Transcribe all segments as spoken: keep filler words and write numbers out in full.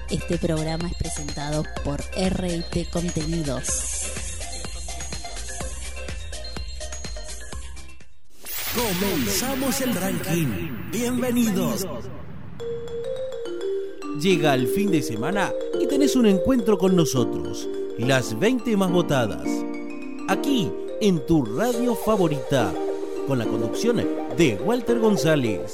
Este programa es presentado por R I T Contenidos. Comenzamos el ranking. Bienvenidos. Llega el fin de semana y tenés un encuentro con nosotros. Las veinte más votadas. Aquí, en tu radio favorita. Con la conducción de Walter González.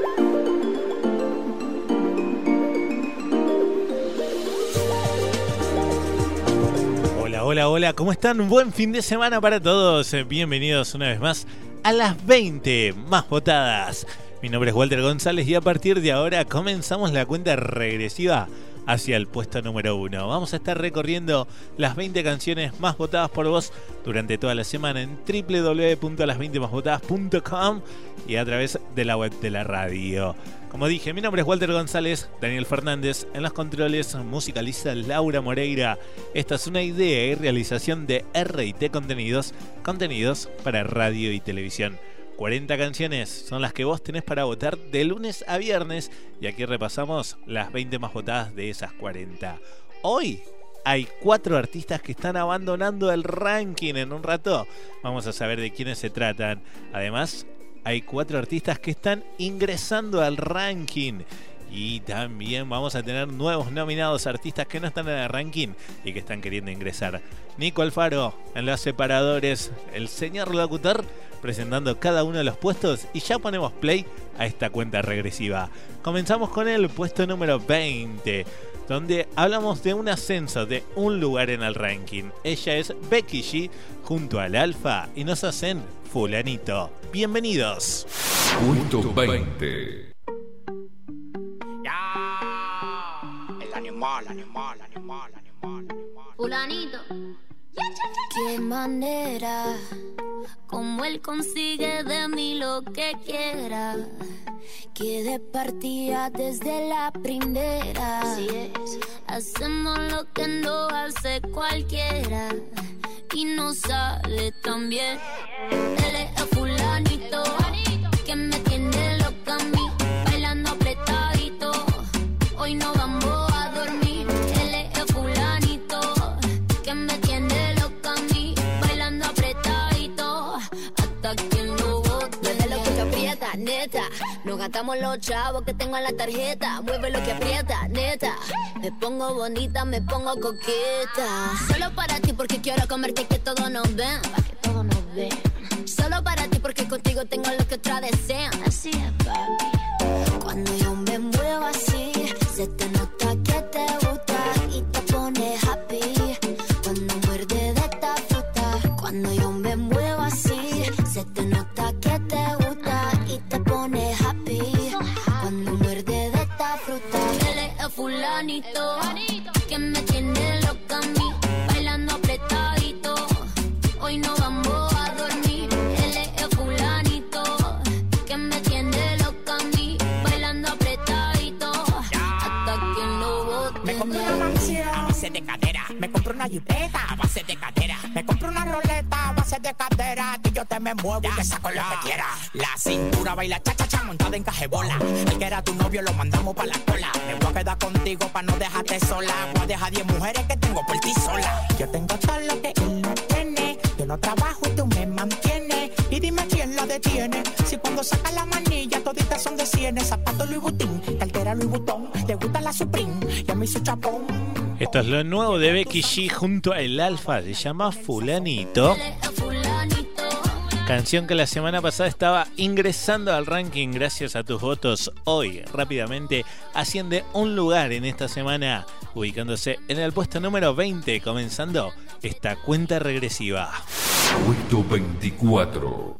Hola, hola, hola. ¿Cómo están? Buen fin de semana para todos. Bienvenidos una vez más a las veinte más votadas. Mi nombre es Walter González y a partir de ahora comenzamos la cuenta regresiva hacia el puesto número uno. Vamos a estar recorriendo las veinte canciones más votadas por vos durante toda la semana en doble u doble u doble u punto las veinte más votadas punto com y a través de la web de la radio. Como dije, mi nombre es Walter González, Daniel Fernández en los controles, musicaliza Laura Moreira. Esta es una idea y realización de R I T Contenidos, contenidos para radio y televisión. cuarenta canciones son las que vos tenés para votar de lunes a viernes y aquí repasamos las veinte más votadas de esas cuarenta. Hoy hay cuatro artistas que están abandonando el ranking. En un rato vamos a saber de quiénes se tratan. Además, hay cuatro artistas que están ingresando al ranking. Y también vamos a tener nuevos nominados, artistas que no están en el ranking y que están queriendo ingresar. Nico Alfaro en los separadores, el señor locutor presentando cada uno de los puestos y ya ponemos play a esta cuenta regresiva. Comenzamos con el puesto número veinte, donde hablamos de un ascenso de un lugar en el ranking. Ella es Becky G junto al Alfa y nos hacen Fulanito. Bienvenidos. Punto veinte. El animal, animal, animal, animal, animal. Fulanito. Qué manera, como él consigue de mí lo que quiera. Que de partida desde la primera. Así es. Hacemos lo que no hace cualquiera y no sale tan bien. Él es el fulanito que me tiene loca a mí, bailando apretadito. Hoy no vamos a dormir. Él es el fulanito que me tiene loca a mí, bailando apretadito hasta que lo bote. Mueve lo que aprieta, neta. No gastamos los chavos que tengo en la tarjeta. Mueve lo que aprieta, neta. Me pongo bonita, me pongo coqueta. Solo para ti porque quiero comerte y que todos nos ven. Para que todos nos ven. Solo para ti porque contigo tengo lo que otras desean. Así es, papi. Cuando yo me muevo así, se te nota que te gusta y te pone happy. Cuando muerde de esta fruta, cuando yo me muevo así, se te nota que te gusta y te pone happy. Cuando muerde de esta fruta, él es el fulanito que me tiene loca a mí, bailando apretadito. Hoy no vamos a dormir. Él es el fulanito que me tiene loca a mí, bailando apretadito hasta que lo bote. Me compré una mansión a base de cadera. Me compré una jipeta a base de cadera. Me compré una roleta a base de cadera. Que yo te me muevo y te saco lo que quiera. La cintura baila cha cha cha montada en cajebola. El que era tu novio lo mandamos pa' la cola. Me voy a quedar contigo pa' no dejarte sola. Voy a dejar diez mujeres que tengo por ti sola. Yo tengo todo lo que él no tiene. Yo no trabajo y tú me mantienes. Y dime quién la detiene. Si cuando saca la manilla toditas son de cienes. Zapato Louis Vuitton, cartera Louis Vuitton. Le gusta la Supreme y a mí su chapón. Esto es lo nuevo de Becky G junto a El Alfa, se llama Fulanito. Canción que la semana pasada estaba ingresando al ranking gracias a tus votos. Hoy, rápidamente, asciende un lugar en esta semana, ubicándose en el puesto número veinte, comenzando esta cuenta regresiva. Puesto veinticuatro.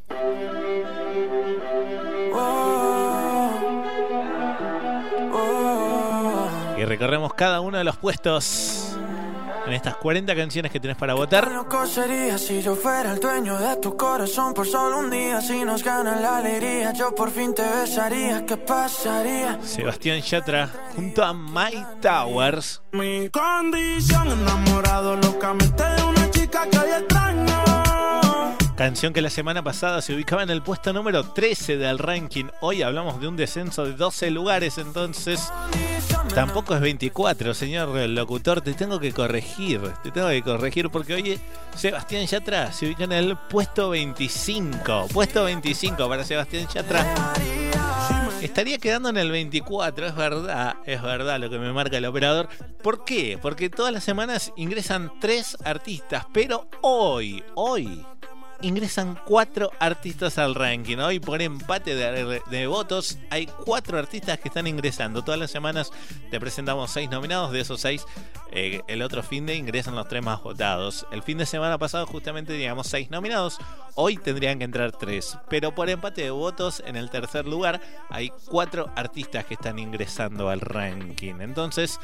Y recorremos cada uno de los puestos en estas cuarenta canciones que tenés para votar. Loco sería si yo fuera el dueño de tu corazón por solo un día. Si nos gana la alegría, yo por fin te besaría. ¿Qué pasaría? Sebastián Yatra junto a Mike Towers. Mi condición, enamorado locamente de una chica que hoy extraño. Canción que la semana pasada se ubicaba en el puesto número trece del ranking. Hoy hablamos de un descenso de doce lugares, entonces tampoco es veinticuatro, señor locutor. Te tengo que corregir, te tengo que corregir porque hoy Sebastián Yatra se ubica en el puesto veinticinco. Puesto veinticinco para Sebastián Yatra. Estaría quedando en el veinticuatro, es verdad, es verdad lo que me marca el operador. ¿Por qué? Porque todas las semanas ingresan tres artistas, pero hoy, hoy... ingresan cuatro artistas al ranking. Hoy por empate de, de votos hay cuatro artistas que están ingresando. Todas las semanas te presentamos seis nominados. De esos seis, eh, el otro fin de ingresan los tres más votados. El fin de semana pasado justamente teníamos seis nominados. Hoy tendrían que entrar tres. Pero por empate de votos en el tercer lugar hay cuatro artistas que están ingresando al ranking. Entonces...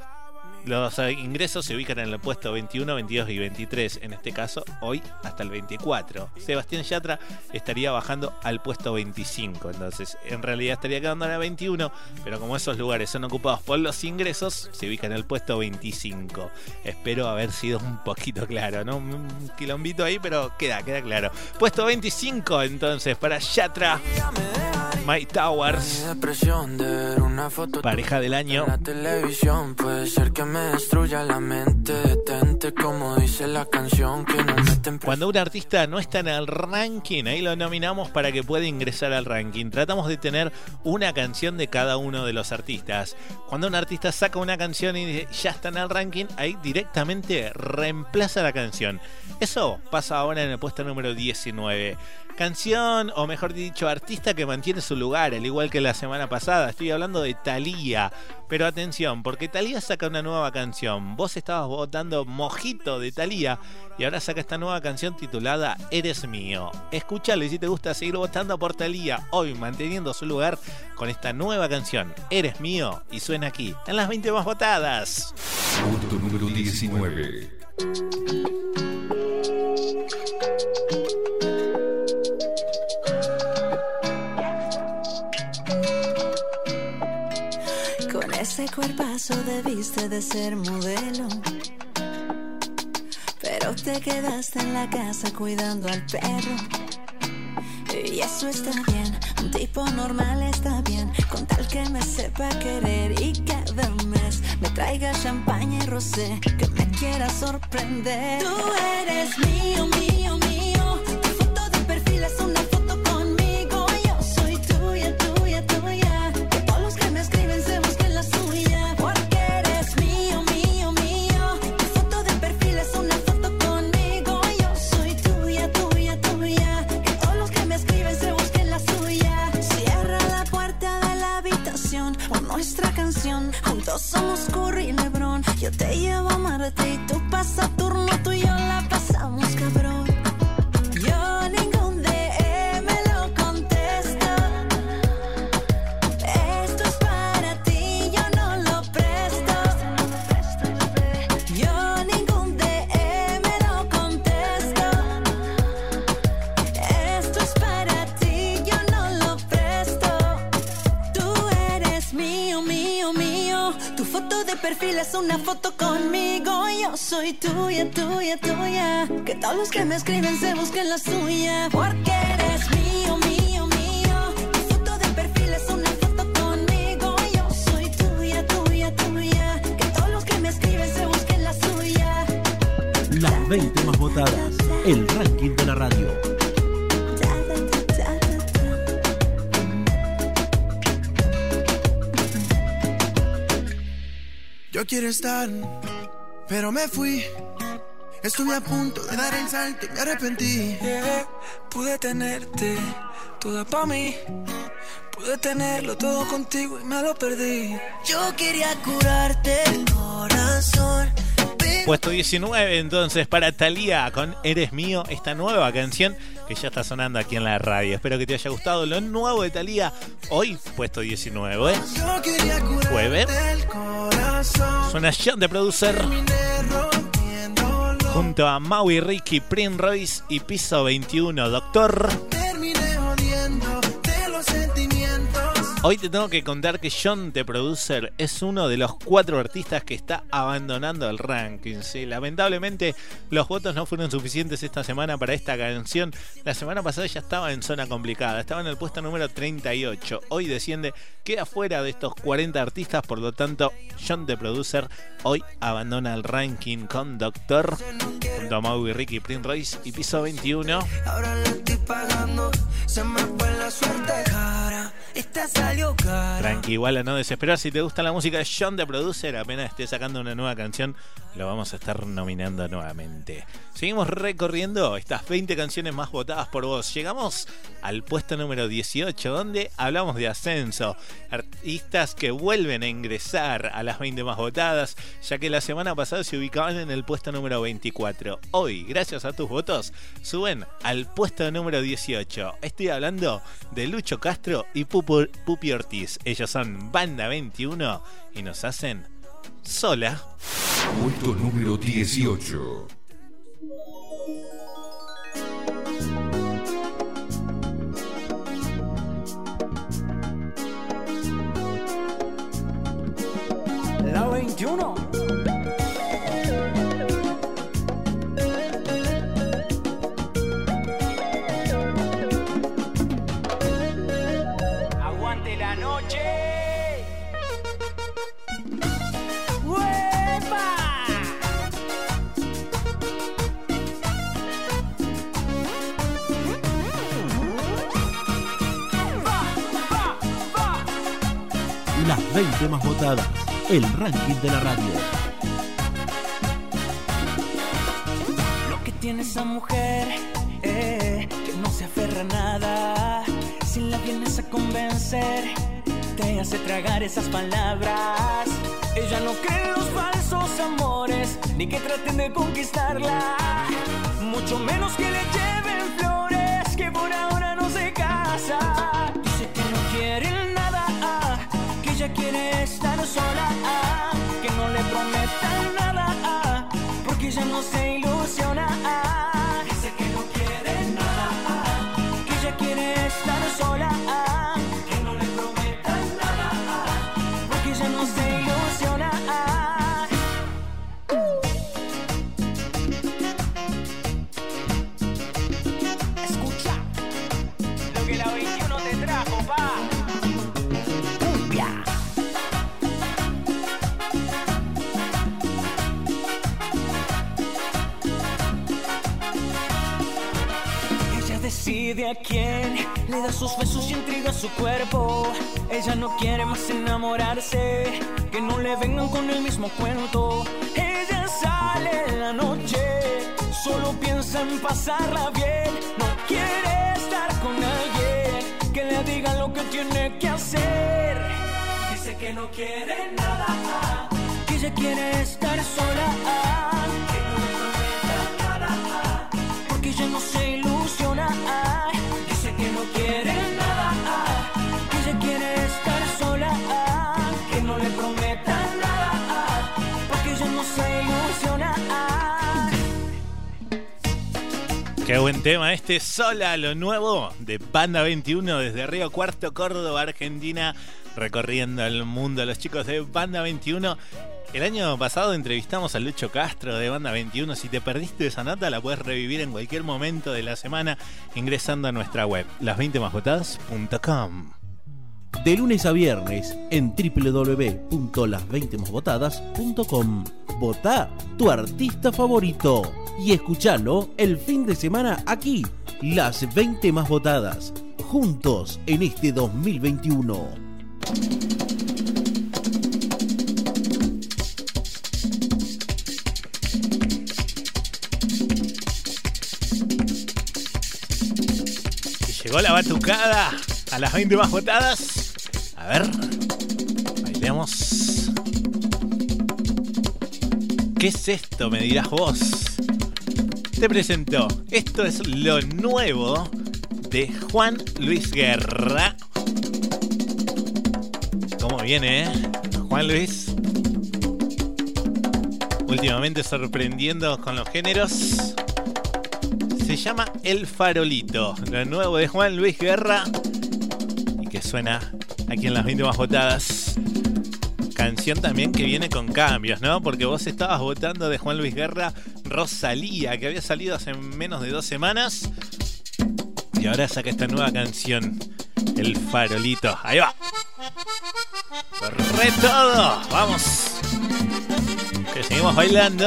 los ingresos se ubican en el puesto veintiuno, veintidós y veintitrés. En este caso, hoy hasta el veinticuatro. Sebastián Yatra estaría bajando al puesto veinticinco. Entonces, en realidad estaría quedando en el veintiuno. Pero como esos lugares son ocupados por los ingresos, se ubica en el puesto veinticinco. Espero haber sido un poquito claro, ¿no? Un quilombito ahí, pero queda, queda claro. Puesto veinticinco, entonces, para Yatra. My Towers, pareja del año. La televisión puede ser que me destruya la mente. Detente, como dice la canción, que no meten. Cuando un artista no está en el ranking, ahí lo nominamos para que pueda ingresar al ranking. Tratamos de tener una canción de cada uno de los artistas. Cuando un artista saca una canción y dice, ya está en el ranking, ahí directamente reemplaza la canción. Eso pasa ahora en el puesto número diecinueve. Canción, o mejor dicho, artista que mantiene su lugar, al igual que la semana pasada. Estoy hablando de Thalía. Pero atención, porque Thalía saca una nueva canción. Vos estabas votando Mojito de Thalía y ahora saca esta nueva canción titulada Eres Mío. Escúchalo y si te gusta seguir votando por Thalía, hoy manteniendo su lugar con esta nueva canción, Eres Mío, y suena aquí, en las veinte más votadas. Punto número diecinueve. Ese cuerpazo debiste de ser modelo, pero te quedaste en la casa cuidando al perro. Y eso está bien, un tipo normal está bien, con tal que me sepa querer y cada mes me traiga champaña y rosé, que me quiera sorprender. Tú eres mío, mío, mío, tu foto de perfil es una foto conmigo. Yo soy tuya, tuya, tuya, que todos los que me escriben se busquen la suya, porque eres mío, mío, mío, tu foto de perfil es una foto conmigo. Yo soy tuya, tuya, tuya, que todos los que me escriben se busquen la suya. Cierra la puerta de la habitación por nuestra canción, juntos somos Curry y LeBron. Yo te llevo a Marte y tú pasas turno, tú y yo la pasamos cabrón. Yo ningún D M lo contesto, esto es para ti, yo no lo presto. Yo ningún D M lo contesto, esto es para ti, yo no lo presto. Tú eres mío, mío, mío, tu foto de perfil es una foto conmigo. Yo soy tuya, tuya, tuya, que todos los que me escriben se busquen la suya, porque eres mío, mío, mío, tu foto de perfil es una foto conmigo. Yo soy tuya, tuya, tuya, que todos los que me escriben se busquen la suya. Las veinte más votadas, el ranking de la radio. Yo quiero estar, pero me fui. Estuve a punto de dar el salto y me arrepentí. Yeah, pude tenerte toda pa' mí, pude tenerlo todo contigo y me lo perdí. Yo quería curarte el corazón. Puesto diecinueve entonces para Thalía con Eres Mío, esta nueva canción que ya está sonando aquí en la radio. Espero que te haya gustado lo nuevo de Thalía. Hoy, puesto diecinueve, ¿eh? Jueves. Suena John de Producer junto a Maui, Ricky, Prince Royce y Piso veintiuno, Doctor. Terminé odiando de los sentimientos. Hoy te tengo que contar que John the Producer es uno de los cuatro artistas que está abandonando el ranking. Sí, lamentablemente los votos no fueron suficientes esta semana para esta canción. La semana pasada ya estaba en zona complicada, estaba en el puesto número treinta y ocho. Hoy desciende, queda fuera de estos cuarenta artistas, por lo tanto John the Producer hoy abandona el ranking con Doctor, junto a Maui, Ricky, Prince Royce y Piso veintiuno. Ahora le estoy pagando, se me fue la suerte cara. Esta salió cara. Tranqui, igual a no desesperar. Si te gusta la música de John the Producer, apenas esté sacando una nueva canción, lo vamos a estar nominando nuevamente. Seguimos recorriendo estas veinte canciones más votadas por vos. Llegamos al puesto número dieciocho, donde hablamos de ascenso. Artistas que vuelven a ingresar a las veinte más votadas, ya que la semana pasada se ubicaban en el puesto número veinticuatro. Hoy, gracias a tus votos, suben al puesto número dieciocho. Estoy hablando de Lucho Castro y Pupu, Pupi Ortiz. Ellos son Banda veintiuno y nos hacen Sola. Puesto número dieciocho. La veintiuno. Aguante la noche. Las veinte más votadas, el ranking de la radio. Lo que tiene esa mujer, eh, que no se aferra a nada. Si la vienes a convencer, te hace tragar esas palabras. Ella no cree en los falsos amores, ni que traten de conquistarla. Mucho menos que le lleven flores, que por ahora no se casa. Dice que no quiere nada, que ella quiere estar sola, que no le prometan nada, porque ella no se ilusiona. Dice que no quiere nada, que ella quiere estar sola, que no le prometan nada, porque ella no se ilusiona. Escucha lo que la veintiuno te trajo, pa. Cumbia. Ella decide a quién le da sus besos y entrega su cuerpo. Ella no quiere más enamorarse, que no le vengan con el mismo cuento. Ella sale en la noche, solo piensa en pasarla bien. No quiere estar con alguien que le diga lo que tiene que hacer. Dice que no quiere nada, que ella quiere estar sola, que no le prometa nada, porque ella no se ilusiona. Dice que no quiere nada, que ella quiere estar sola, que no le prometa nada, porque ella no se ilusiona. Qué buen tema este, Sola, lo nuevo de Banda veintiuno desde Río Cuarto, Córdoba, Argentina, recorriendo el mundo. Los chicos de Banda veintiuno. El año pasado entrevistamos a Lucho Castro de Banda veintiuno. Si te perdiste esa nota, la puedes revivir en cualquier momento de la semana ingresando a nuestra web, las veinte más votadas punto com. De lunes a viernes en doble u doble u doble u punto las veinte más votadas punto com. Votá tu artista favorito y escuchalo el fin de semana aquí, las veinte más votadas, juntos en este dos mil veintiuno. Llegó la batucada a las veinte más votadas. A ver, bailemos. ¿Qué es esto? Me dirás vos. Te presento. Esto es lo nuevo de Juan Luis Guerra. ¿Cómo viene, eh? Juan Luis. Últimamente sorprendiendo con los géneros. Se llama El Farolito, lo nuevo de Juan Luis Guerra, y que suena aquí en las veinte más votadas. Canción también que viene con cambios, ¿no? Porque vos estabas votando de Juan Luis Guerra Rosalía, que había salido hace menos de dos semanas. Y ahora saca esta nueva canción, El Farolito. Ahí va. Corre todo. Vamos. Que seguimos bailando.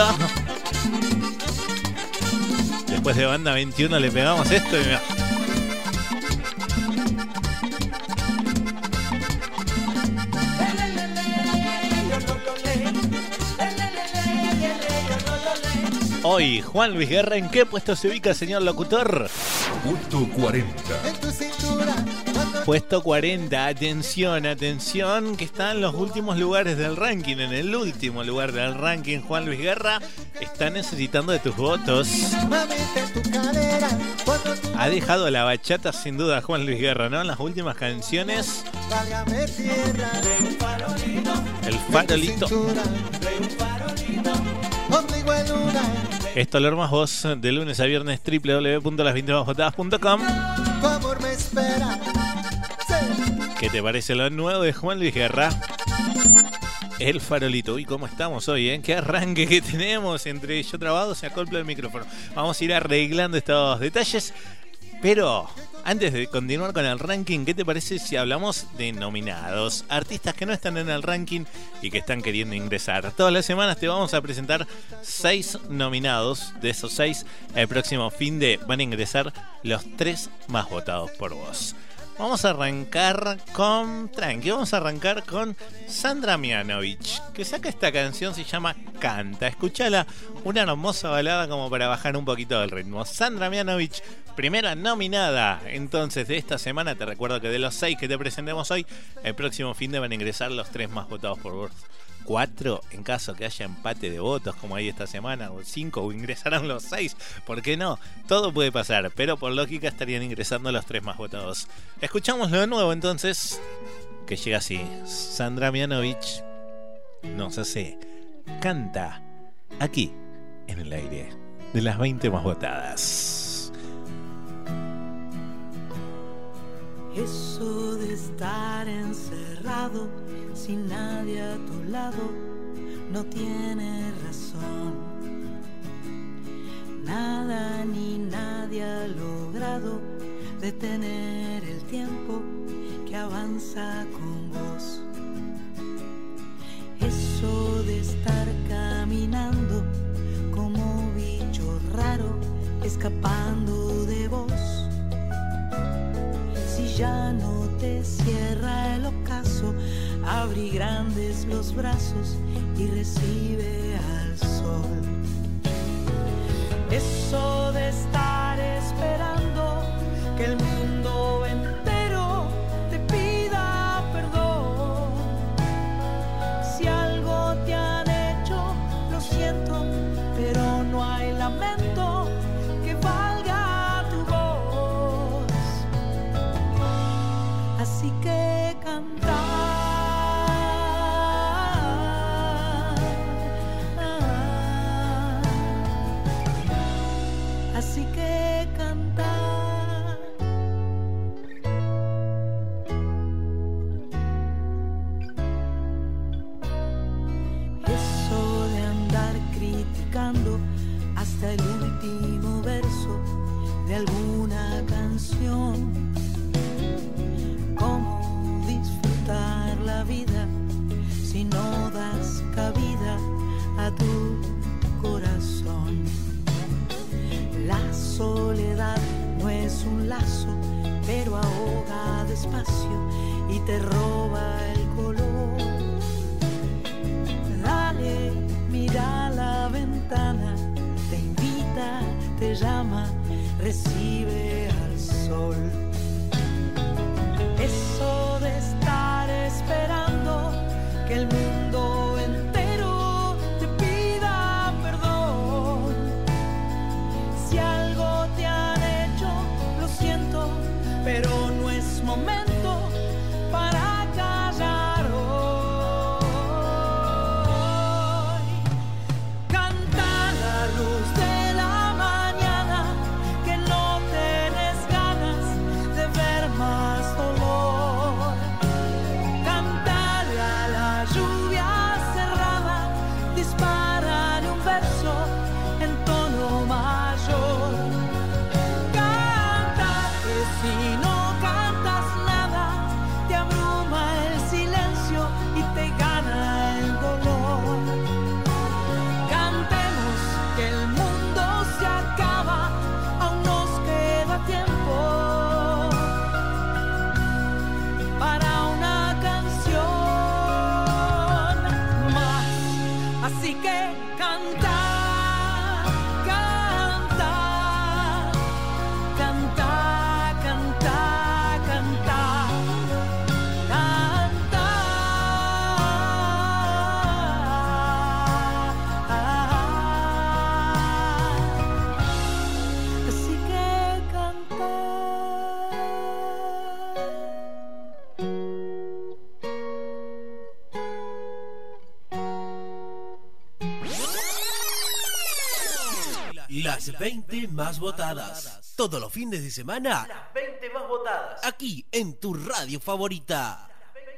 Después de Banda veintiuno le pegamos esto y mira. Hoy, Juan Luis Guerra, ¿en qué puesto se ubica, señor locutor? Puesto cuarenta. Puesto cuarenta, atención, atención, que está en los últimos lugares del ranking, en el último lugar del ranking. Juan Luis Guerra está necesitando de tus votos. Ha dejado la bachata sin duda Juan Luis Guerra, ¿no? En las últimas canciones. El farolito. Esto lo armas vos de lunes a viernes, doble u doble u doble u punto las veinte más votadas punto com. ¿Qué te parece lo nuevo de Juan Luis Guerra? El Farolito. Uy, ¿cómo estamos hoy, eh? Qué arranque que tenemos. Entre yo trabado se acopla el micrófono. Vamos a ir arreglando estos detalles. Pero antes de continuar con el ranking, ¿qué te parece si hablamos de nominados? Artistas que no están en el ranking y que están queriendo ingresar. Todas las semanas te vamos a presentar seis nominados. De esos seis, el próximo fin de van a ingresar los tres más votados por vos. Vamos a arrancar con... Tranqui, vamos a arrancar con Sandra Mianovich, que saca esta canción, se llama Canta. Escuchala, una hermosa balada como para bajar un poquito del ritmo. Sandra Mianovich, primera nominada entonces de esta semana. Te recuerdo que de los seis que te presentemos hoy, el próximo fin de van a ingresar los tres más votados por vos. Cuatro, en caso que haya empate de votos como hay esta semana, o cinco, o ingresarán los seis, ¿por qué no? Todo puede pasar, pero por lógica estarían ingresando los tres más votados. Escuchamos lo nuevo entonces, que llega así. Sandra Mianovich nos hace Canta, aquí, en el aire de las veinte más votadas. Eso de estar encerrado sin nadie a tu lado no tiene razón. Nada ni nadie ha logrado detener el tiempo que avanza con vos. Eso de estar caminando como bicho raro, escapando de vos. Si ya no te cierra el ocaso, abrí grandes los brazos y recibe al sol. Eso de estar esperando que el mundo entero te pida perdón. Si algo te han hecho, lo siento, pero no hay lamento que valga tu voz. Así que canta. Así que canta. Eso de andar criticando hasta el último verso de alguna canción. Cómo disfrutar la vida si no das cabida a tu corazón. La soledad no es un lazo, pero ahoga despacio y te roba el color. Dale, mira la ventana, te invita, te llama, recibe al sol. Eso de estar esperando que el mundo entero te pida perdón. Si algo te han hecho, lo siento, pero no es momento para callar hoy. Canta la luz de la mañana, que no tenés ganas de ver más dolor. Así que canta, canta, canta, canta, canta, canta. Así que canta. Las veinte más votadas. Todos los fines de semana. Las veinte más votadas. Aquí en tu radio favorita.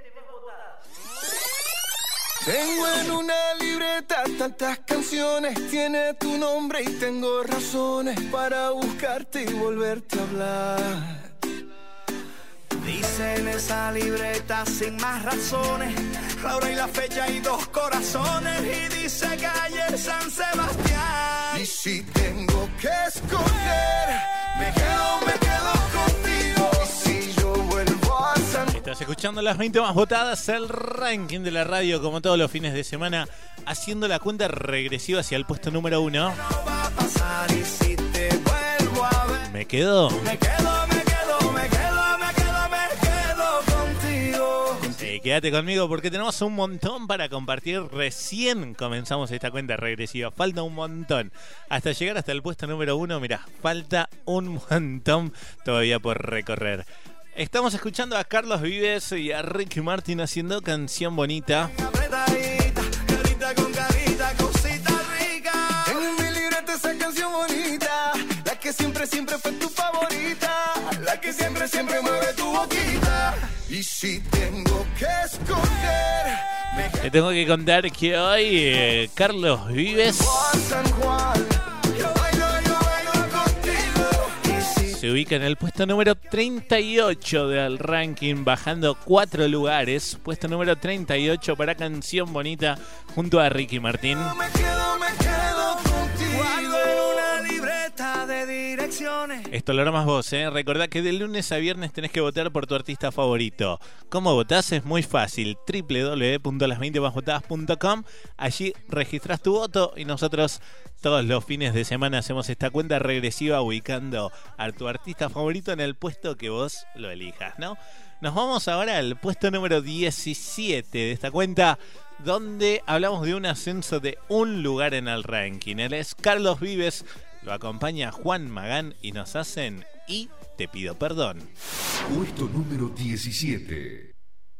Tengo en una libreta tantas canciones, tiene tu nombre y tengo razones para buscarte y volverte a hablar. Dice en esa libreta sin más razones, la hora y la fecha y dos corazones, y dice calle San Sebastián. Y si tengo que escoger, me quedo, me quedo contigo. Y si yo vuelvo a San... Estás escuchando las veinte más votadas, el ranking de la radio, como todos los fines de semana, haciendo la cuenta regresiva hacia el puesto número uno. No va a pasar y si te vuelvo a ver, ¿Me quedo? me quedo, me quedo, me quedo, me quedo, me quedo contigo. Sí, quédate conmigo porque tenemos un montón para compartir. Recién comenzamos esta cuenta regresiva. Falta un montón. Hasta llegar hasta el puesto número uno, mirá, falta un montón todavía por recorrer. Estamos escuchando a Carlos Vives y a Ricky Martin haciendo Canción Bonita. Apretadita, carita con carita, cosita rica. En mi libreta esa canción bonita, la que siempre, siempre fue tu favorita, la que siempre, siempre mueve tu boquita. Y si tengo que escoger, me Te tengo que contar que hoy eh, Carlos Vives San Juan. Yo bailo, yo bailo contigo. se ubica en el puesto número treinta y ocho del ranking, bajando cuatro lugares. Puesto número treinta y ocho para Canción Bonita junto a Ricky Martin. Me quedo, me quedo contigo. Guardo en una libreta de direcciones. Esto lo armas vos, ¿eh? Recordá que de lunes a viernes tenés que votar por tu artista favorito. ¿Cómo votás? Es muy fácil. doble u doble u doble u punto las veinte más votadas punto com. Allí registrás tu voto y nosotros todos los fines de semana hacemos esta cuenta regresiva ubicando a tu artista favorito en el puesto que vos lo elijas, ¿no? Nos vamos ahora al puesto número diecisiete de esta cuenta, donde hablamos de un ascenso de un lugar en el ranking. Él es Carlos Vives, lo acompaña Juan Magán y nos hacen Y Te Pido Perdón. Puesto número diecisiete.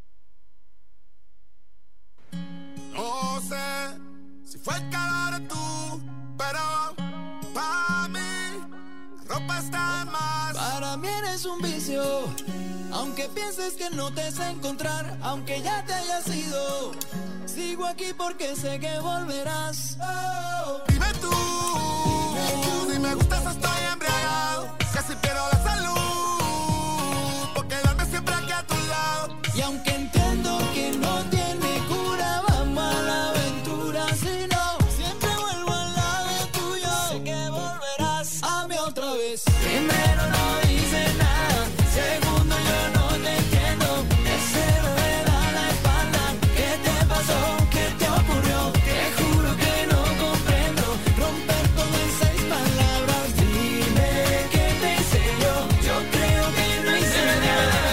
No sé si fue el calor de tú, pero para mí la ropa está más. Para mí eres un vicio, aunque pienses que no te sé encontrar, aunque ya te hayas ido, sigo aquí porque sé que volverás. Oh. Dime tú, si me gustas estoy embriagado, casi pierdo la salud, por quedarme siempre aquí a tu lado. Y aunque entiendo que no tiene cura, vamos a la aventura, si no, siempre vuelvo al lado tuyo, sé que volverás a mí otra vez. Primero no dice nada, segundo yo no te entiendo, tercero me da la espalda, ¿qué te pasó? ¿Qué te ocurrió? Te juro que no comprendo, romper todo en seis palabras, dime qué te hice yo, yo creo que no hice nada.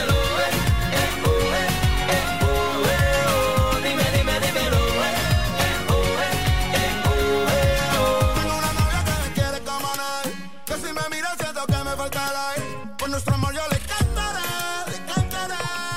Dime, dime, dímelo, eh, oh, eh, eh, oh, eh, oh. Tengo una novia que me quiere como nadie, que si me mira siento que me falta el aire, por nuestro amor yo le cantaré, le cantaré.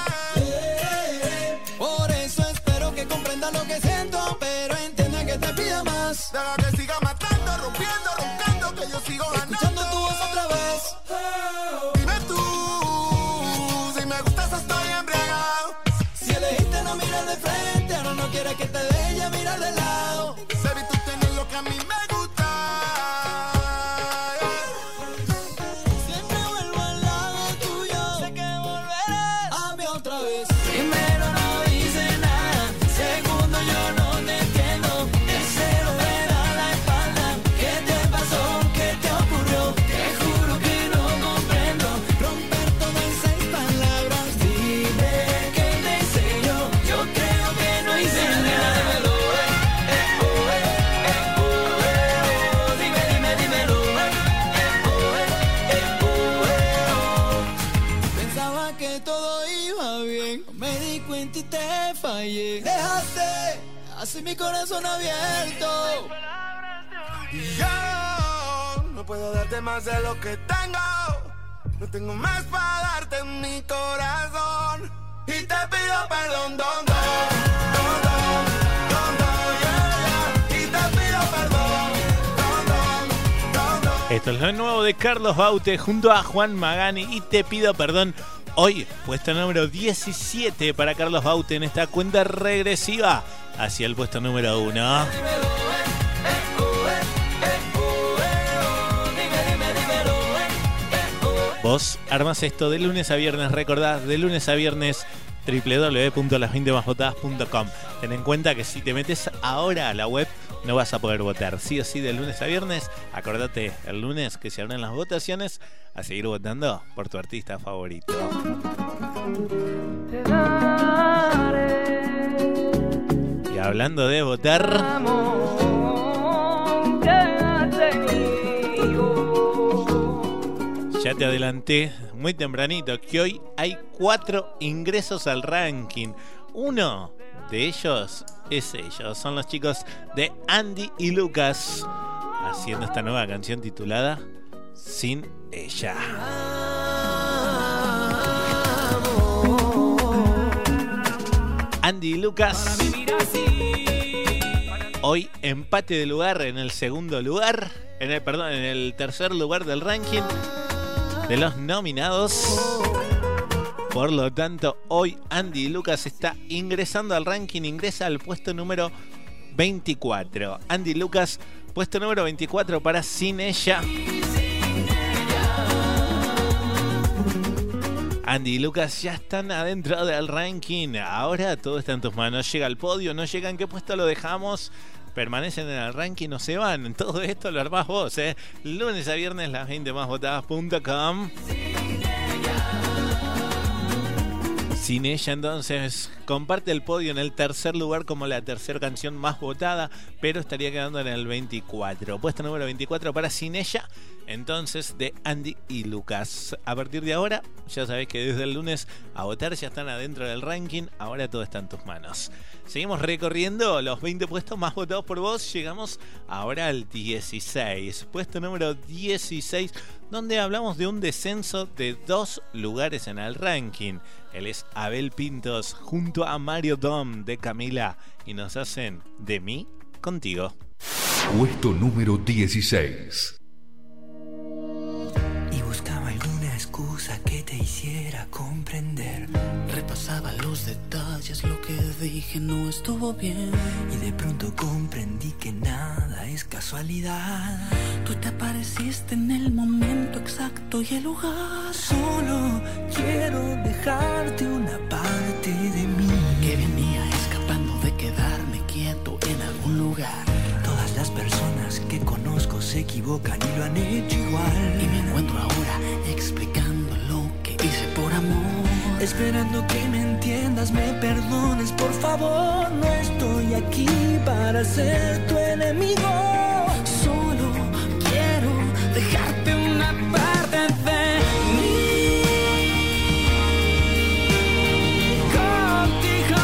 Por eso espero que comprenda lo que siento, pero entienda que te pida más. Deja que siga matando, rompiendo, roncando, que yo sigo ganando. Escuchando tu voz otra vez. Dime tú, si me gustas estoy embriagado. Si elegiste no mirar de frente, ahora no quieres que te deje ya mirar de lado. Baby, tú tienes lo que a mí me gusta. Siempre vuelvo al lado tuyo, sé que volverás a mí otra vez. Primero no dice nada, segundo yo no te entiendo, tercero me da la espalda. así mi corazón abierto. Y yo no puedo darte más de lo que tengo. No tengo más para darte en mi corazón. Y te pido perdón, don, don, don, don, don, don, yeah, yeah. Y te pido perdón, don, don, don, don. Esto es lo nuevo de Carlos Baute junto a Juan Magani y Te pido perdón. Hoy, puesto número diecisiete para Carlos Baute en esta cuenta regresiva hacia el puesto número uno. Vos armas esto de lunes a viernes, recordad, de lunes a viernes, doble u doble u doble u punto las veinte más votadas punto com. Ten en cuenta que si te metes ahora a la web no vas a poder votar. Sí o sí, de lunes a viernes, acordate, el lunes que se abren las votaciones, a seguir votando por tu artista favorito. Y hablando de votar... Ya te adelanté muy tempranito que hoy hay cuatro ingresos al ranking. Uno de ellos es ellos. Son los chicos de Andy y Lucas haciendo esta nueva canción titulada Sin Ella. Andy y Lucas hoy empate de lugar en el segundo lugar, en el perdón, en el tercer lugar del ranking de los nominados. Por lo tanto, hoy Andy y Lucas está ingresando al ranking, ingresa al puesto número veinticuatro. Andy y Lucas, puesto número veinticuatro para Sin Ella. Andy y Lucas ya están adentro del ranking. Ahora todo está en tus manos. Llega al podio, no llega, ¿en qué puesto lo dejamos? Permanecen en el ranking, no se van. Todo esto lo armás vos, ¿eh? Lunes a viernes, las veinte más votadas punto com. Sin Ella, entonces, comparte el podio en el tercer lugar como la tercera canción más votada, pero estaría quedando en el veinticuatro. Puesto número veinticuatro para Sin Ella, entonces, de Andy y Lucas. A partir de ahora, ya sabés que desde el lunes a votar ya están adentro del ranking. Ahora todo está en tus manos. Seguimos recorriendo los veinte puestos más votados por vos. Llegamos ahora al dieciséis. Puesto número dieciséis, donde hablamos de un descenso de dos lugares en el ranking. Él es Abel Pintos junto a Mario Dom de Camila y nos hacen De mí contigo. Puesto número dieciséis. Y buscaba alguna excusa que te hiciera comprender. Repasaba los detalles, lo que dije no estuvo bien. Y de pronto comprendí que nada es casualidad. Tú te apareciste en el momento exacto y el lugar. Solo quiero dejarte una parte de mí que venía escapando de quedarme quieto en algún lugar. Todas las personas que conozco se equivocan y lo han hecho igual. Y me encuentro ahora explicando lo que hice por amor. Esperando que me entiendas, me perdones, por favor. No estoy aquí para ser tu enemigo. Solo quiero dejarte una parte de mí contigo.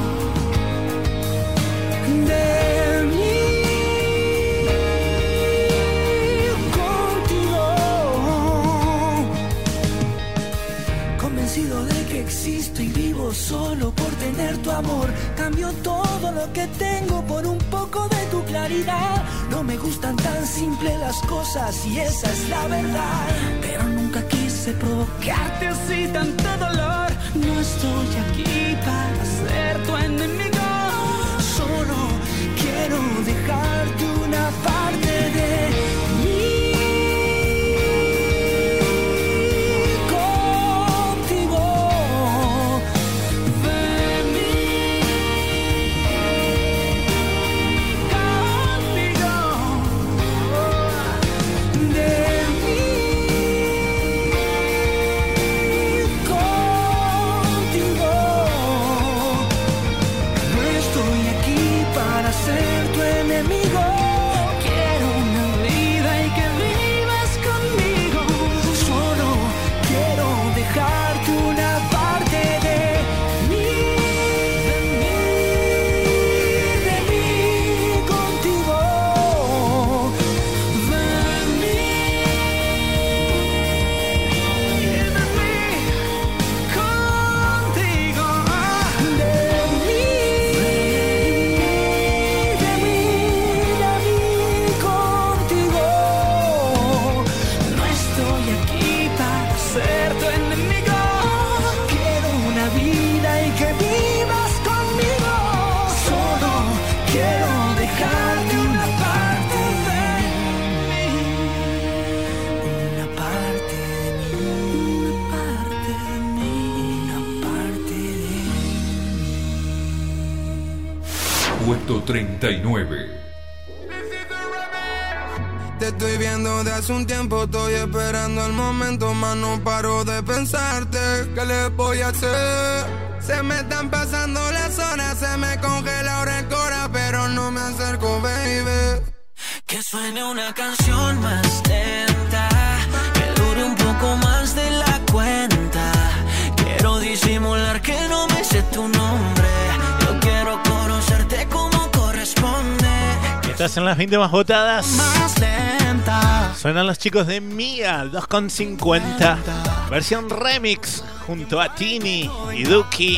De mí contigo. Convencido de que existo y vivo solo por tener tu amor. Cambio todo lo que tengo por un poco de tu claridad. No me gustan tan simples las cosas y esa es la verdad. Pero nunca quise provocarte así tanto dolor. No estoy aquí para ser tu enemigo. Solo quiero dejarte una parte de mí. De número treinta y nueve. Te estoy viendo de hace un tiempo, estoy esperando el momento, más no paro de pensarte. ¿Qué le voy a hacer? Se me están pasando las horas, se me congela ahora el cora, pero no me acerco, baby. Que suene una canción más lenta, que dure un poco más de la cuenta. Quiero disimular que no me sé tu nombre, yo quiero conocerte como corresponde. Estás en las veinte más votadas. Más lenta. Suenan los chicos de Mía, dos con cincuenta. Versión remix junto a Tini y Duki.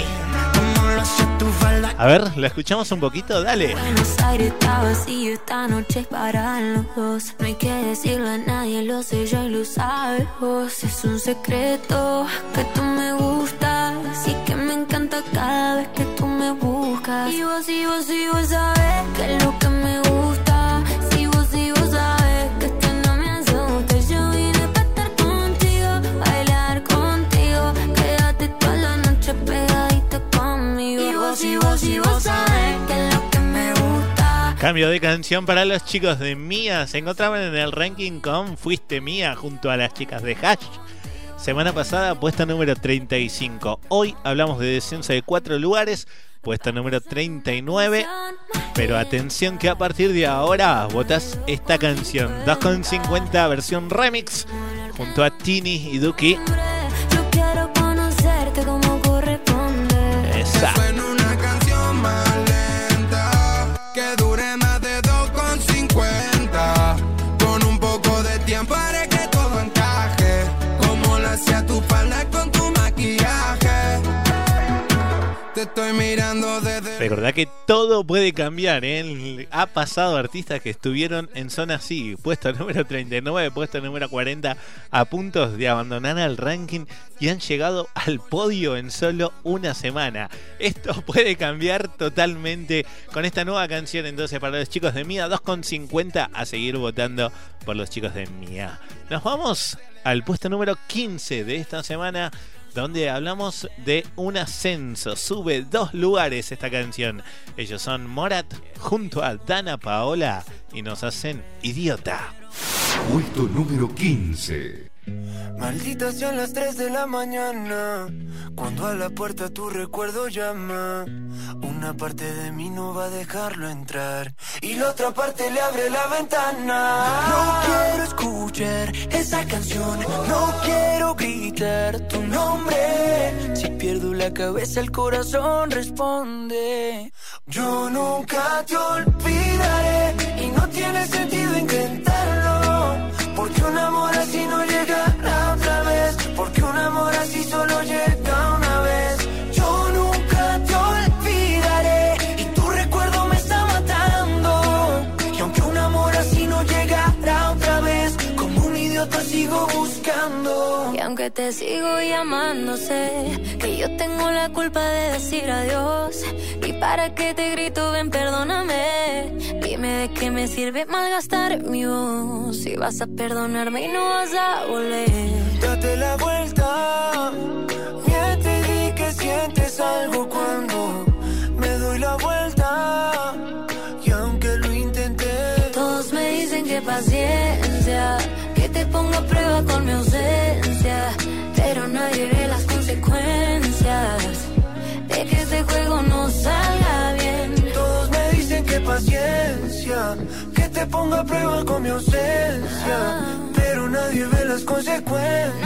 A ver, ¿la escuchamos un poquito? Dale. Buenos Aires está vacío, esta noche es para los dos. No hay que decirle a nadie, lo sé yo y lo sabes vos. Es un secreto que tú me gustas y que me encanta cada vez que tú me buscas. Y vos, y vos, y vos sabes que es lo que me gusta. Si vos, y vos sabes que esto no me asusta. Yo vine para estar contigo, bailar contigo, quédate toda la noche pegadita conmigo. Y vos, y vos, y vos sabes que es lo que me gusta. Cambio de canción para los chicos de Mía. Se encontraban en el ranking con Fuiste Mía junto a las chicas de Hash. Semana pasada, puesta número treinta y cinco. Hoy hablamos de descenso de cuatro lugares, puesta número treinta y nueve. Pero atención que a partir de ahora votás esta canción. dos con cincuenta versión remix junto a Tini y Duki. Yo quiero conocerte como corresponde. Esa. Que suene una canción más lenta, que dure más de dos con cincuenta. Con un poco de tiempo haré que todo encaje, como lo hacía tu falda con tu maquillaje. Te estoy mirando desde... Recordá que todo puede cambiar, ¿eh? Ha pasado artistas que estuvieron en zona así, puesto número treinta y nueve, puesto número cuarenta, a puntos de abandonar el ranking y han llegado al podio en solo una semana. Esto puede cambiar totalmente con esta nueva canción, entonces para los chicos de Mía, dos con cincuenta, a seguir votando por los chicos de Mía. Nos vamos al puesto número quince de esta semana, donde hablamos de un ascenso. Sube dos lugares esta canción. Ellos son Morat junto a Dana Paola y nos hacen Idiota. Puesto número quince. Malditas sean las tres de la mañana, cuando a la puerta tu recuerdo llama. Una parte de mí no va a dejarlo entrar y la otra parte le abre la ventana. No quiero escuchar esa canción, no quiero gritar tu nombre. Si pierdo la cabeza el corazón responde. Yo nunca te olvidaré y no tiene sentido intentarlo, porque un amor así no llegará otra vez, porque un amor así solo llega una vez. Yo nunca te olvidaré y tu recuerdo me está matando, y aunque un amor así no llegará otra vez, como un idiota sigo buscando. Y aunque te sigo llamando, sé que yo tengo la culpa de decir adiós. Y para que te grito, ven, perdóname. Dime de qué me sirve malgastar mi voz, si vas a perdonarme y no vas a volver. Date la vuelta, miente y di que sientes algo cuando me doy la vuelta. Y aunque lo intenté, todos me dicen que paciencia, que te pongo a prueba con mi ausencia, pero nadie ve las consecuencias de que este juego no salga bien. Todos me dicen que paciencia, que te ponga a prueba con mi ausencia, ah, pero nadie ve las consecuencias,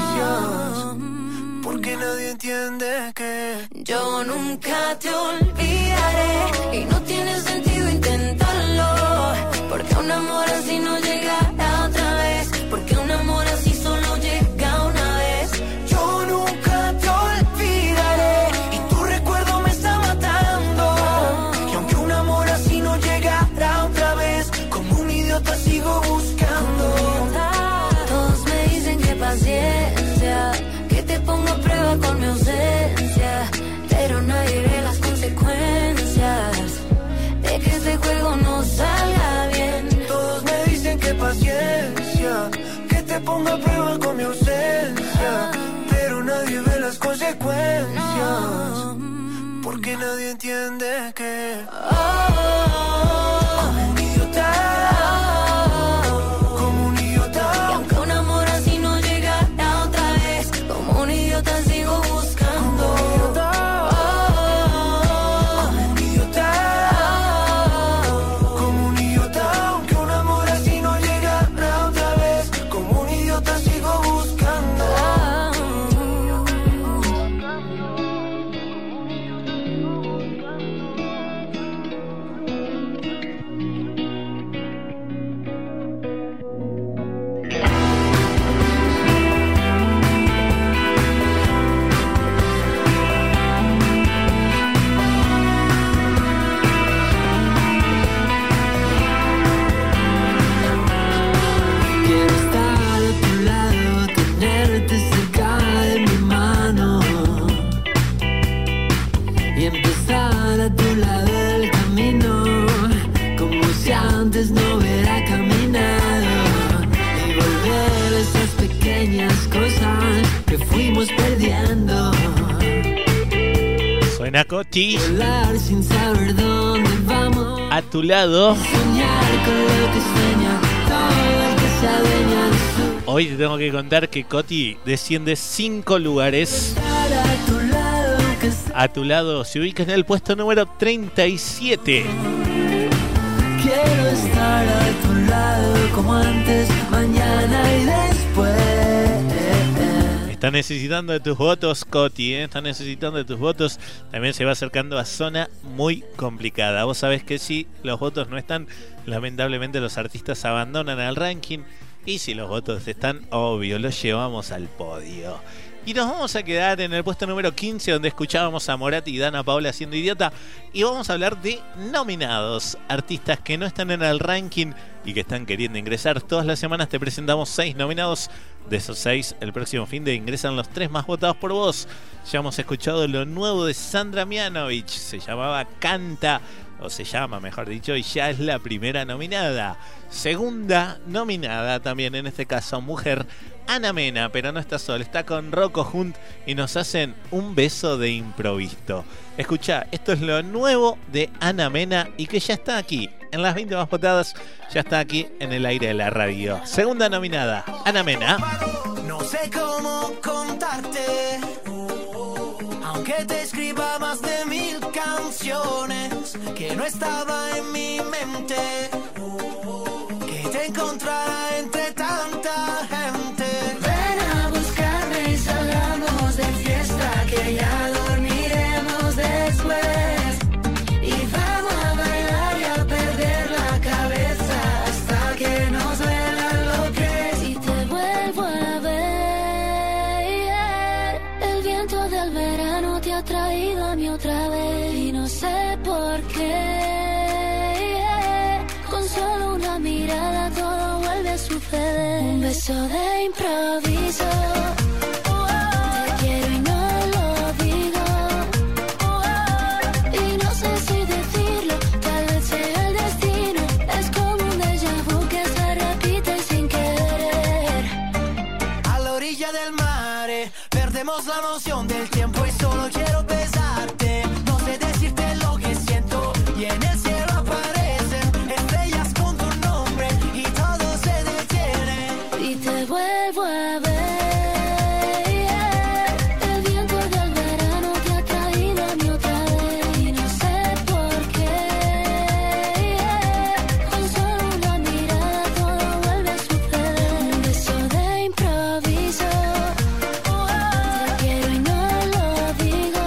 no, porque nadie entiende que yo nunca te olvidaré y no tiene sentido intentarlo, porque un amor así no llegará otra vez, porque un amor así solo llega una vez. Yo nunca te olvidaré y tu recuerdo me está matando, y aunque un amor así no llegará otra vez, como un idiota sigo buscando. Todos me dicen que paciencia, que te pongo a prueba con mi ausencia, pero nadie ve las consecuencias de que este juego no salga bien. Todos me dicen que paciencia, que te ponga a prueba con mi ausencia, pero nadie ve las consecuencias, porque nadie entiende que oh, Buena, Coti. Volar sin saber dónde vamos. A tu lado. Soñar con lo que sueña todo el que se adueña de su. Hoy te tengo que contar que Coti desciende cinco lugares. A tu lado, que A tu lado se ubica en el puesto número treinta y siete. quiero estar a tu lado como antes, mañana y después. Está necesitando de tus votos, Coti, ¿eh? Está necesitando de tus votos. También se va acercando a zona muy complicada. Vos sabés que si los votos no están, lamentablemente los artistas abandonan el ranking. Y si los votos están, obvio, los llevamos al podio. Y nos vamos a quedar en el puesto número quince, donde escuchábamos a Morat y Dana Paola haciendo Idiota. Y vamos a hablar de nominados, artistas que no están en el ranking y que están queriendo ingresar. Todas las semanas te presentamos seis nominados. De esos seis, el próximo fin de ingresan los tres más votados por vos. Ya hemos escuchado lo nuevo de Sandra Mianovich. Se llamaba Canta, o se llama, mejor dicho, y ya es la primera nominada. Segunda nominada, también en este caso mujer, Ana Mena, pero no está sola, está con Rocco Hunt y nos hacen un beso de improviso. Escuchá, esto es lo nuevo de Ana Mena y que ya está aquí en las veinte más votadas, ya está aquí en el aire de la radio. Segunda nominada, Ana Mena. No sé cómo contarte, aunque te escriba más de mil canciones, que no estaba en mi mente, que te encontrara entre tanta gente. Ven a buscarme y salgamos de fiesta, que ya dormiremos después. Y vamos a bailar y a perder la cabeza hasta que nos duela lo que es. Y te vuelvo a ver, el viento del verano te ha traído a mí otra vez. Y no sé por qué, con solo una mirada todo vuelve a suceder. Un beso de improviso, te quiero y no lo digo, y no sé si decirlo, tal vez sea el destino. Es como un déjà vu que se repite sin querer. A la orilla del mar, eh, perdemos la noción del tiempo y solo quiero besarte. No sé decirte lo que siento y en el cielo aparecen estrellas con tu nombre y todo se detiene. Y te vuelvo a ver, el viento del verano te ha traído a mí otra vez. Y no sé por qué, con solo una mirada todo vuelve a suceder. Un beso de improviso, te quiero y no lo digo,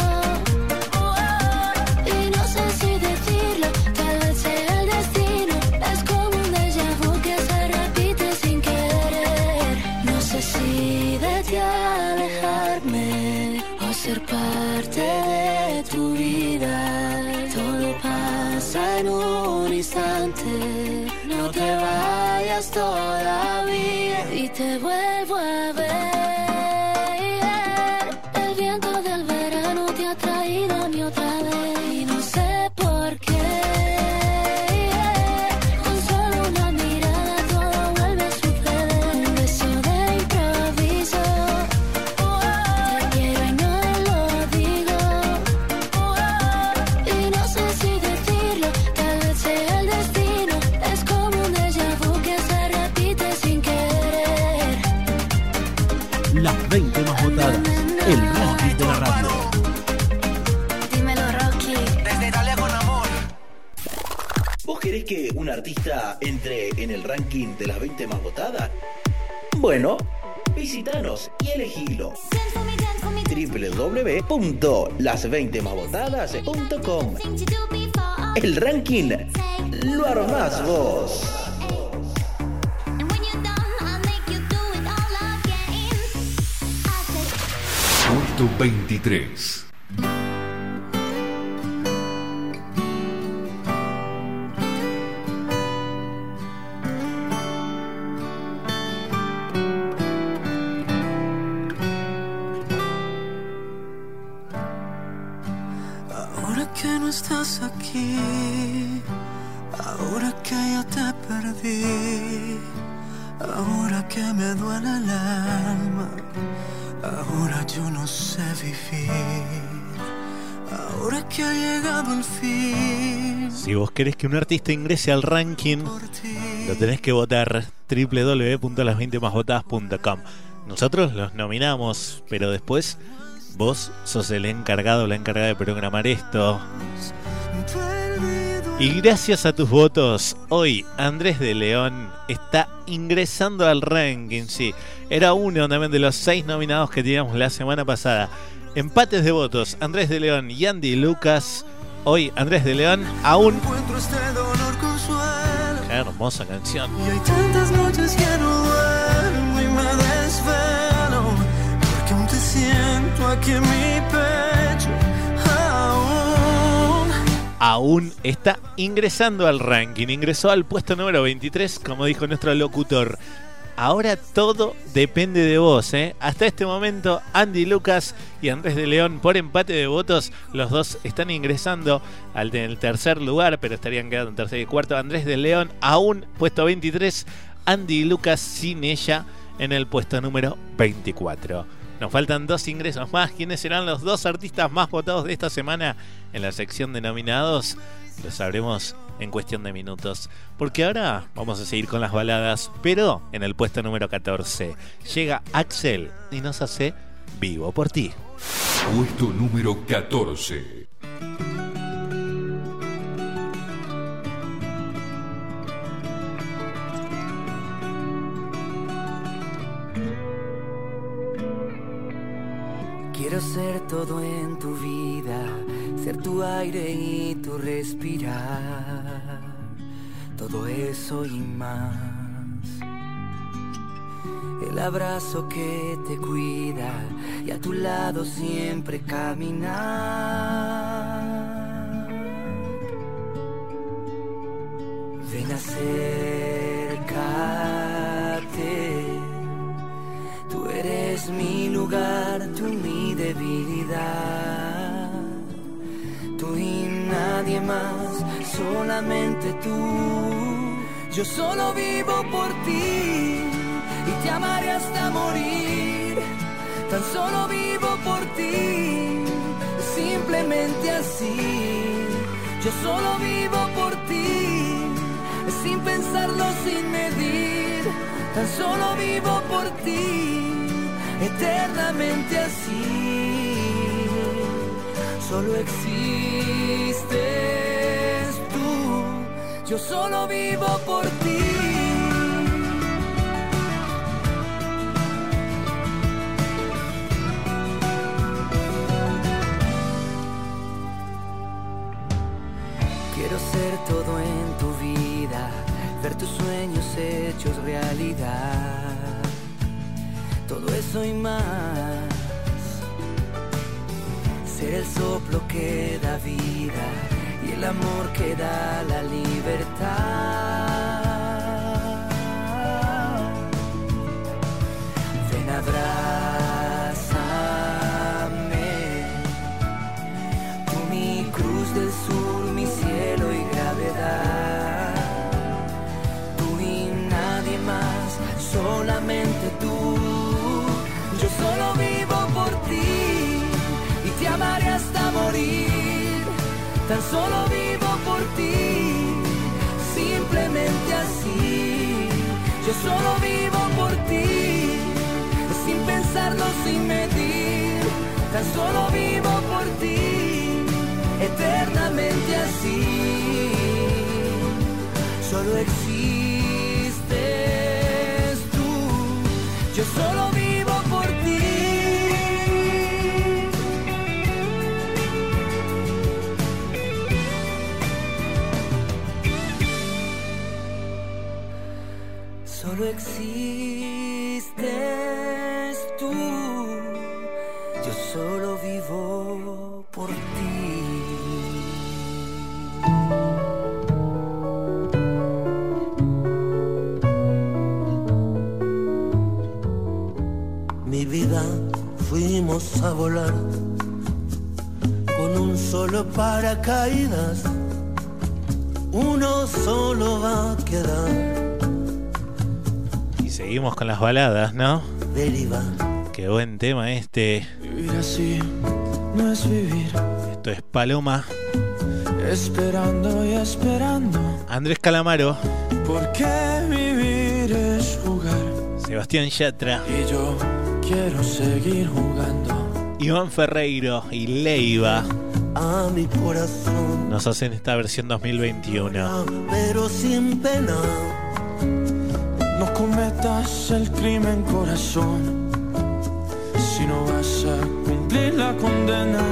y no sé si decirlo, tal vez sea el destino. Es como un déjà vu que se repite sin querer. No sé si de ti alejarme o ser parte de tu vida. Todo pasa en un instante, no te vayas todavía. Y te vuelvo a ver, el viento del verano te ha traído a mí otra vez. Y no sé por qué, con solo una mirada todo vuelve a suceder. Un beso de improviso, te quiero y no lo digo, y no sé si decirlo, tal vez sea el destino. Es como un déjà vu que se repite sin querer. Las veinte más votadas, el ranking de la radio. Dímelo, Rocky. Desde Italia con amor. ¿Vos querés que un artista entre en el ranking de las veinte más votadas? Bueno, visitanos y elegilo. doble u doble u doble u punto las veinte más votadas punto com. El ranking lo armás vos. Puesto veintitrés. Ahora que no estás aquí, ahora que yo te perdí, ahora que me duele el alma, ahora yo no sé vivir. ahora que ha llegado el fin. Si vos querés que un artista ingrese al ranking, lo tenés que votar doble u doble u doble u punto las veinte más votadas punto com. Nosotros los nominamos, pero después vos sos el encargado o la encargada de programar esto. Y gracias a tus votos, hoy Andrés de León está ingresando al ranking. Sí, era uno también de los seis nominados que teníamos la semana pasada. Empates de votos, Andrés de León y Andy Lucas. Hoy Andrés de León aún... Qué hermosa canción. Y hay tantas noches que no duermo y me desvelo, porque aún te siento aquí en mi pecho. Aún Aún está ingresando al ranking. Ingresó al puesto número veintitrés, como dijo nuestro locutor. Ahora todo depende de vos, ¿eh? Hasta este momento, Andy Lucas y Andrés de León, por empate de votos, los dos están ingresando al del tercer lugar, pero estarían quedando en tercer y cuarto. Andrés de León aún puesto veintitrés, Andy Lucas sin ella en el puesto número veinticuatro. Nos faltan dos ingresos más. ¿Quiénes serán los dos artistas más votados de esta semana en la sección de nominados? Lo sabremos en cuestión de minutos, porque ahora vamos a seguir con las baladas, pero en el puesto número catorce llega Axel y nos hace Vivo por ti. Puesto número catorce. Quiero ser todo en tu vida, ser tu aire y tu respirar, todo eso y más. El abrazo que te cuida y a tu lado siempre caminar. Ven, acércate, tú eres mi lugar, tú mi debilidad, tú y nadie más, solamente tú. Yo solo vivo por ti y te amaré hasta morir. Tan solo vivo por ti, simplemente así. Yo solo vivo por ti, sin pensarlo, sin medir. Tan solo vivo por ti, eternamente así. Solo existes tú, yo solo vivo por ti. Quiero ser todo en tu vida, ver tus sueños hechos realidad, todo eso y más. Ser el soplo que da vida y el amor que da la libertad. Ven, abrázame, tú mi cruz del sur, mi cielo y gravedad. Tú y nadie más, solamente tú. Yo solo vivo por ti y te amaré hasta morir. Tan solo vivo por ti, simplemente así. Yo solo vivo por ti, sin pensarlo, sin medir. Tan solo vivo por ti, eternamente así. Solo existes tú, yo solo vivo por ti. Solo existes tú, yo solo vivo por ti. Mi vida fuimos a volar con un solo paracaídas, uno solo va a quedar. Seguimos con las baladas, ¿no? Deriva. Qué buen tema este. Vivir así no es vivir. Esto es Paloma. Esperando y esperando. Andrés Calamaro. Porque vivir es jugar. Sebastián Yatra. Y yo quiero seguir jugando. Iván Ferreiro y Leiva. A mi corazón. Nos hacen esta versión dos mil veintiuno. Pero sin pena. No cometas el crimen, corazón. Si no vas a cumplir la condena.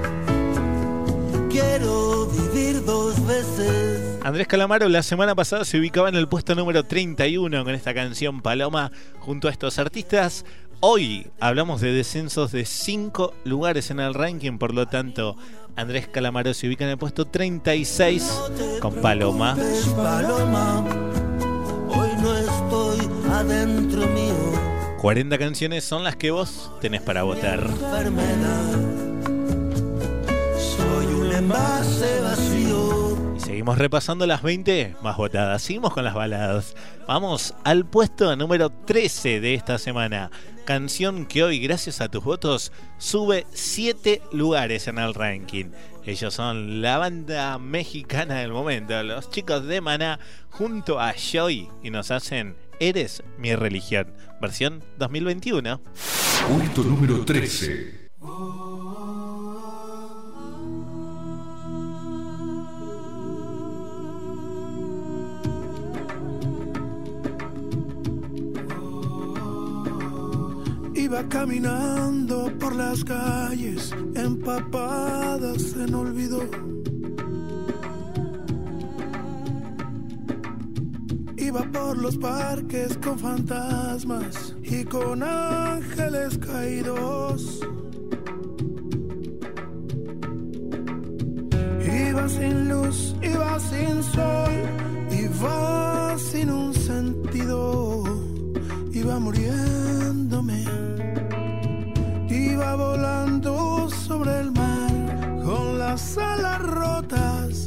Quiero vivir dos veces. Andrés Calamaro la semana pasada se ubicaba en el puesto número treinta y uno con esta canción Paloma junto a estos artistas. Hoy hablamos de descensos de cinco lugares en el ranking, por lo tanto Andrés Calamaro se ubica en el puesto treinta y seis con Paloma. Paloma, hoy no estoy adentro mío. cuarenta canciones son las que vos tenés para votar. Enfermedad. Soy un envase vacío. Y seguimos repasando las veinte más votadas. Seguimos con las baladas. Vamos al puesto número trece de esta semana. Canción que hoy, gracias a tus votos, sube siete lugares en el ranking. Ellos son la banda mexicana del momento, los chicos de Maná, junto a Joy, y nos hacen Eres mi religión, versión dos mil veintiuno. Puesto número trece. Iba caminando por las calles empapadas en olvido. Iba por los parques con fantasmas y con ángeles caídos. Iba sin luz, iba sin sol, iba sin un sentido. Iba muriéndome. Iba volando sobre el mar con las alas rotas.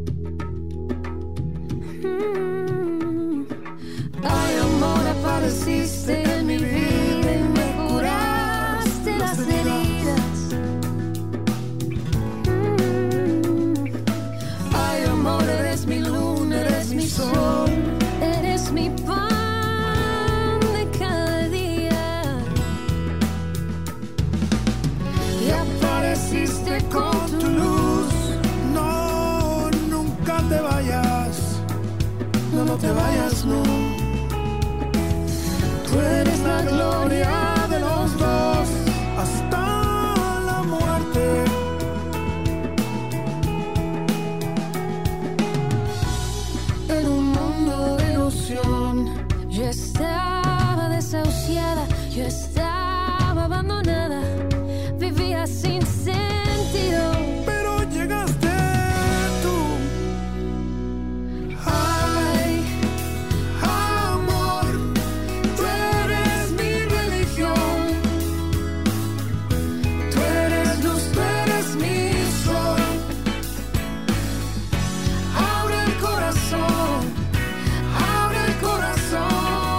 Mm. Ay, amor, apareciste en mi vida y me curaste las heridas. Mm. Ay, amor, eres mi luna, eres mi sol, eres mi pan. Con tu luz, no, nunca te vayas, no, no te vayas, no. Tú eres la gloria de los dos hasta la muerte. En un mundo de ilusión, yo estaba desahuciada, yo estaba abandonada, vivía sin sentido, pero llegaste tú. Ay, amor, tú eres mi religión. Tú eres luz, tú eres mi sol. Abre el corazón, abre el corazón.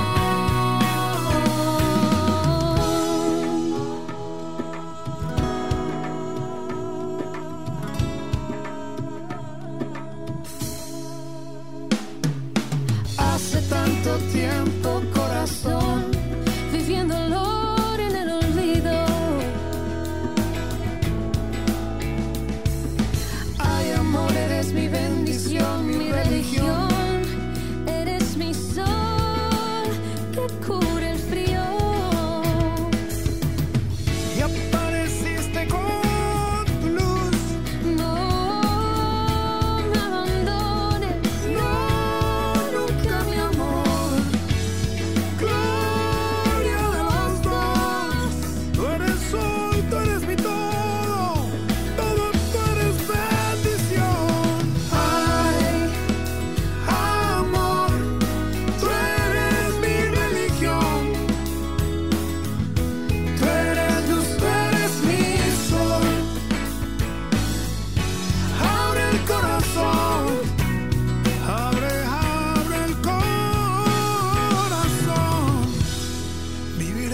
Tiempo, corazón, viviendo el dolor en el olvido. Ay, amor, eres mi bendición, mi religión. Eres mi sol que cubre el frío. Y apareciste con tu luz. No me abandones, no, nunca, mi amor.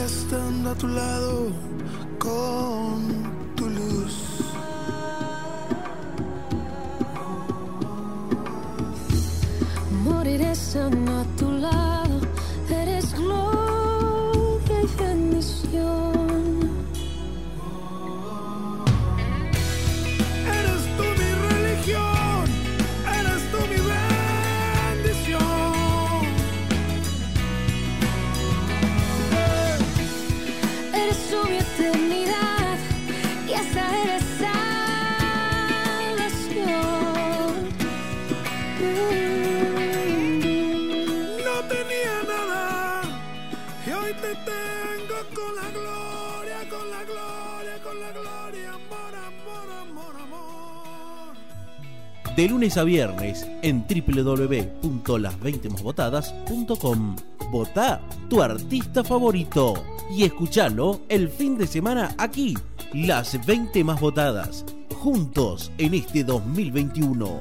A tu lado con tu luz. esa eres salvación. No tenía nada y hoy te tengo con la gloria, con la gloria, con la gloria, amor, amor, amor, amor. De lunes a viernes en doble u doble u doble u punto las veinte más votadas punto com. Votá tu artista favorito y escuchalo el fin de semana aquí, Las veinte más votadas, juntos en este dos mil veintiuno.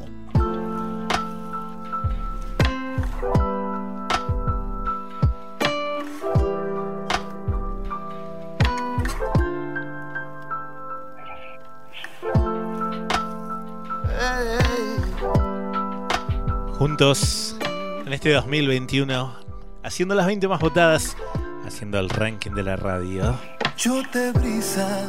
Juntos en este dos mil veintiuno, haciendo las veinte más votadas, haciendo el ranking de la radio. Yo te brisa,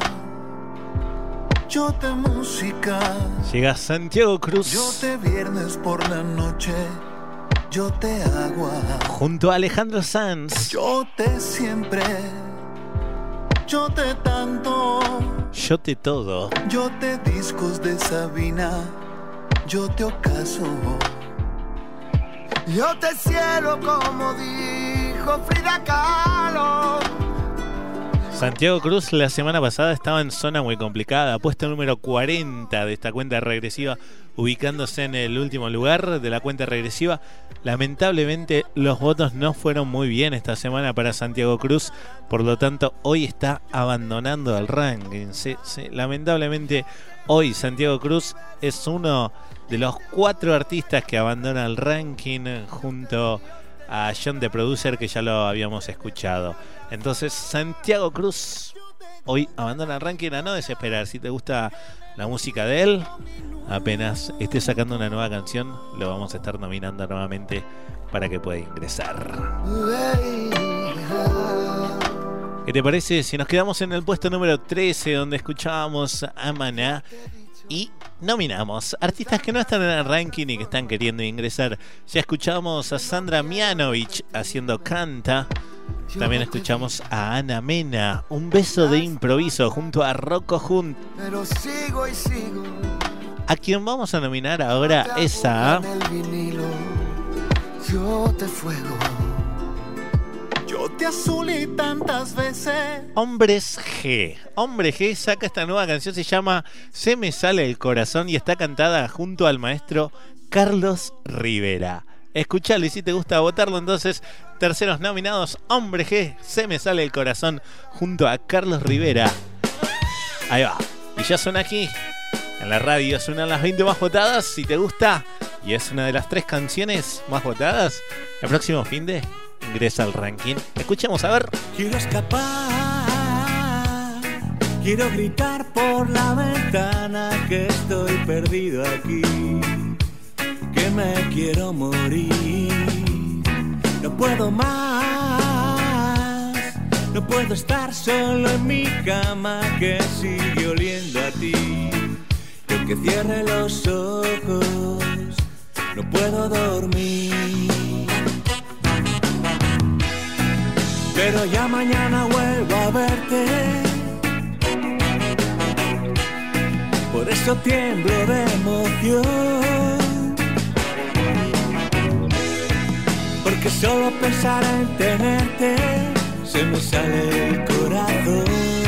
yo te música, Llega Santiago Cruz yo te viernes por la noche, yo te agua, junto a Alejandro Sanz. yo te siempre, yo te tanto, Yo te todo. yo te discos de Sabina, yo te ocaso. Yo te cielo como dijo Frida Kahlo. Santiago Cruz la semana pasada estaba en zona muy complicada, puesto número cuarenta de esta cuenta regresiva, ubicándose en el último lugar de la cuenta regresiva. Lamentablemente los votos no fueron muy bien esta semana para Santiago Cruz, por lo tanto hoy está abandonando el ranking. Sí, sí, lamentablemente hoy Santiago Cruz es uno de los cuatro artistas que abandona el ranking junto a John the Producer, que ya lo habíamos escuchado. Entonces Santiago Cruz hoy abandona el ranking, a no desesperar. Si te gusta la música de él, apenas esté sacando una nueva canción, lo vamos a estar nominando nuevamente para que pueda ingresar. ¿Qué te parece si nos quedamos en el puesto número trece, donde escuchábamos a Maná y nominamos artistas que no están en el ranking y que están queriendo ingresar? Ya escuchamos a Sandra Mianovich haciendo Canta. También escuchamos a Ana Mena, Un beso de improviso, junto a Rocco Hunt. Pero sigo y sigo. A quien vamos a nominar ahora es a Yo te fuego, yo te azulé tantas veces. Hombres G. Hombre G saca esta nueva canción, se llama Se me sale el corazón y está cantada junto al maestro Carlos Rivera. Escuchalo y si te gusta votarlo, entonces terceros nominados, Hombre G, Se me sale el corazón junto a Carlos Rivera. Ahí va. Y ya suena aquí en la radio, suenan las veinte más votadas. Si te gusta y es una de las tres canciones más votadas, el próximo fin de ingresa al ranking. Escuchemos a ver. Quiero escapar, quiero gritar por la ventana que estoy perdido aquí, que me quiero morir. No puedo más, no puedo estar solo en mi cama que sigue oliendo a ti. Y aunque cierre los ojos, no puedo dormir. Pero ya mañana vuelvo a verte, por eso tiemblo de emoción, porque solo pensar en tenerte se me sale el corazón.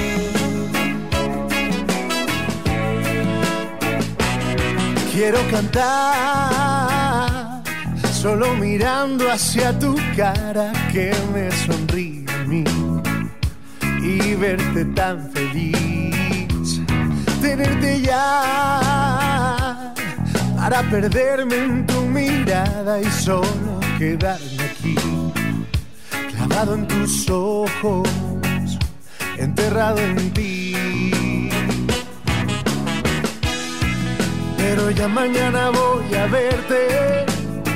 Quiero cantar solo mirando hacia tu cara que me sonríe a mí y verte tan feliz, tenerte ya para perderme en tu mirada y solo quedarme aquí, clavado en tus ojos, enterrado en ti. Pero ya mañana voy a verte,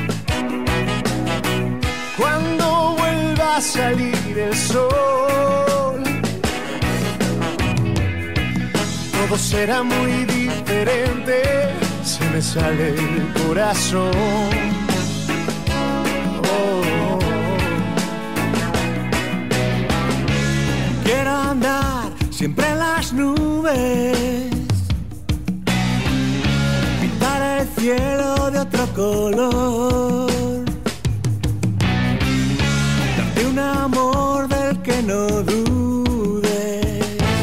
cuando vuelva a salir el sol, todo será muy diferente, se me sale el corazón. Oh, oh, oh. Quiero andar siempre en las nubes, color. Darte un amor del que no dudes,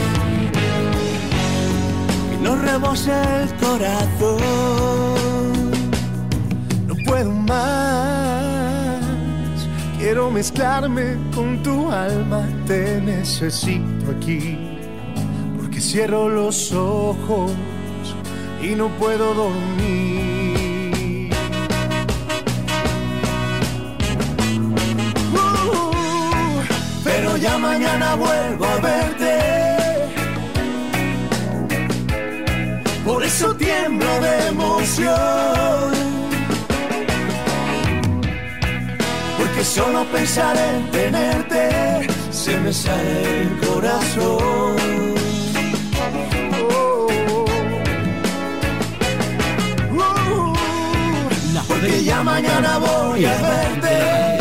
que no rebose el corazón. No puedo más, quiero mezclarme con tu alma. Te necesito aquí, porque cierro los ojos y no puedo dormir. Uh, pero ya mañana vuelvo a verte, por eso tiemblo de emoción, porque solo pensar en tenerte se me sale el corazón. Porque ya mañana voy a verte,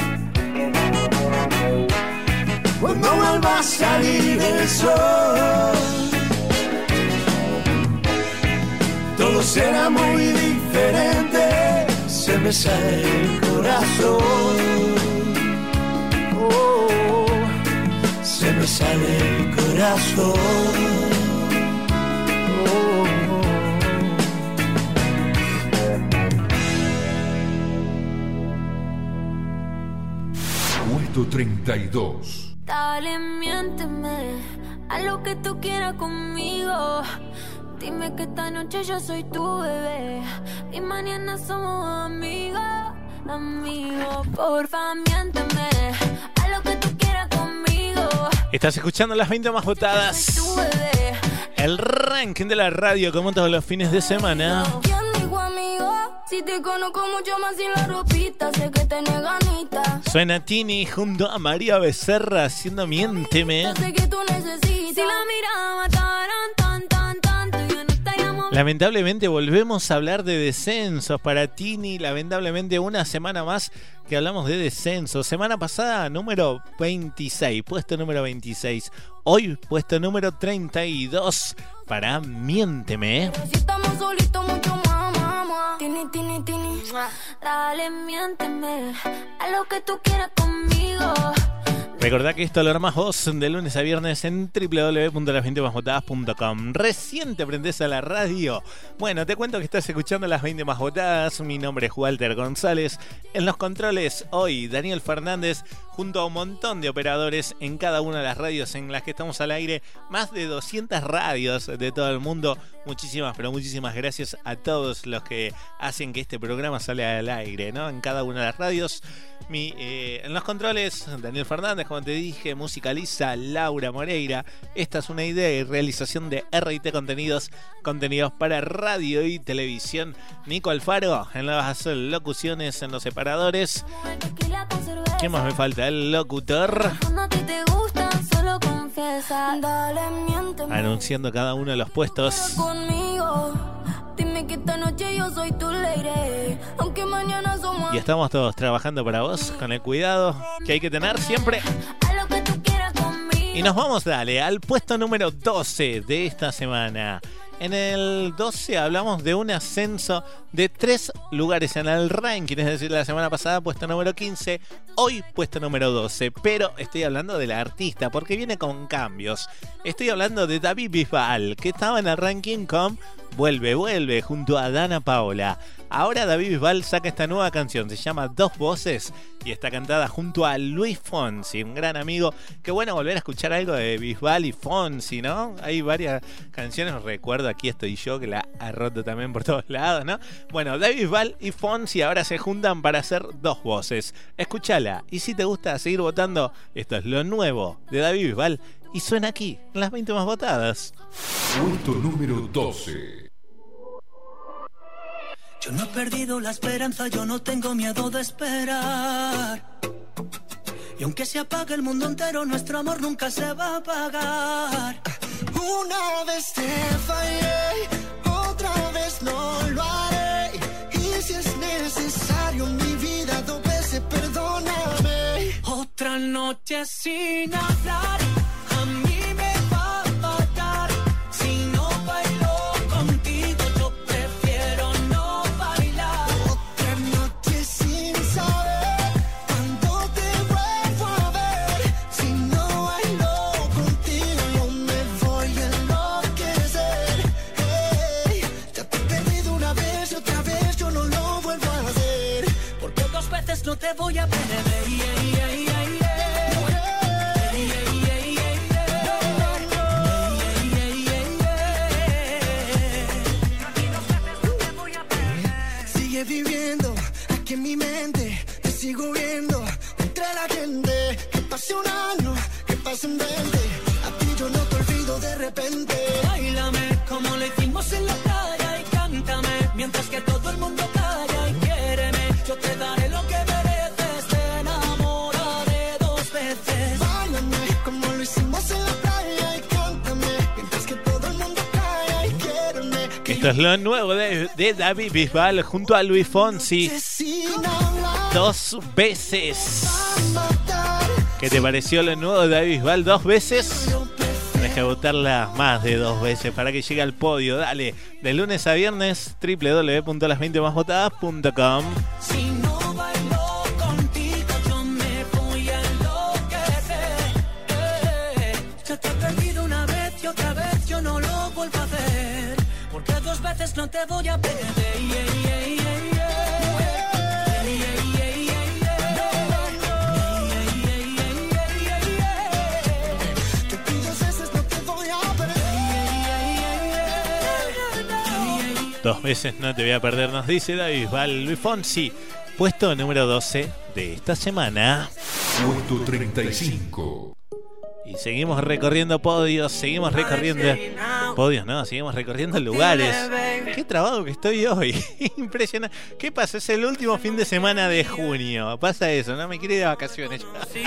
cuando vuelva a salir el sol. Todo será muy diferente, se me sale el corazón. Oh, se me sale el corazón. treinta y dos. Dale, miénteme, haz lo que tú quieras conmigo. Dime que esta noche yo soy tu bebé y mañana somos amigos, amigos. Porfa, miénteme, haz lo que tú quieras conmigo. Estás escuchando las veinte más votadas, el ranking de la radio como todos los fines de semana. Si te conozco mucho más sin la ropita, sé que tenés ganita. Suena Tini junto a María Becerra haciendo Miénteme. Sé que tú necesitas. Si la mirada mataran tan, tan, tanto, yo no estaríamos. Lamentablemente volvemos a hablar de descensos para Tini. Lamentablemente una semana más que hablamos de descensos. Semana pasada número veintiséis, puesto número veintiséis. Hoy puesto número treinta y dos para Miénteme. Si estamos solitos mucho más. Tini, tini, tini. Dale, miénteme, haz lo que tú quieras conmigo. Recordá que esto lo armás vos de lunes a viernes en doble u doble u doble u punto las veinte más votadas punto com. Recién te aprendés a la radio. Bueno, te cuento que estás escuchando Las veinte más votadas. Mi nombre es Walter González. En los controles hoy, Daniel Fernández, junto a un montón de operadores en cada una de las radios en las que estamos al aire. Más de doscientas radios de todo el mundo. Muchísimas, pero muchísimas gracias a todos los que hacen que este programa salga al aire, ¿no? En cada una de las radios. Mi, eh, en los controles, Daniel Fernández, como te dije, musicaliza Laura Moreira. Esta es una idea y realización de R T Contenidos, contenidos para radio y televisión. Nico Alfaro en las locuciones, en los separadores. ¿Quién más me falta? El locutor. Anunciando cada uno de los puestos. Dime que esta noche yo soy tu lady, aunque mañana somos. Y estamos todos trabajando para vos con el cuidado que hay que tener siempre. Y nos vamos, dale, al puesto número doce de esta semana. En el doce hablamos de un ascenso de tres lugares en el ranking, es decir, la semana pasada puesto número quince, hoy puesto número doce, pero estoy hablando de la artista porque viene con cambios. Estoy hablando de David Bisbal, que estaba en el ranking con Vuelve, Vuelve, junto a Dana Paola. Ahora David Bisbal saca esta nueva canción, se llama Dos Voces y está cantada junto a Luis Fonsi, un gran amigo. Qué bueno volver a escuchar algo de Bisbal y Fonsi, ¿no? Hay varias canciones, recuerdo Aquí Estoy Yo, que la ha roto también por todos lados, ¿no? Bueno, David Bisbal y Fonsi ahora se juntan para hacer Dos Voces. Escúchala, y si te gusta seguir votando, esto es lo nuevo de David Bisbal y suena aquí, en las veinte más votadas. Puesto número doce. Yo no he perdido la esperanza, yo no tengo miedo de esperar. Y aunque se apague el mundo entero, nuestro amor nunca se va a apagar. Una vez te fallé, otra vez no lo haré. Y si es necesario mi vida, dos veces perdóname. Otra noche sin hablar, a mí me va a matar. Si no bailo contigo, yo prefiero no bailar. gente. Que pase un año, que pasen veinte. A ti yo no te olvido de repente. Báilame como lo hicimos en la playa y cántame mientras que todo el mundo calla y quiéreme. Yo te daré lo que mereces, te enamoraré dos veces. Báilame como lo hicimos en la playa y cántame mientras que todo el mundo calla y quiéreme. Esto es lo nuevo de, de David Bisbal junto a Luis Fonsi. Dos veces. ¿Qué te pareció lo nuevo de David Bisbal? Dos veces. Tienes que votarla más de dos veces para que llegue al podio. Dale, de lunes a viernes, doble u doble u doble u punto las veinte más votadas punto com. Si no bailo contigo, yo me voy a enloquecer. Eh, yo te he perdido una vez y otra vez yo no lo vuelvo a hacer. Porque dos veces no te voy a perder. Yeah, yeah, yeah, yeah. Dos veces no te voy a perder, nos dice David Bisbal. Luis Fonsi, puesto número doce de esta semana. Puesto treinta y cinco. Y seguimos recorriendo podios, seguimos recorriendo... Podios, no, seguimos recorriendo lugares. Qué trabado que estoy hoy. Impresionante. ¿Qué pasa? Es el último fin de semana de junio. Pasa eso, no me quiero ir de vacaciones.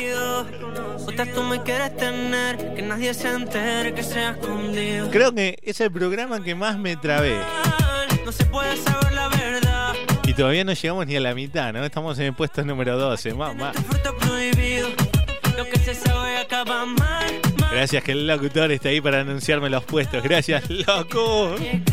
Tú me quieres tener, que nadie se entere que sea escondido. Creo que es el programa que más me trabé. No se puede saber la verdad. Y todavía no llegamos ni a la mitad, ¿no? Estamos en el puesto número doce, mamá. Lo que se sabe acaba mal, mal. Gracias que el locutor está ahí para anunciarme los puestos. Gracias, loco.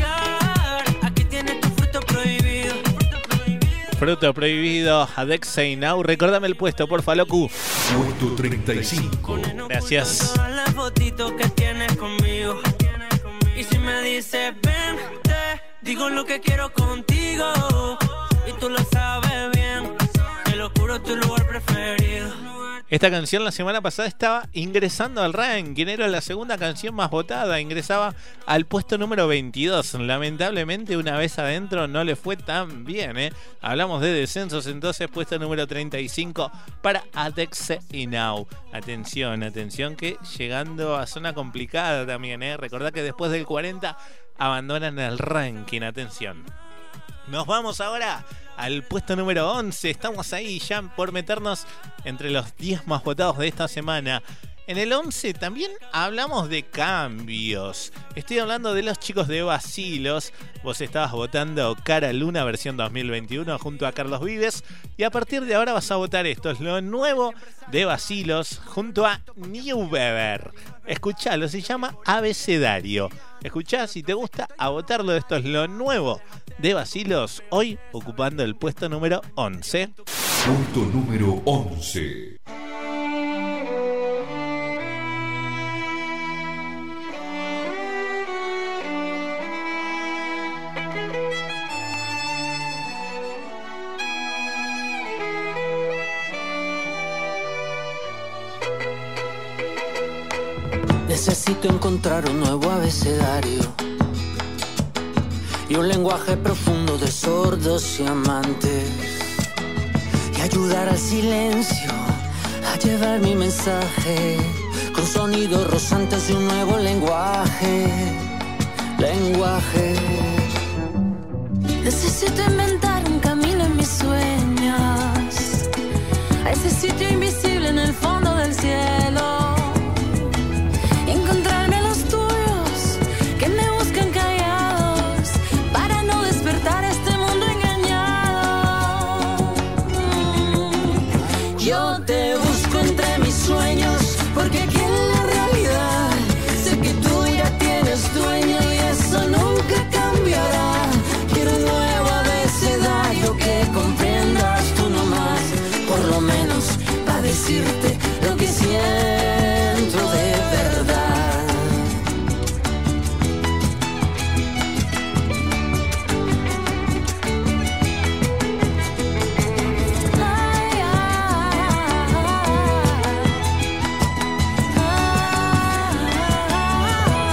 Aquí tienes tu fruto prohibido. Fruto prohibido, Adexei Now. Recordame el puesto, porfa, locu. Puesto treinta y cinco. Gracias. Todas las fotitos que tienes conmigo. Y si me dices ven, te digo lo que quiero contigo. Y tú lo sabes bien. Te lo juro, tu lugar preferido. Esta canción la semana pasada estaba ingresando al ranking, era la segunda canción más votada, ingresaba al puesto número veintidós. Lamentablemente una vez adentro no le fue tan bien, ¿eh? Hablamos de descensos, entonces puesto número treinta y cinco para Adexei Now. Atención, atención que llegando a zona complicada también, ¿eh? Recordá que después del cuarenta abandonan el ranking, atención. Nos vamos ahora al puesto número once. Estamos ahí ya por meternos entre los diez más votados de esta semana. En el once también hablamos de cambios. Estoy hablando de los chicos de Bacilos. Vos estabas votando Cara Luna versión dos mil veintiuno junto a Carlos Vives. Y a partir de ahora vas a votar esto. Es lo nuevo de Bacilos junto a New Beber. Escuchalo, se llama Abecedario. Escuchá, si te gusta, a votarlo. Esto es lo nuevo de Bacilos, hoy ocupando el puesto número once. Puesto número once. Necesito encontrar un nuevo abecedario y un lenguaje profundo de sordos y amantes, y ayudar al silencio a llevar mi mensaje con sonidos rozantes de un nuevo lenguaje, lenguaje. Necesito inventar un camino en mis sueños, a ese sitio invisible en el fondo del cielo. Encontrarme a los tuyos que me buscan callados para no despertar este mundo engañado. Mm. Yo te busco entre mis sueños porque aquí en la realidad sé que tú ya tienes dueño y eso nunca cambiará. Quiero un nuevo abecedario que comprendas tú nomás, por lo menos para decirte lo que siento de verdad.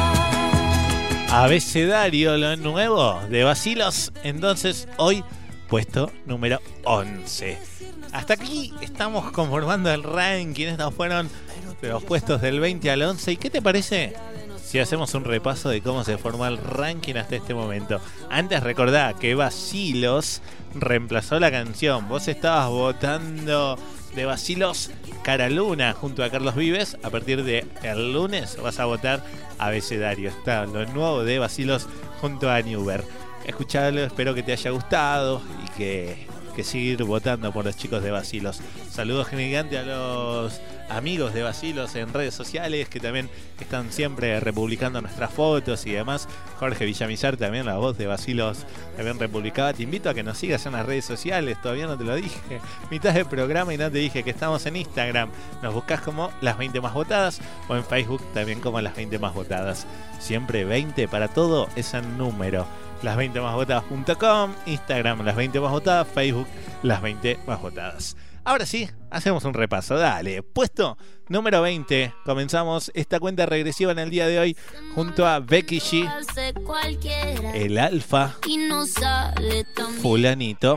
Abecedario, lo nuevo de Bacilos. Entonces, hoy puesto número once. Hasta aquí estamos conformando el ranking. Estos fueron los puestos del veinte al once. ¿Y qué te parece si hacemos un repaso de cómo se formó el ranking hasta este momento? Antes recordá que Vacilos reemplazó la canción. Vos estabas votando de Vacilos Cara Luna junto a Carlos Vives. A partir de el lunes vas a votar Abecedario. Está lo nuevo de Vacilos junto a Newber. Escuchalo, espero que te haya gustado y que, que seguir votando por los chicos de Vacilos. Saludos gigantes a los amigos de Vacilos en redes sociales que también están siempre republicando nuestras fotos y demás. Jorge Villamizar también, la voz de Vacilos, también republicada. Te invito a que nos sigas en las redes sociales, todavía no te lo dije. Mitad del programa y no te dije que estamos en Instagram. Nos buscás como Las veinte Más Votadas o en Facebook también como Las veinte Más Votadas. Siempre veinte para todo es el número. las veinte más votadas punto com, Instagram Las veinte Más Votadas, Facebook Las veinte Más Votadas. Ahora sí, hacemos un repaso, dale. Puesto número veinte, comenzamos esta cuenta regresiva en el día de hoy junto a Becky G, El Alfa, Fulanito.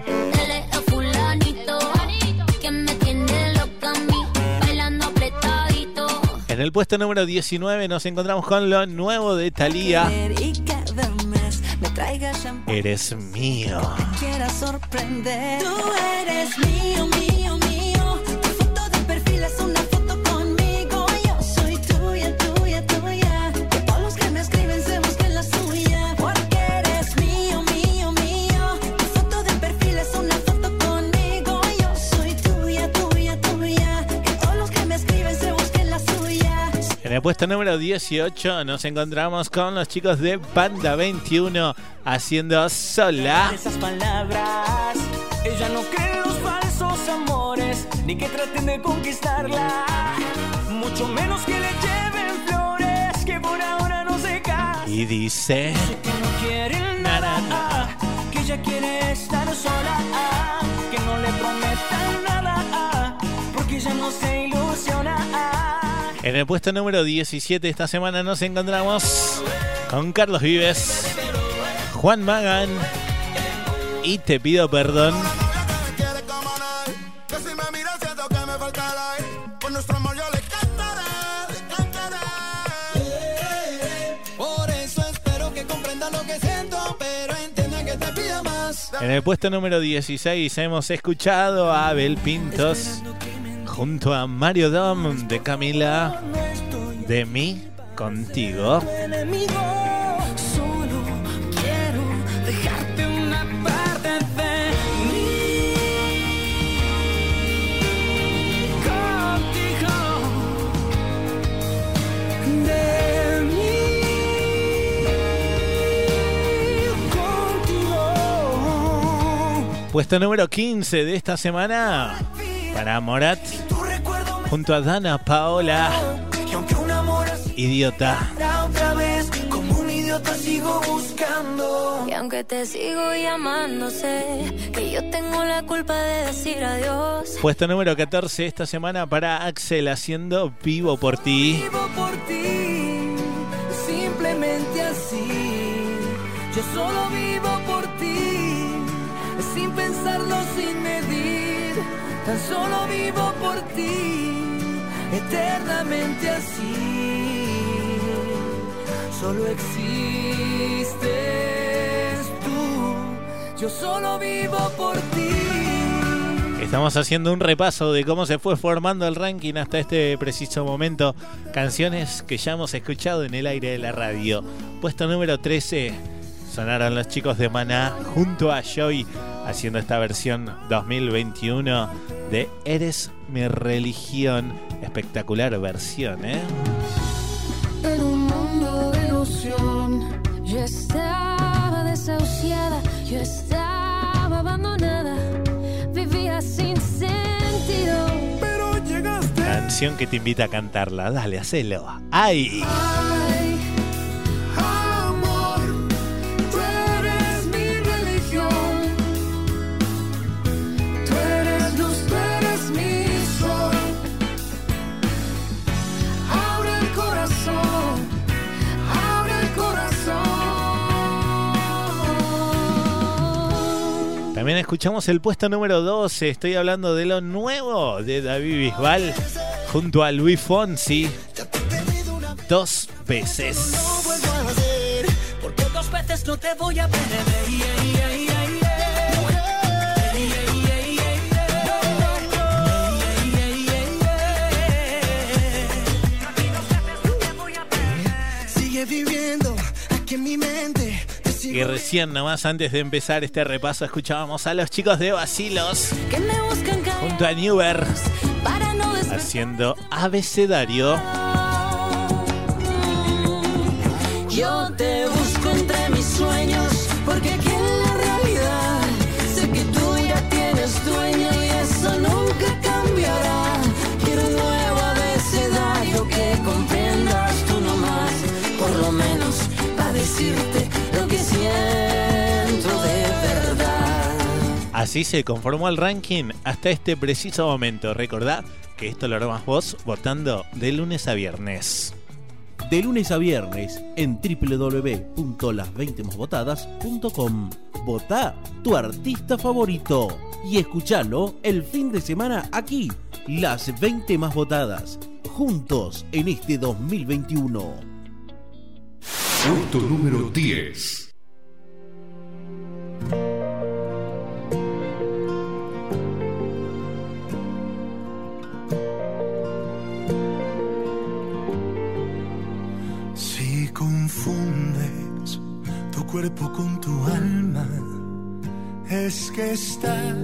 En el puesto número diecinueve nos encontramos con lo nuevo de Thalía, Eres mío. Quiera sorprender. Tú eres mío, mío, mío. Tu foto de perfil es una foto conmigo. Yo soy tuya, tuya, tuya. Que todos los que me escriben se busquen la suya. Porque eres mío, mío, mío. Tu foto de perfil es una foto conmigo. Yo soy tuya, tuya, tuya. Que todos los que me escriben se busquen la suya. En el puesto número dieciocho nos encontramos con los chicos de Panda veintiuno haciendo Sola. Esas palabras, ella no cree en los falsos amores, ni que traten de conquistarla, mucho menos que le lleven flores, que por ahora no se casa. Y dice que no quiere nada, que ella quiere estar sola, que no le prometan nada, porque ella no se ilusiona. En el puesto número diecisiete esta semana nos encontramos con Carlos Vives, Juan Magán y Te Pido Perdón. Por eso espero que comprenda lo que siento, pero entienda que te pido más. En el puesto número dieciséis hemos escuchado a Abel Pintos junto a Mario Dom de Camila, De mí contigo. Solo quiero dejarte una parte de mí contigo, de mí contigo. Puesto número quince de esta semana para Morat junto a Dana Paola, Idiota. Otra vez, como un idiota sigo buscando. Y aunque te sigo llamando, sé que yo tengo la culpa de decir adiós. Puesto número catorce esta semana para Axel haciendo Vivo por ti. Vivo por ti, simplemente así. Yo solo vivo por ti, sin pensarlo, sin medir. Tan solo vivo por ti, eternamente así. Solo existes tú, yo solo vivo por ti. Estamos haciendo un repaso de cómo se fue formando el ranking hasta este preciso momento. Canciones que ya hemos escuchado en el aire de la radio. Puesto número trece, sonaron los chicos de Maná junto a Joy haciendo esta versión dos mil veintiuno de Eres mi religión. Espectacular versión, ¿eh? En un mundo de ilusión, yo estaba desahuciada, yo estaba abandonada, vivía sin sentido. Pero llegaste. Canción que te invita a cantarla, dale, hacelo. ¡Ay! Ay, amor, tú eres mi religión, tú eres luz, tú eres mi sol. Abre el corazón, abre el corazón. También También escuchamos el puesto número doce. Estoy hablando de lo nuevo de David Bisbal junto a Luis Fonsi. Dos veces. No vuelvo a hacer, porque dos veces no te voy a perder. Sigue viviendo aquí en mi mente. Y recién nomás antes de empezar este repaso escuchábamos a los chicos de Bacilos junto a Newber haciendo Abecedario. Yo te busco entre mis sueños, porque aquí en la realidad sé que tú ya tienes dueño y eso nunca cambiará. Quiero un nuevo abecedario que comprendas tú nomás, por lo menos para decirte lo que siento de verdad. Así se conformó el ranking hasta este preciso momento. Recordá que esto lo armás vos votando de lunes a viernes. De lunes a viernes en doble u doble u doble u punto las veinte más votadas punto com. Votá tu artista favorito y escuchalo el fin de semana aquí. Las veinte más votadas, juntos en este dos mil veintiuno. Puesto número diez. Si confundes tu cuerpo con tu alma, es que estás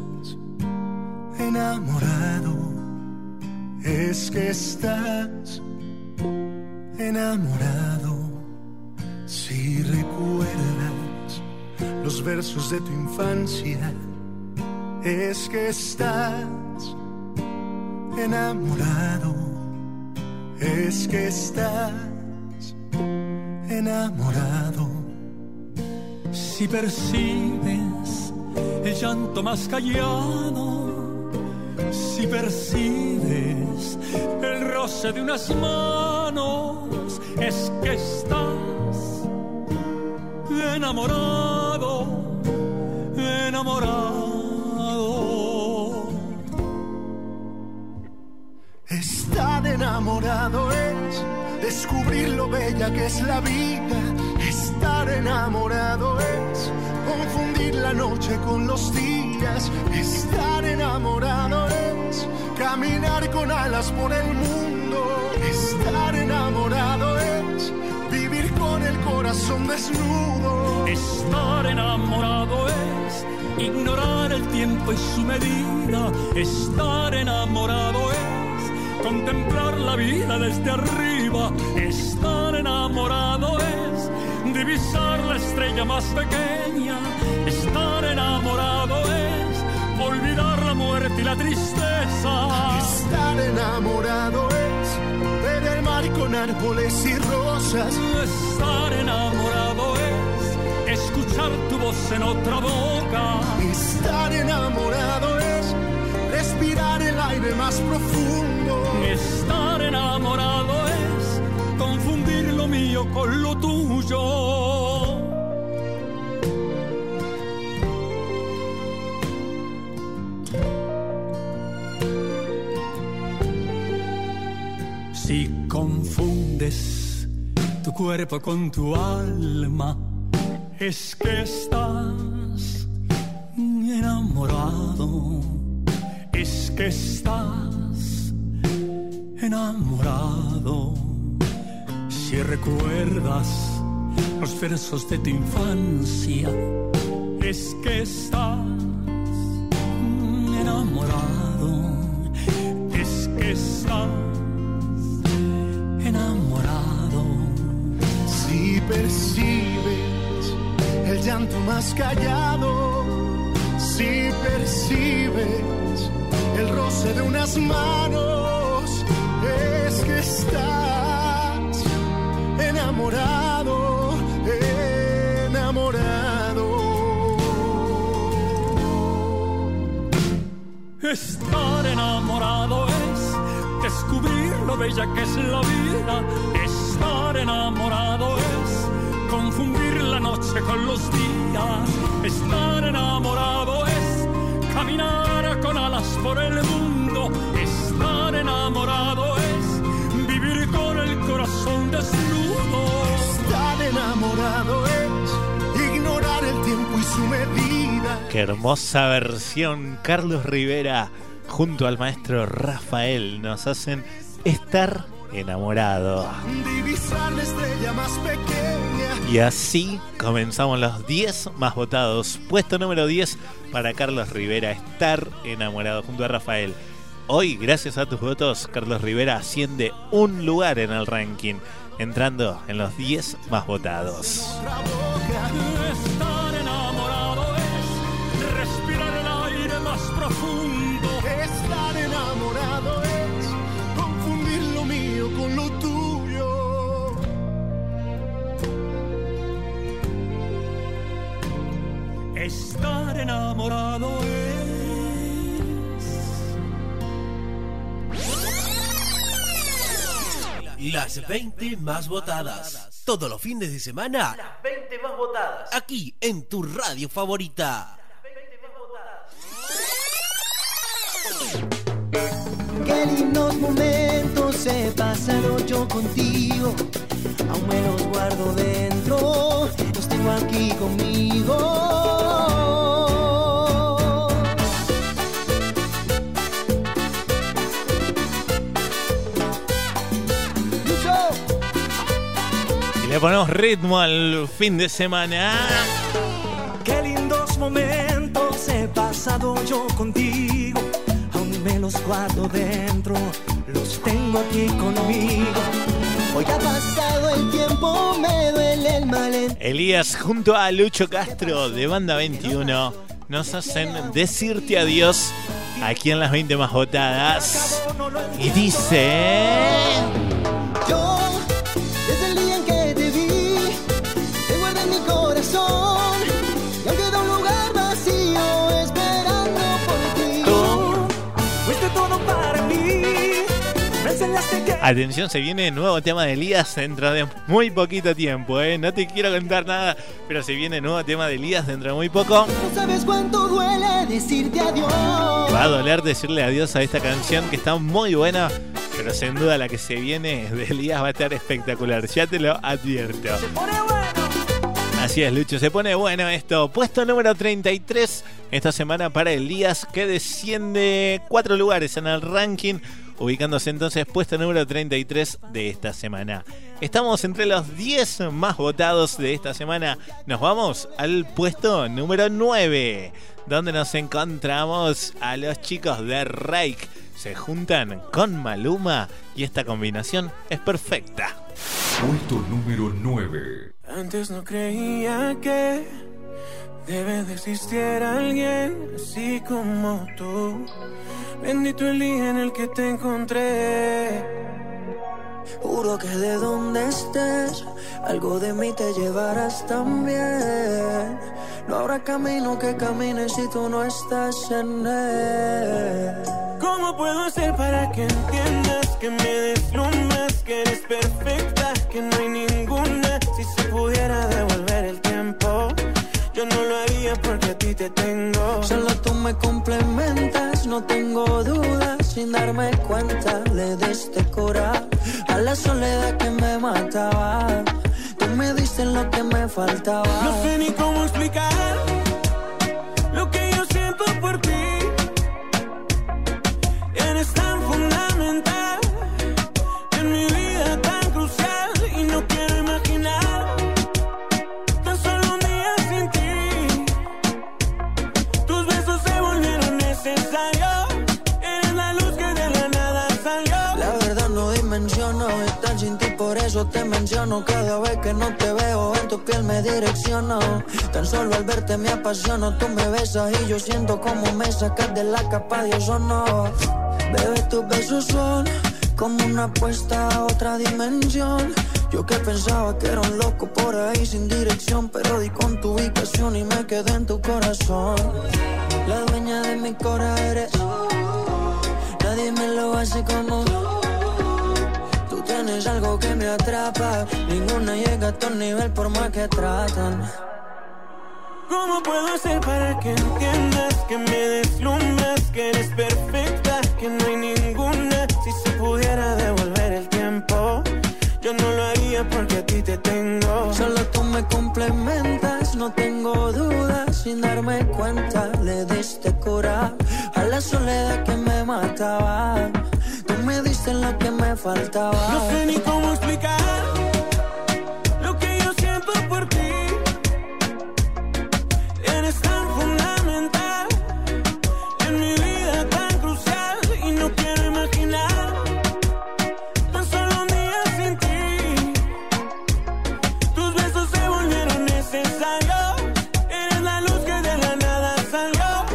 enamorado, es que estás enamorado. Si recuerdas los versos de tu infancia, es que estás enamorado, es que estás enamorado. Si percibes el llanto más callado, si percibes el roce de unas manos, es que estás enamorado, enamorado. Estar enamorado es descubrir lo bella que es la vida. Estar enamorado es confundir la noche con los días. Estar enamorado es caminar con alas por el mundo. Estar enamorado es vivir con el corazón desnudo. Estar enamorado es ignorar el tiempo y su medida. Estar enamorado es contemplar la vida desde arriba. Estar enamorado es divisar la estrella más pequeña. Estar enamorado es olvidar la muerte y la tristeza. Estar enamorado es ver el mar con árboles y rosas. Estar enamorado es escuchar tu voz en otra boca. Estar enamorado es respirar el aire más profundo. Estar enamorado es confundir lo mío con lo tuyo. Si confundes tu cuerpo con tu alma, es que estás enamorado, es que estás enamorado. Si recuerdas los versos de tu infancia, es que estás enamorado, es que estás enamorado. Si percibes el llanto más callado, si percibes el roce de unas manos, es que estás enamorado, enamorado. Estar enamorado es descubrir lo bella que es la vida. Estar enamorado es confundir la noche con los días. Estar enamorado es caminar con alas por el mundo. Estar enamorado es vivir con el corazón desnudo. Estar enamorado es ignorar el tiempo y su medida. Qué hermosa versión. Carlos Rivera junto al maestro Rafael nos hacen estar enamorado. Divisar la estrella más pequeña. Y así comenzamos los diez más votados. Puesto número diez para Carlos Rivera, estar enamorado junto a Rafael. Hoy, gracias a tus votos, Carlos Rivera asciende un lugar en el ranking, entrando en los diez más votados. Estar enamorado es respirar el aire más profundo. Estar enamorado es confundir lo mío con lo tuyo. Estar enamorado es Las veinte más votadas. Todos los fines de semana. Las veinte más votadas. Aquí en tu radio favorita. Qué lindos momentos he pasado yo contigo. Aún me los guardo dentro. Los tengo aquí conmigo. Le ponemos ritmo al fin de semana. Qué lindos momentos he pasado yo contigo. Aún me los guardo dentro, los tengo aquí conmigo. Hoy ha pasado el tiempo, me duele el mal. Elías junto a Lucho Castro de Banda veintiuno nos hacen decirte adiós aquí en las veinte más votadas. Y dice... Yo, desde el día en que te vi, te guardé en mi corazón. Y aún queda un lugar vacío esperando por ti. Tú fuiste todo para mí. Me enseñaste que... Atención, se viene nuevo tema de Elías dentro de muy poquito tiempo, ¿eh? No te quiero contar nada, pero se viene nuevo tema de Elías dentro de muy poco. No sabes cuánto duele decirte adiós. Va a doler decirle adiós a esta canción que está muy buena, pero sin duda la que se viene de Elías va a estar espectacular, ya te lo advierto. Se pone bueno. Así es, Lucho, se pone bueno esto. Puesto número treinta y tres esta semana para Elías, que desciende cuatro lugares en el ranking, ubicándose entonces puesto número treinta y tres de esta semana. Estamos entre los diez más votados de esta semana. Nos vamos al puesto número nueve, donde nos encontramos a los chicos de Reik. Se juntan con Maluma y esta combinación es perfecta. Puesto número nueve. Antes no creía que debe de existir alguien así como tú. Bendito el día en el que te encontré. Juro que de donde estés, algo de mí te llevarás también. No habrá camino que camine si tú no estás en él. ¿Cómo puedo hacer para que entiendas que me deslumbras, que eres perfecta, que no hay ninguna? Si se pudiera devolver el tiempo, yo no lo haría porque a ti te tengo. Solo tú me complementas, no tengo dudas. Sin darme cuenta le diste cura a la soledad que me mataba. Tú me diste lo que me faltaba. No sé ni cómo explicar lo que yo siento por ti. Eres tan fundamental en mi vida, tan crucial, y no quiero imaginar tan solo un día sin ti. Tus besos se volvieron necesarios. Eres la luz que de la nada salió. La verdad no dimensiono estar sin ti, por eso te menciono. Cada vez que no te veo en tu piel me direcciono. Tan solo al verte me apasiono. Tú me besas y yo siento como me sacas de la capa de ozono. Bebé, tus besos son como una apuesta a otra dimensión. Yo que pensaba que era un loco por ahí sin dirección, pero di con tu ubicación y me quedé en tu corazón. La dueña de mi cora eres. Nadie me lo hace como tú. Tú tienes tienes algo que me atrapa. Ninguna llega a tu nivel por más que tratan. ¿Cómo puedo hacer para que entiendas que me deslumbras, que eres perfecta, que no hay ninguna? Si se pudiera devolver el tiempo, yo no lo haría porque a ti te tengo. Solo tú me complementas, no tengo dudas. Sin darme cuenta le diste cura a la soledad que me mataba. Tú me diste lo que me faltaba. No sé ni cómo explicar lo que yo siento por ti. Eres tan fundamental en mi vida, tan crucial, y no quiero imaginar tan solo un día sin ti. Tus besos se volvieron necesarios. Eres la luz que de la nada salió.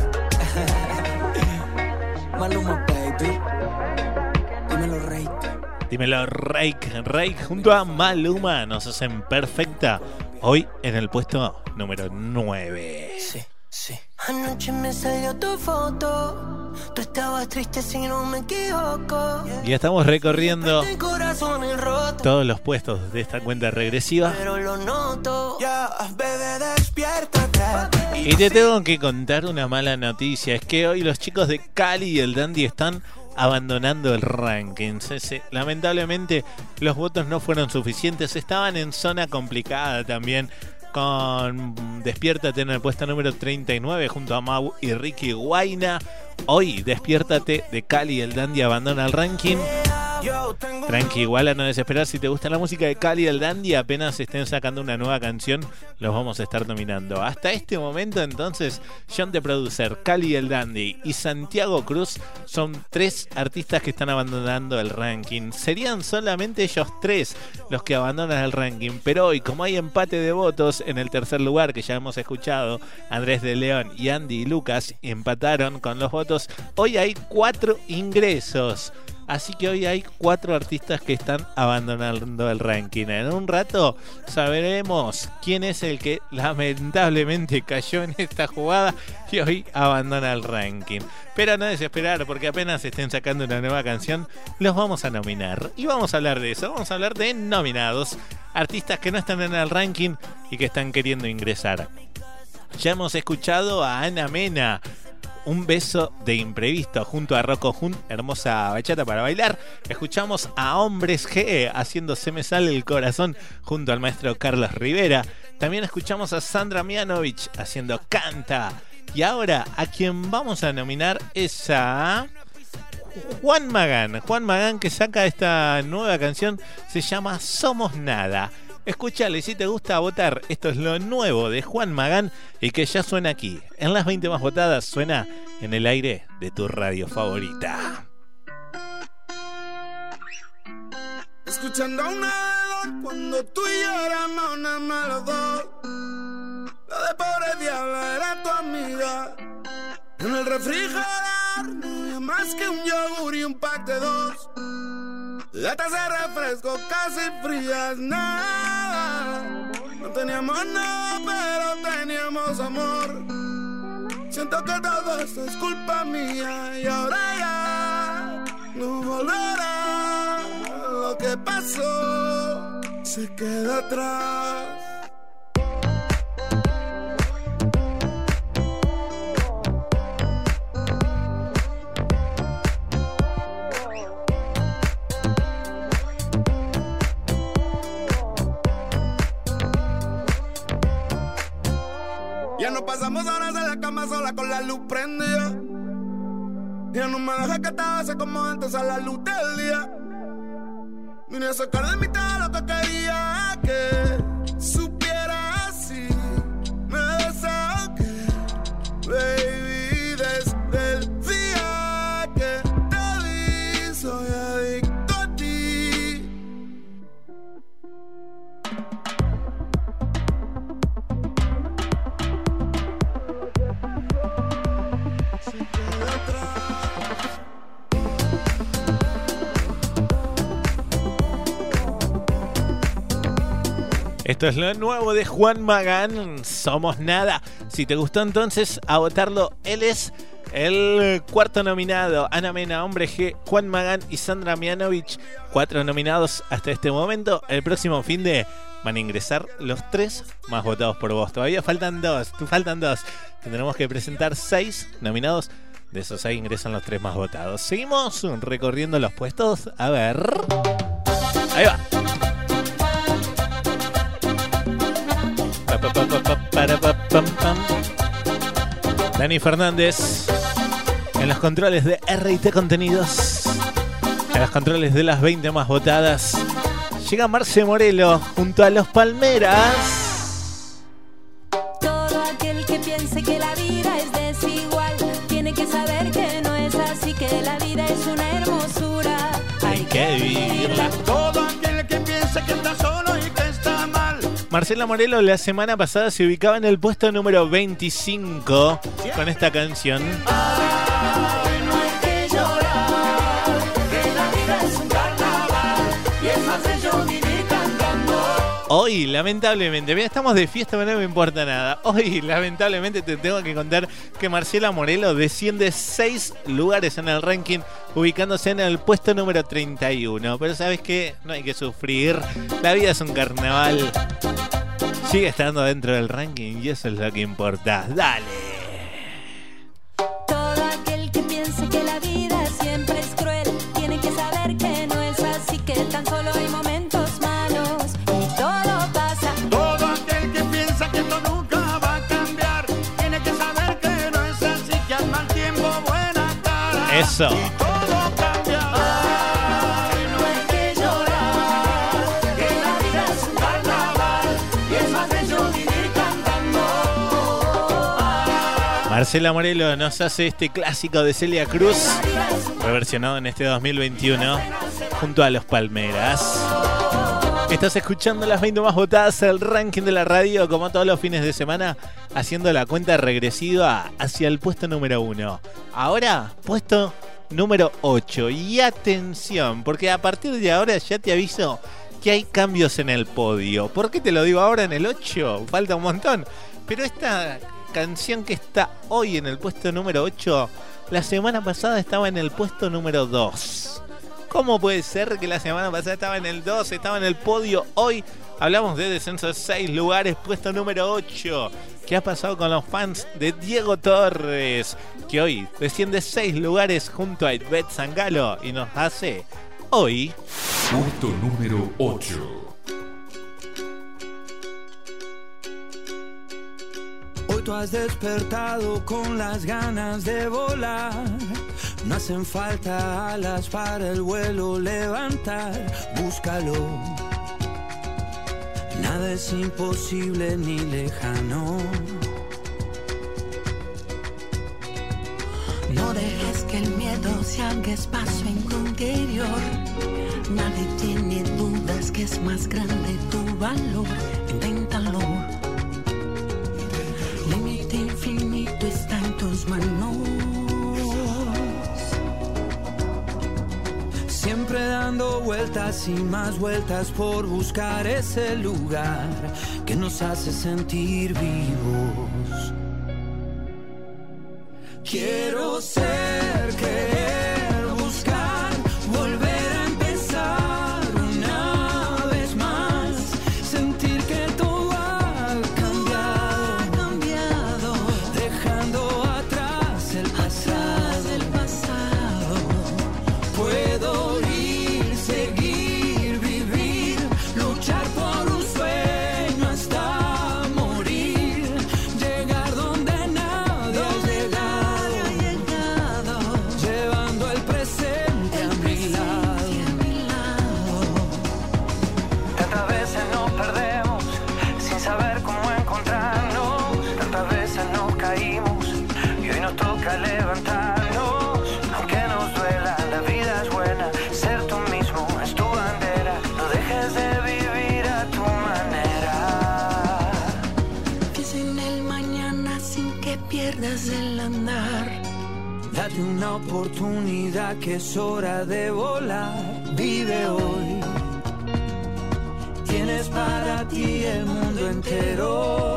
Maluma, baby. Dímelo, Rake. Dímelo, Rake. Rake junto a Maluma nos hacen perfecta. Hoy en el puesto número nueve. Sí, sí. Anoche me salió tu foto. Tú estabas triste si no me equivoco. Y estamos recorriendo El corazón es roto, todos los puestos de esta cuenta regresiva. pero lo noto. Ya, bebé, despiértate. Y te tengo que contar una mala noticia. Es que hoy los chicos de Cali y el Dandy están abandonando el ranking. Lamentablemente los votos no fueron suficientes. Estaban en zona complicada también, con Despiértate en el puesto número treinta y nueve junto a Mau y Ricky Guayna. Hoy Despiértate de Cali y el Dandy abandona el ranking. Tranqui, igual a no desesperar. Si te gusta la música de Cali y el Dandy, apenas estén sacando una nueva canción, los vamos a estar nominando. Hasta este momento, entonces, John the Producer, Cali y el Dandy y Santiago Cruz son tres artistas que están abandonando el ranking. Serían solamente ellos tres los que abandonan el ranking, pero hoy, como hay empate de votos en el tercer lugar, que ya hemos escuchado, Andrés de León y Andy y Lucas empataron con los votos. Hoy hay cuatro ingresos. Así que hoy hay cuatro artistas que están abandonando el ranking. En un rato sabremos quién es el que lamentablemente cayó en esta jugada y hoy abandona el ranking. Pero no desesperar, porque apenas estén sacando una nueva canción, los vamos a nominar. Y vamos a hablar de eso, vamos a hablar de nominados. Artistas que no están en el ranking y que están queriendo ingresar. Ya hemos escuchado a Ana Mena, Un beso de imprevisto, junto a Rocco Hunt, hermosa bachata para bailar. Escuchamos a Hombres G haciendo Se me sale el corazón, junto al maestro Carlos Rivera. También escuchamos a Sandra Mianovich haciendo Canta. Y ahora a quien vamos a nominar es a Juan Magán. Juan Magán, que saca esta nueva canción, se llama Somos Nada. Escúchale, si te gusta votar, esto es lo nuevo de Juan Magán y que ya suena aquí. En las veinte más votadas suena en el aire de tu radio favorita. Escuchando una de dos, cuando tú y yo éramos una más los dos. La de pobre diabla era tu amiga. En el refrigerador no había más que un yogur y un pack de dos. Latas de refresco casi frías, nada. No teníamos nada, pero teníamos amor. Siento que todo esto es culpa mía y ahora ya no volverá. Lo que pasó se queda atrás. Ya no pasamos horas en la cama sola con la luz prendida. Ya no me deja que te bese como antes a la luz del día. Vine a sacar de mi todo lo que quería que supiera así. Me desahogué, baby, desde el día que te vi. Soy adicto a ti. Esto es lo nuevo de Juan Magán, Somos Nada. Si te gustó entonces, a votarlo. Él es el cuarto nominado. Ana Mena, Hombre G, Juan Magán y Sandra Mianovich. Cuatro nominados hasta este momento. El próximo fin de van a ingresar los tres más votados por vos. Todavía faltan dos, tú faltan dos. Tendremos que presentar seis nominados. De esos seis ingresan los tres más votados. Seguimos recorriendo los puestos. A ver. Ahí va. Dani Fernández en los controles de R T Contenidos, en los controles de las veinte más votadas. Llega Marce Morelo junto a Los Palmeras. Todo aquel que piense que la vida es desigual tiene que saber que no es así, que la vida es una hermosura. Hay que vivirla. Todo aquel que piensa que está solo y que está mal. Marcela Morelo la semana pasada se ubicaba en el puesto número veinticinco con esta canción. Ay, no hay que llorar, que la vida es un carnaval y es más bello vivir cantando. Hoy, lamentablemente, mira, estamos de fiesta, pero no me importa nada. Hoy, lamentablemente, te tengo que contar que Marcela Morelo desciende seis lugares en el ranking, ubicándose en el puesto número treinta y uno. Pero ¿sabes qué? No hay que sufrir. La vida es un carnaval. Sigue estando dentro del ranking y eso es lo que importa. ¡Dale! Todo aquel que piense que la vida siempre es cruel tiene que saber que no es así, que tan solo hay momentos malos y todo pasa. Todo aquel que piensa que esto nunca va a cambiar tiene que saber que no es así, que al mal tiempo buena cara. Eso. Y todo cambia. Ay, no hay que llorar, que la vida es un carnaval y es más bello vivir cantando. Marcela Morelo nos hace este clásico de Celia Cruz, reversionado en este dos mil veintiuno, junto a Los Palmeras. Estás escuchando las veinte más votadas, el ranking de la radio, como todos los fines de semana, haciendo la cuenta regresiva hacia el puesto número uno. Ahora, puesto número ocho. Y atención, porque a partir de ahora ya te aviso que hay cambios en el podio. ¿Por qué te lo digo ahora en el ocho? Falta un montón. Pero esta canción que está hoy en el puesto número ocho, la semana pasada estaba en el puesto número dos. ¿Cómo puede ser que la semana pasada estaba en el dos, estaba en el podio? Hoy hablamos de descenso de seis lugares, puesto número ocho. ¿Qué ha pasado con los fans de Diego Torres? Que hoy desciende seis lugares junto a Ivette Sangalo y nos hace hoy puesto número ocho. Hoy tú has despertado con las ganas de volar. No hacen falta alas para el vuelo levantar. Búscalo. Nada es imposible ni lejano. No dejes que el miedo se haga espacio en tu interior. Nadie tiene dudas que es más grande tu valor. Inténtalo. Límite infinito está en tus manos. Siempre dando vueltas y más vueltas por buscar ese lugar que nos hace sentir vivos. Quiero ser, querer, buscar, volver a empezar una vez más. Sentir que todo ha cambiado, cambiado, dejando atrás el pasado, el pasado. Puedo ir, seguir, vivir, luchar por un sueño hasta morir, llegar donde nadie ha llegado, llevando el presente a mi lado. Tantas veces nos perdemos sin saber cómo encontrarnos, tantas veces nos caímos y hoy nos toca levantarnos. Aunque nos duela, la vida es buena, ser tú mismo es tu bandera, no dejes de vivir a tu manera. Piensa en el mañana sin que pierdas el andar. Date una oportunidad que es hora de volar. Vive hoy. Tienes para ti el entero.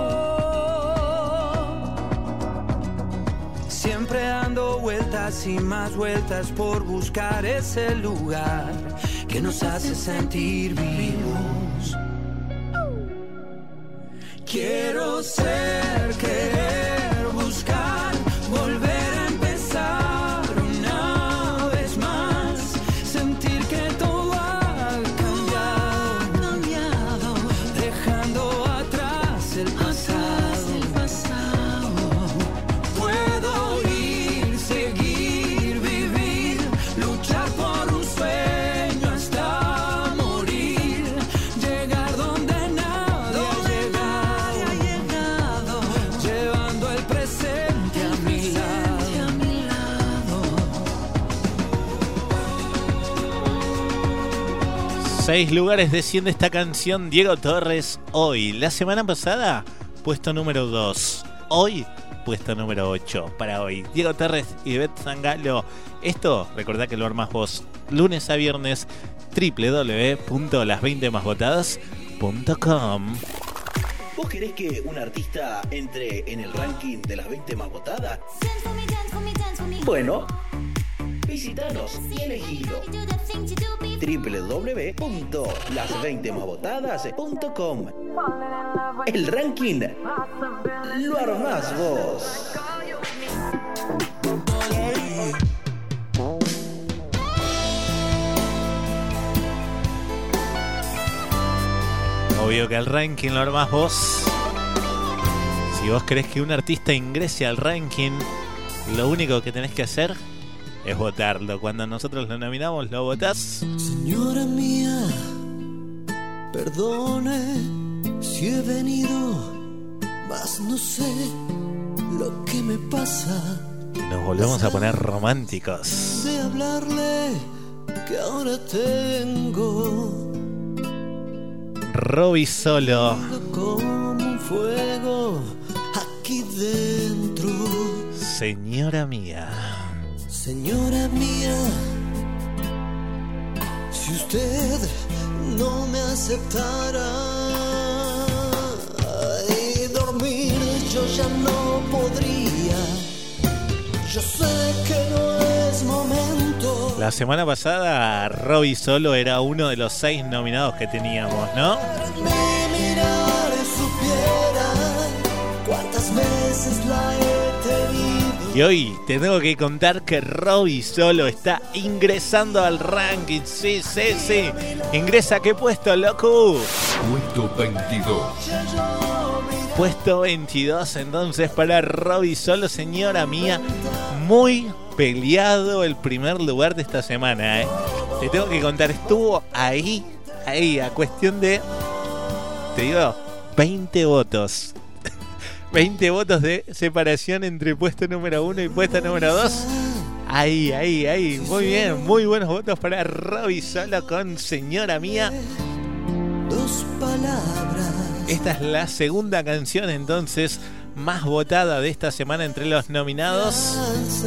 Siempre dando vueltas y más vueltas por buscar ese lugar que nos hace sentir vivos. Quiero ser, querer, buscar, volver a empezar una vez más, sentir que todo ha cambiado, cambiado, dejando atrás el pasado, el pasado. Puedo ir, seguir, vivir, luchar por un sueño hasta morir, llegar donde nadie ha llegado, llevando el presente a mi lado, a mi lado. Seis lugares desciende esta canción Diego Torres hoy. La semana pasada, puesto número dos. Hoy, puesto número ocho. Para hoy, Diego Torres y Beth Zangalo. Esto, recordá que lo armás vos lunes a viernes, doble u doble u doble u punto las veinte más votadas punto com. ¿Vos querés que un artista entre en el ranking de las veinte más votadas? Bueno, visitanos y elegilo. doble u doble u doble u punto las veinte más votadas punto com. El ranking lo armás vos. Obvio que el ranking lo armás vos. Si vos querés que un artista ingrese al ranking, lo único que tenés que hacer es votarlo. Cuando nosotros lo nominamos, lo votás. Señora mía, perdone si he venido, mas no sé lo que me pasa. Y nos volvemos a poner románticos. De hablarle que ahora tengo Robbie Solo. como un fuego aquí dentro. Señora mía. Señora mía, si usted no me aceptara y dormir yo ya no podría. Yo sé que no es momento. La semana pasada Robbie Solo era uno de los seis nominados que teníamos, ¿no? Mi mirar supiera cuántas veces la he tenido. Y hoy te tengo que contar que Robbie Solo está ingresando al ranking. Sí, sí, sí. Ingresa, ¿qué puesto, loco? Puesto veintidós. Puesto veintidós entonces para Robbie Solo, señora mía. Muy peleado el primer lugar de esta semana, ¿eh? Te tengo que contar, estuvo ahí, ahí, a cuestión de, te digo, veinte votos. veinte votos de separación entre puesto número uno y puesto número dos. Ahí, ahí, ahí. Muy bien, muy buenos votos para Robbie Solo con Señora Mía. Dos palabras. Esta es la segunda canción entonces más votada de esta semana entre los nominados.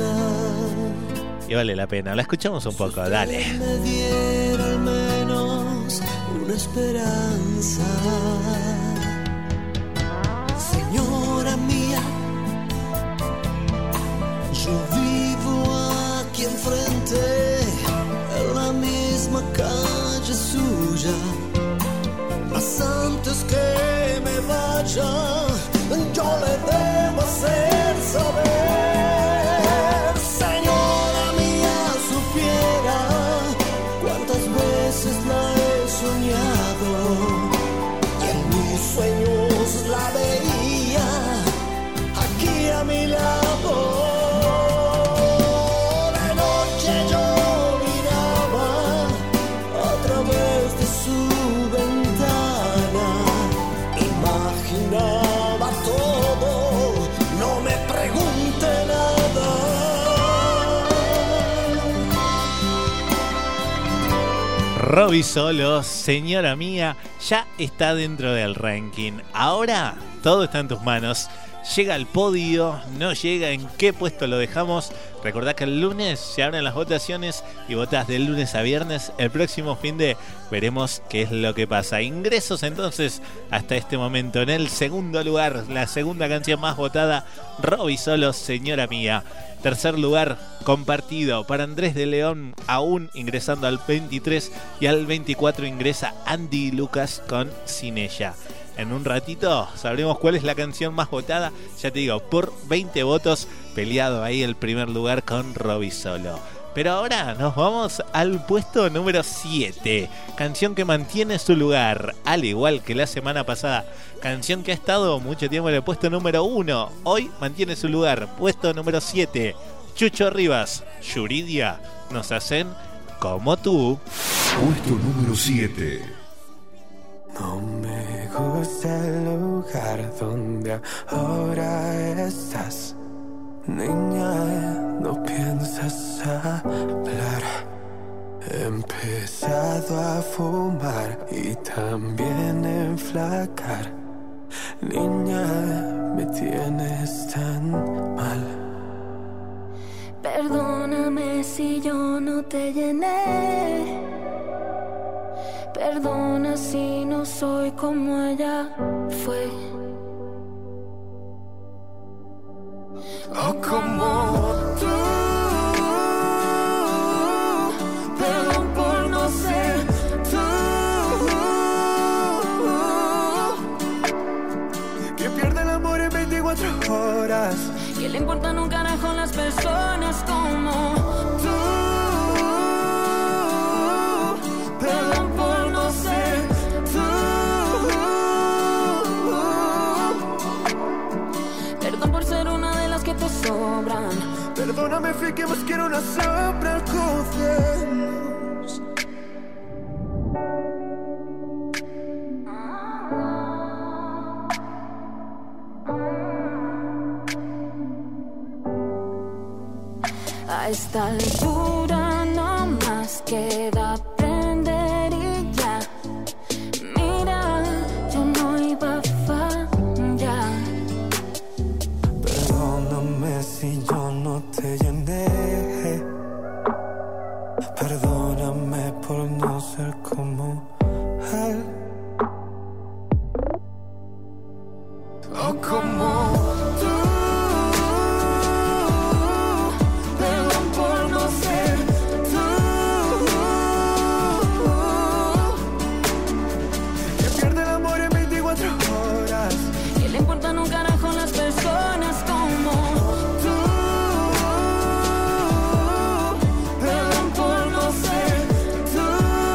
Y vale la pena, la escuchamos un poco, dale. Me diera al menos una esperanza. Señora mía, yo vivo aquí enfrente, en la misma calle suya. Mas antes que me vaya, yo le debo hacer saber. Señora mía, supiera cuántas veces la he soñado, y en mis sueños la veía aquí a mi lado. De noche yo miraba a través de su ventana, imaginaba todo, no me pregunte nada. Robbie Solo, señora mía, ya está dentro del ranking. Ahora todo está en tus manos. llega al podio, no llega, en qué puesto lo dejamos. Recordá que el lunes se abren las votaciones y votás de lunes a viernes. El próximo fin de veremos qué es lo que pasa. Ingresos entonces hasta este momento. En el segundo lugar, la segunda canción más votada, Robbie Solo, Señora Mía. Tercer lugar compartido para Andrés de León, aún ingresando al veintitrés, y al veinticuatro ingresa Andy Lucas con Sin Ella. En un ratito sabremos cuál es la canción más votada, ya te digo, por veinte votos, peleado ahí el primer lugar con Robbie Solo. Pero ahora nos vamos al puesto número siete, canción que mantiene su lugar, al igual que la semana pasada. Canción que ha estado mucho tiempo en el puesto número uno, hoy mantiene su lugar, puesto número siete. Chucho Rivas, Yuridia, Nos hacen como tú. Puesto número siete. No me gusta el lugar donde ahora estás. Niña, no piensas hablar. He empezado a fumar y también enflacar. Niña, me tienes tan mal. Perdóname si yo no te llené. Perdona si no soy como ella fue. O como tú. Perdón por no ser tú. Que pierde el amor en veinticuatro horas. Que le importan un carajo las personas como tú. Perdón por no ser tú. Perdón por ser una de las que te sobran. Perdóname, fui que más quiero una sombra al conocernos. A esta altura no más queda aprender y ya. Mira, yo no iba a fallar. Perdóname si yo no te llené. Perdóname por no ser como él. O como tú. Perdón por no ser tú. Que pierde el amor en veinticuatro horas. Que le importan un carajo las personas como tú. Perdón por no ser tú.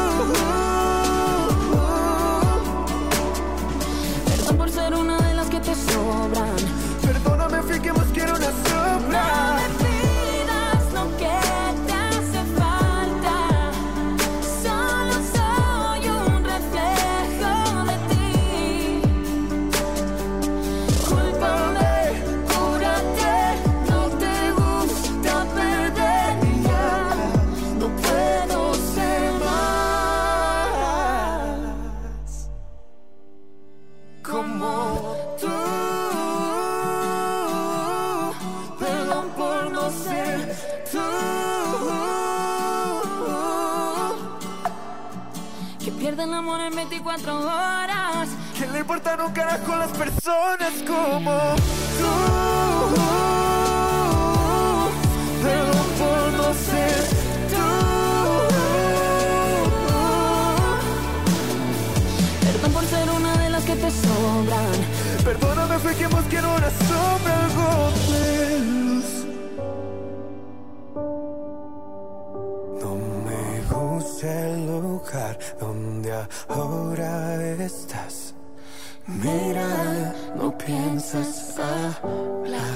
Perdón por ser una de las que te sobran. Perdóname, fui que más quiero una sombra. No me pidas lo que te hace falta. Solo soy un reflejo de ti. Cúlpame, cúrate, no te gusta perder ya. No puedo ser más como tú. Perdón por no ser tú. Que pierde el amor en veinticuatro horas. ¿Qué le importan un carajo a las personas como tú? Perdón por no ser tú. Perdón por ser una de las que te sobran. Perdóname, fue que más quiero una sombra, algo de luz. No me gusta el lugar donde ahora estás. Mira, no piensas hablar.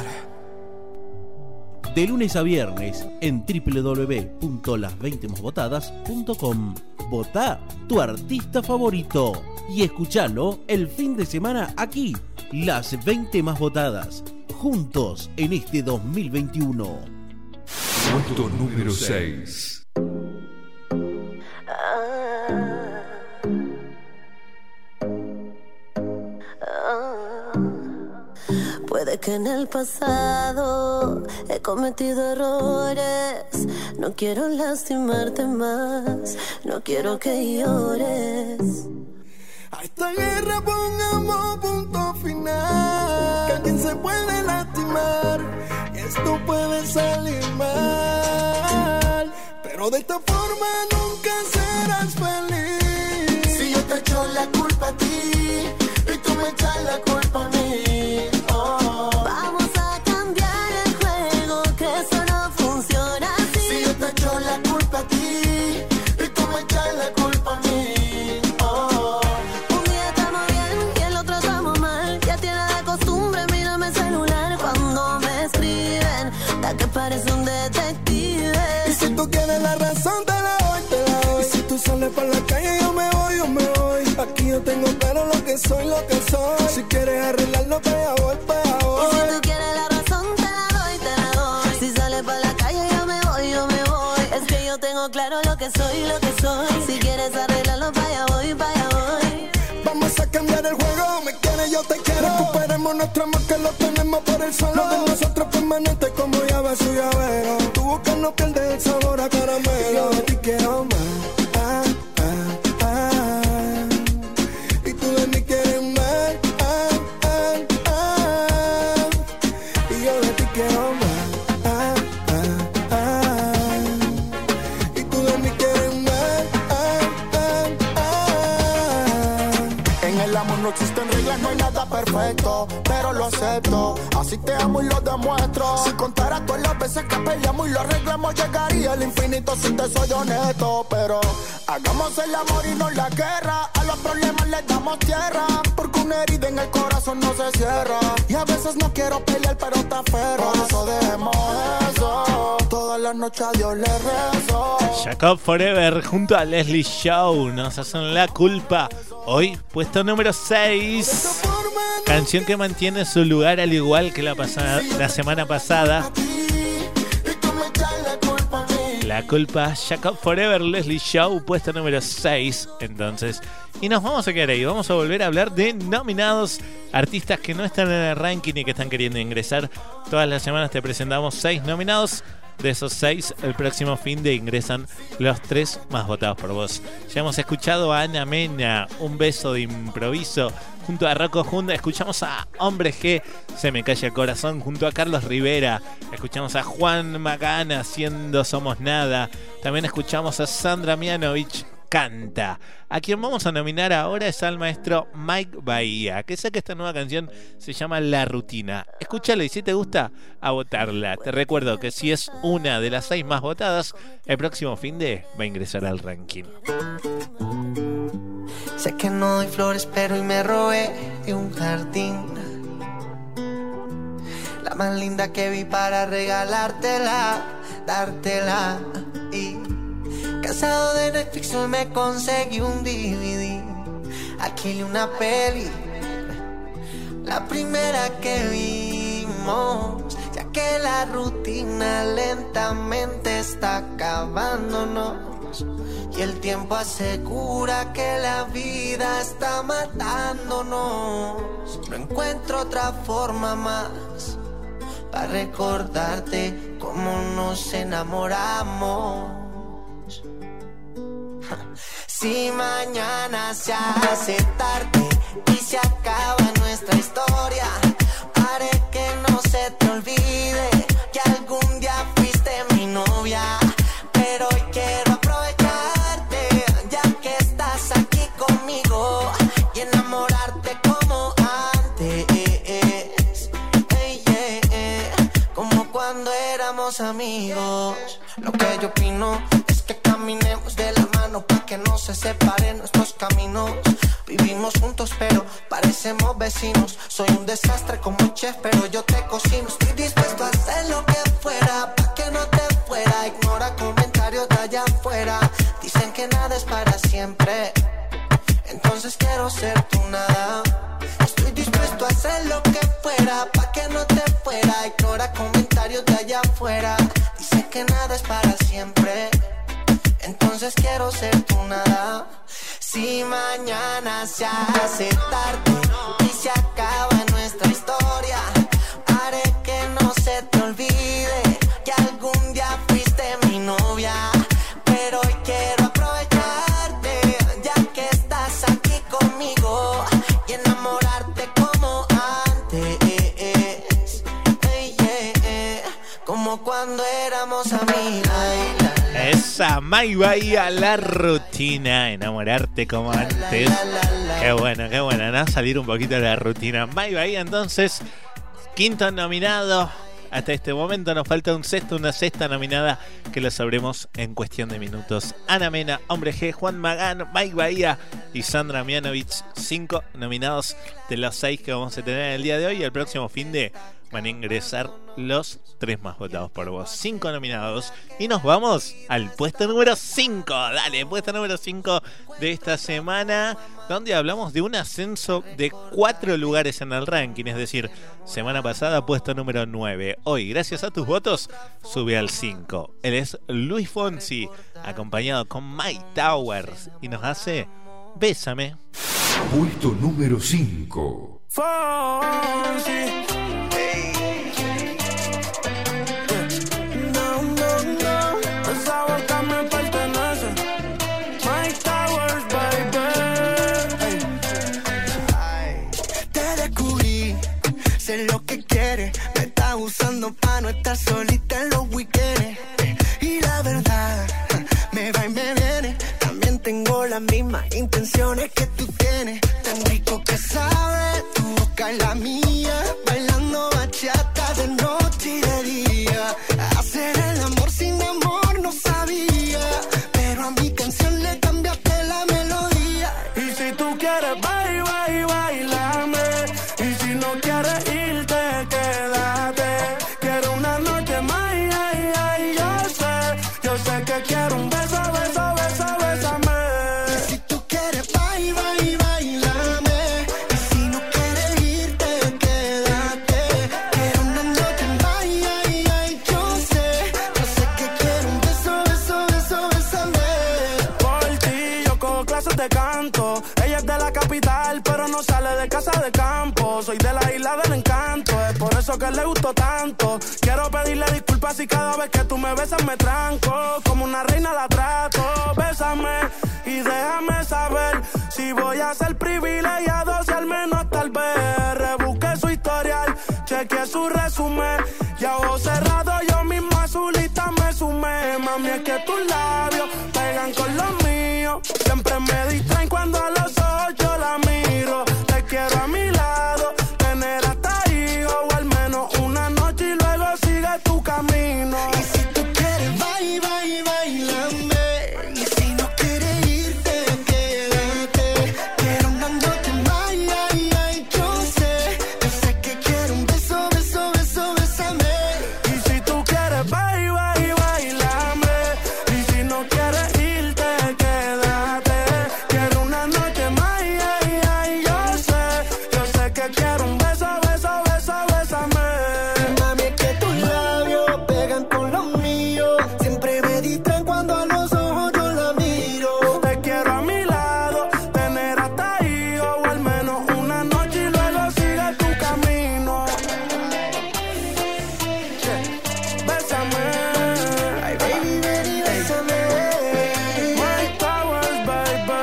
De lunes a viernes en doble u doble u doble u punto las veinte más votadas punto com. Votá tu artista favorito y escuchalo el fin de semana aquí. Las veinte más votadas, juntos en este dos mil veintiuno. Puesto número seis. Puede Sé que en el pasado he cometido errores. No quiero lastimarte más, no quiero que llores. A esta guerra pongamos punto final. Que alguien se puede lastimar y esto puede salir mal, pero de esta forma nunca serás feliz. Si yo te echo la culpa a ti y tú me echas la culpa a mí, oh. Vamos a cambiar el juego, que eso no funciona así. Si yo te echo la culpa a ti y tú me echas la culpa a mí, oh. Un día estamos bien y el otro estamos mal. Ya tiene la costumbre, mírame el celular cuando me escriben, da que parece un detective. Y si tú quieres la razón te la doy, te la doy. Y si tú sales por la calle yo me voy, yo me voy. Aquí yo tengo claro lo que soy, lo que soy. Si quieres arreglarlo, pa' allá voy, pa' allá voy. Y si tú quieres la razón, te la doy, te la doy. Si sales por la calle, yo me voy, yo me voy. Es que yo tengo claro lo que soy, lo que soy. Si quieres arreglarlo, pa' allá voy, pa' allá voy. Vamos a cambiar el juego, me quieres, yo te quiero. Recuperemos nuestro amor que lo tenemos por el suelo. Lo de nosotros permanente como llave su llavero. Tu boca no pierde el sabor a caramelo. Yo de ti quiero más. No existen reglas, no hay nada perfecto, pero lo acepto, así te amo y lo demuestro. Si contara todas las veces que peleamos y lo arreglamos, llegaría al infinito si te soy honesto. Pero hagamos el amor y no la guerra, a los problemas les damos tierra, porque una herida en el corazón no se cierra. Y a veces no quiero pelear pero te aferro, por eso dejemos eso, todas las noches a Dios le rezo. Jacob Forever junto a Leslie Shaw nos hacen La Culpa. Hoy, puesto número seis. Canción que mantiene su lugar al igual que la, pasada, la semana pasada. La Culpa, Jacob Forever, Leslie Shaw, puesto número seis. Entonces, y nos vamos a quedar ahí. Vamos a volver a hablar de nominados, artistas que no están en el ranking y que están queriendo ingresar. Todas las semanas te presentamos seis nominados. De esos seis, el próximo fin de ingresan los tres más votados por vos. Ya hemos escuchado a Ana Mena, Un beso de improviso, junto a Rocco Hunda. Escuchamos a Hombre G, Se me calla el corazón, junto a Carlos Rivera. Escuchamos a Juan Magana haciendo Somos Nada. También escuchamos a Sandra Mianovich, Canta. A quien vamos a nominar ahora es al maestro Mike Bahía, que sé que esta nueva canción se llama La Rutina. Escúchala y si te gusta, a votarla. Te recuerdo que si es una de las seis más votadas, el próximo fin de va a ingresar al ranking. Sé que no doy flores, pero hoy me robé de un jardín la más linda que vi para regalártela, dártela. Y cansado de Netflix hoy me conseguí un D V D, alquilé una peli, la primera que vimos, ya que la rutina lentamente está acabándonos y el tiempo asegura que la vida está matándonos. No encuentro otra forma más para recordarte cómo nos enamoramos. Si mañana se hace tarde y se acaba nuestra historia, haré que no se te olvide que algún día fuiste mi novia. Pero hoy quiero aprovecharte, ya que estás aquí conmigo, y enamorarte como antes, hey, yeah, yeah, como cuando éramos amigos. Lo que yo opino es que caminemos de la mano pa' que no se separen nuestros caminos. Vivimos juntos pero parecemos vecinos. Soy un desastre como chef pero yo te cocino. Estoy dispuesto a hacer lo que fuera pa' que no te fuera. Ignora comentarios de allá afuera. Dicen que nada es para siempre, entonces quiero ser tu nada. Estoy dispuesto a hacer lo que fuera pa' que no te fuera. Ignora comentarios de allá afuera. Dicen que nada es para siempre, entonces quiero ser tu nada. Si mañana se hace tarde y se acaba nuestra historia, olvide que algún día fuiste mi novia. Pero hoy quiero aprovecharte, ya que estás aquí conmigo, y enamorarte como antes, hey, yeah, yeah. Como cuando éramos amigas. Esa May Bahía, La Rutina, enamorarte como antes. Qué bueno, qué bueno, ¿no? Salir un poquito de la rutina. May Bahía, entonces, quinto nominado. Hasta este momento nos falta un sexto, una sexta nominada que lo sabremos en cuestión de minutos. Ana Mena, Hombre G, Juan Magán, May Bahía y Sandra Mianovich. Cinco nominados de los seis que vamos a tener en el día de hoy. Y el próximo fin de van a ingresar los tres más votados por vos. Cinco nominados. Y nos vamos al puesto número cinco. Dale, puesto número cinco de esta semana, donde hablamos de un ascenso de cuatro lugares en el ranking. Es decir, semana pasada puesto número nueve. Hoy, gracias a tus votos, sube al cinco. Él es Luis Fonsi, acompañado con Mike Towers, y nos hace Bésame. Puesto número cinco. Fonsi. No, no, no, esa boca me pertenece. Mike Towers, baby. Ay, te descubrí, sé lo que quieres. Me estás usando pa' no estar solita en los weekends. Y la verdad, me va y me viene. También tengo las mismas intenciones que tú tienes. Tan rico que sabe tu boca y la mía, bailando bachata de noche y de día. Hacer el amor sin amor no sabía, pero a mi canción le cambiaste la melodía. Y si tú quieres bye, bye, bailame. Y si no quieres irte, quédate. Quiero una noche más, ay, ay, yo sé. Yo sé que quiero un beso, beso, beso, bésame. Y si tú quieres bye, bye, bailame. Y si no quieres irte, quédate. Quiero una noche más, ay, ay, yo sé. Yo sé que quiero un beso, beso, beso, bésame. Por ti yo cojo clases de canto. Ella es de la capital, pero no sale de casa de campo. Soy de la isla del encanto, es por eso que le gustó tanto. Quiero pedirle disculpas si cada vez que tú me besas me tranco. Como una reina la trato. Bésame y déjame saber si voy a ser privilegiado, si al menos tal vez rebusqué su historial, chequeé su resumen y a ojos cerrados yo mismo a su lista me sumé. Mami, es que tus labios pegan con los míos, siempre me distraen cuando a los ojos yo la miro. Te quiero a mi lado, tener hasta hijos o al menos una noche y luego sigue tu camino. Y si tú quieres bye, bye, bailame. Y si no quieres irte, quédate. Quiero una noche más, ay, ay, yo sé. Yo sé que quiero un beso, beso, beso, bésame. Y si tú quieres bye, bye, bailame. Y si no quieres irte, quédate. Quiero una noche más, ay, ay, yo sé. Yo sé que quiero un beso, beso, beso, bésame. Mami, es que tus labios pegan con los míos, siempre me distraen cuando a los ojos yo la miro. Te quiero a mi lado, tener hasta hijos o al menos una noche y luego sigue tu camino. Bésame, Ay, baby, ven y bésame. Mike Towers, baby.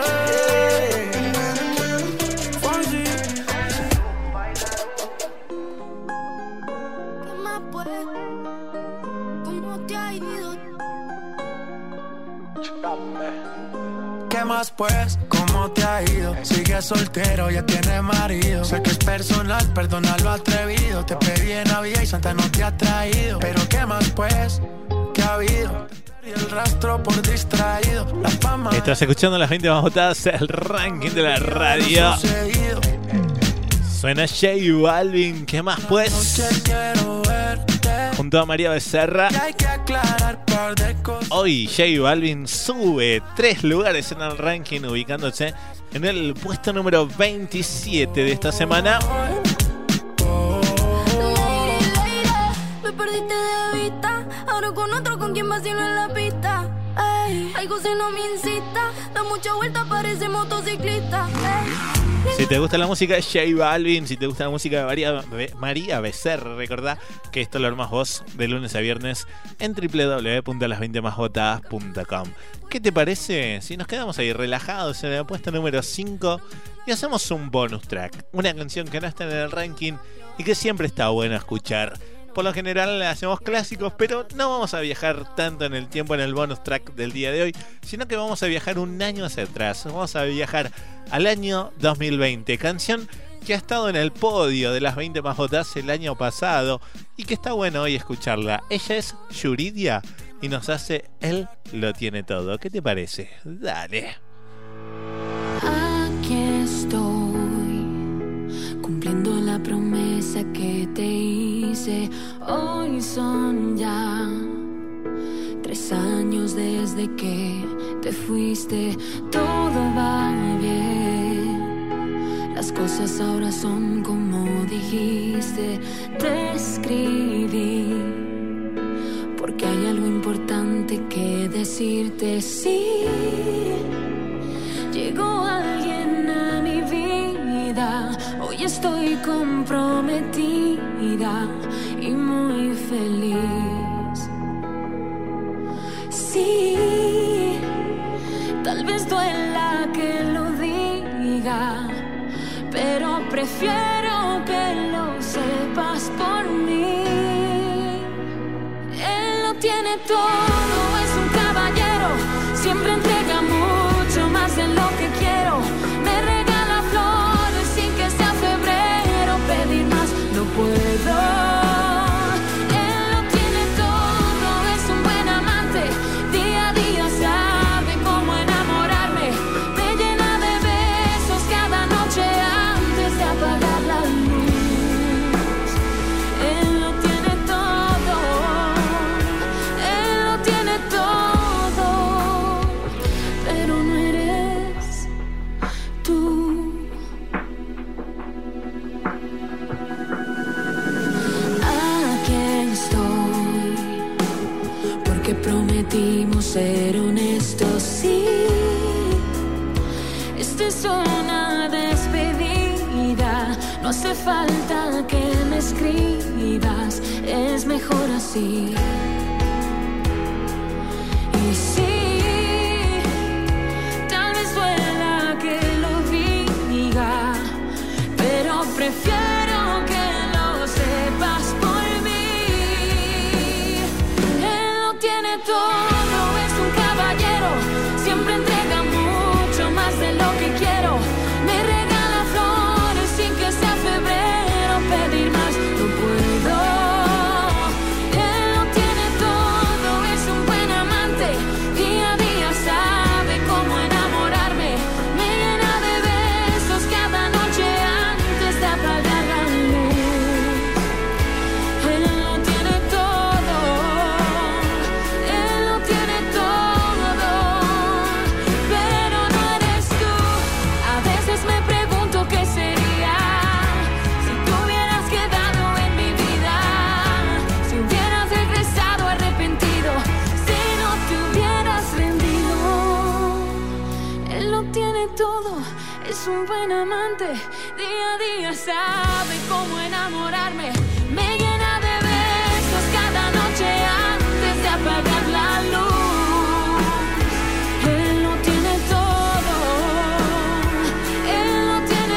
Fonsi. ¿Qué más pues? ¿Cómo te ha ido? ¿Qué más pues? ¿Cómo te ha ido? Sigues soltero, ya tienes marido. Sé que es personal, perdona lo atrevido. Te pedí en Navidad y Santa no te ha traído. Pero ¿qué más pues? ¿Qué ha habido? Y el rastro por distraído. La fama. Estás escuchando las veinte más votadas, el ranking de la radio. Suena J Balvin. ¿Qué más pues? Junto a María Becerra. Hoy J Balvin sube tres lugares en el ranking, ubicándose en el puesto número veintisiete de esta semana. Me perdiste de vista, ahora con otro con quien vacilo en la pista. Ey, algo si no me incita, da mucha vuelta, parece motociclista. Ey. Si te gusta la música de J Balvin, si te gusta la música de María, María Becerra, recordá que esto lo armas vos de lunes a viernes en doble u doble u doble u punto las veinte más votadas punto com. ¿Qué te parece si nos quedamos ahí relajados en la puesta número cinco y hacemos un bonus track? Una canción que no está en el ranking y que siempre está bueno escuchar. Por lo general hacemos clásicos, pero no vamos a viajar tanto en el tiempo en el bonus track del día de hoy, sino que vamos a viajar un año hacia atrás. Vamos a viajar al año dos mil veinte, canción que ha estado en el podio de las veinte más votadas el año pasado y que está bueno hoy escucharla. Ella es Yuridia y nos hace Él lo tiene todo. ¿Qué te parece? Dale. Aquí estoy, cumpliendo la promesa que te hice. Hoy son ya tres años desde que te fuiste. Todo va bien, las cosas ahora son como dijiste. Te escribí porque hay algo importante que decirte. Sí, llegó alguien a mi vida. Hoy estoy comprometida y muy feliz. Sí, tal vez duela que lo diga, pero prefiero que lo sepas por mí. Él lo tiene todo, es un caballero, siempre entrega mucho más de lo que quiero. Me regala flores sin que sea febrero, pedir más no puedo. Ser honestos, sí. Esta es una despedida. No hace falta que me escribas, es mejor así. Y sí, tal vez duela que lo diga, pero prefiero que lo sepas por mí. Él lo tiene todo. Siempre entrega mucho más de lo que quiero. Me regala flores sin que sea febrero, pedir más no puedo. Él lo tiene todo, es un buen amante. Día a día sabe cómo enamorarme. Me llena de besos cada noche antes de apagar la luz. Él lo tiene todo, él lo tiene todo. Es un buen amante, día a día sabe cómo enamorarme. Me llena de besos cada noche antes de apagar la luz. Él lo tiene todo, él lo tiene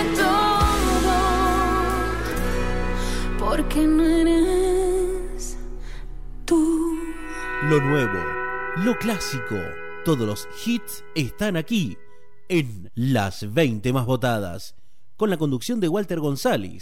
todo, porque no eres tú. Lo nuevo, lo clásico, todos los hits están aquí en Las veinte más votadas, con la conducción de Walter González.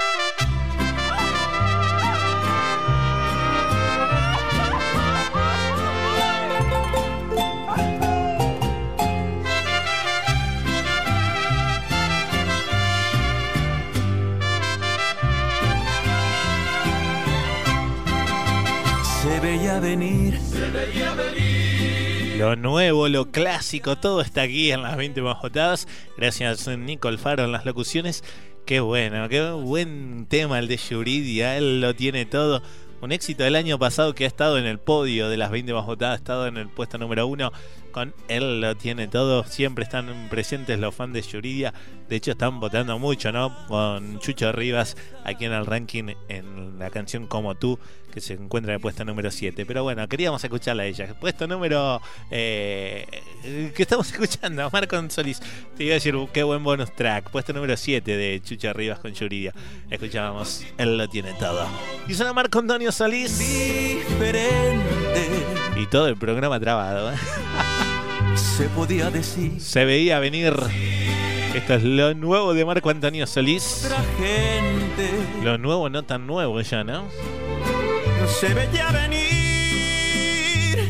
Se veía venir, se veía venir. Lo nuevo, lo clásico, todo está aquí en las veinte más votadas. Gracias Nico Alfaro en las locuciones. Qué bueno, qué buen tema el de Yuridia. Él lo tiene todo. Un éxito del año pasado que ha estado en el podio de las veinte más votadas. Ha estado en el puesto número uno con Él lo tiene todo. Siempre están presentes los fans de Yuridia. De hecho están votando mucho, ¿no? Con Chucho Rivas aquí en el ranking en la canción Como Tú, que se encuentra en el puesto número siete. Pero bueno, queríamos escucharla a ella. Puesto número eh, que estamos escuchando, Marco Solís. Te iba a decir, qué buen bonus track. Puesto número siete de Chucho Rivas con Yuridia. Escuchábamos Él lo tiene todo. Y suena Marco Antonio Solís. Diferente. Y todo el programa trabado, ¿eh? Se podía decir. Se veía venir. Esto es lo nuevo de Marco Antonio Solís. Otra gente. Lo nuevo no tan nuevo ya, ¿no? Se veía venir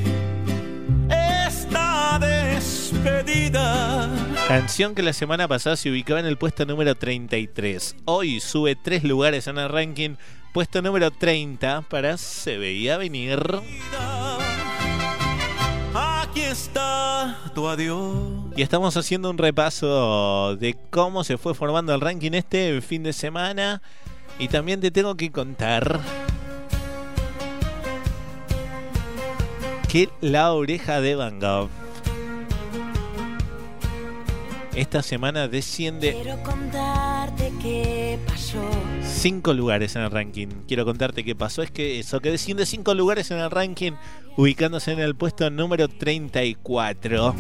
esta despedida. Canción que la semana pasada se ubicaba en el puesto número treinta y tres. Hoy sube tres lugares en el ranking. Puesto número treinta para Se veía venir. Aquí está tu adiós. Y estamos haciendo un repaso de cómo se fue formando el ranking este fin de semana. Y también te tengo que contar que La Oreja de Van Gogh esta semana desciende Quiero contarte qué pasó. cinco lugares en el ranking. Quiero contarte qué pasó. Es que eso, que desciende cinco lugares en el ranking, ubicándose en el puesto número treinta y cuatro.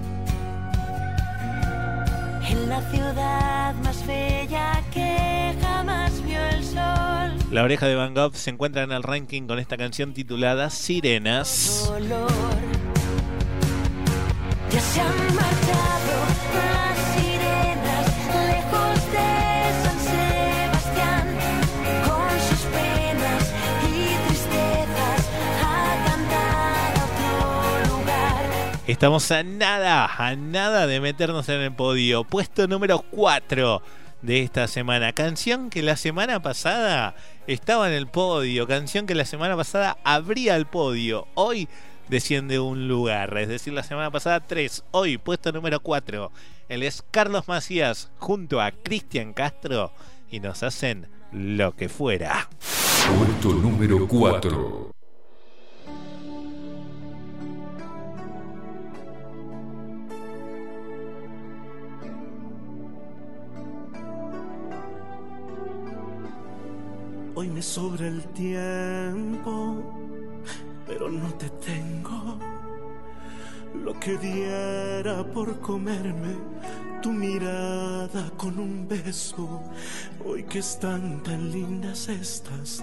En la ciudad más bella que jamás vio el sol. La Oreja de Van Gogh se encuentra en el ranking con esta canción titulada Sirenas. Dolor. Ya se han marchado las sirenas lejos de San Sebastián, con sus penas y tristezas a cantar a otro lugar. Estamos a nada, a nada de meternos en el podio. Puesto número cuatro de esta semana. Canción que la semana pasada estaba en el podio. Canción que la semana pasada abría el podio. Hoy desciende un lugar. Es decir, la semana pasada tres. Hoy puesto número cuatro. Él es Carlos Macías junto a Cristian Castro. Y nos hacen Lo que fuera. Puesto número cuatro. Hoy me sobra el tiempo, pero no te tengo. Lo que diera por comerme tu mirada con un beso. Hoy que están tan lindas estas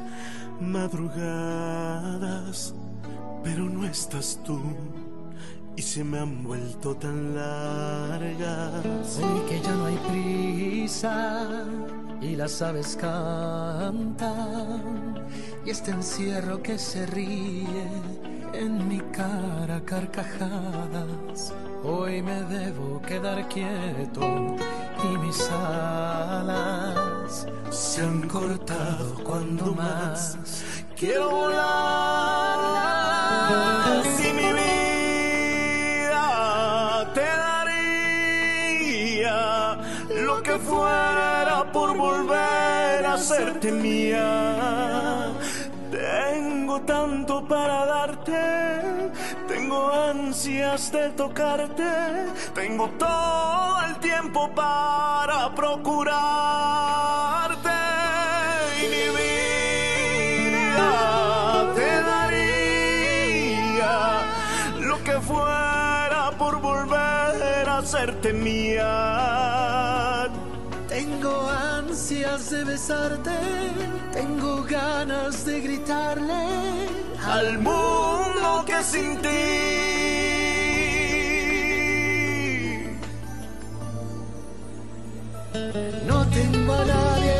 madrugadas, pero no estás tú y se me han vuelto tan largas. Hoy que ya no hay prisa y las aves cantan, y este encierro que se ríe en mi cara carcajadas. Hoy me debo quedar quieto y mis alas se han cortado cuando más quiero volar. Si mi vida te daría lo que fuera por volver a serte mía. Tengo tanto para darte, tengo ansias de tocarte, tengo todo el tiempo para procurarte. Y mi vida te daría lo que fuera por volver a serte mía. Tengo ansias de besarte, tengo ganas de gritarle al mundo que sin ti no tengo a nadie.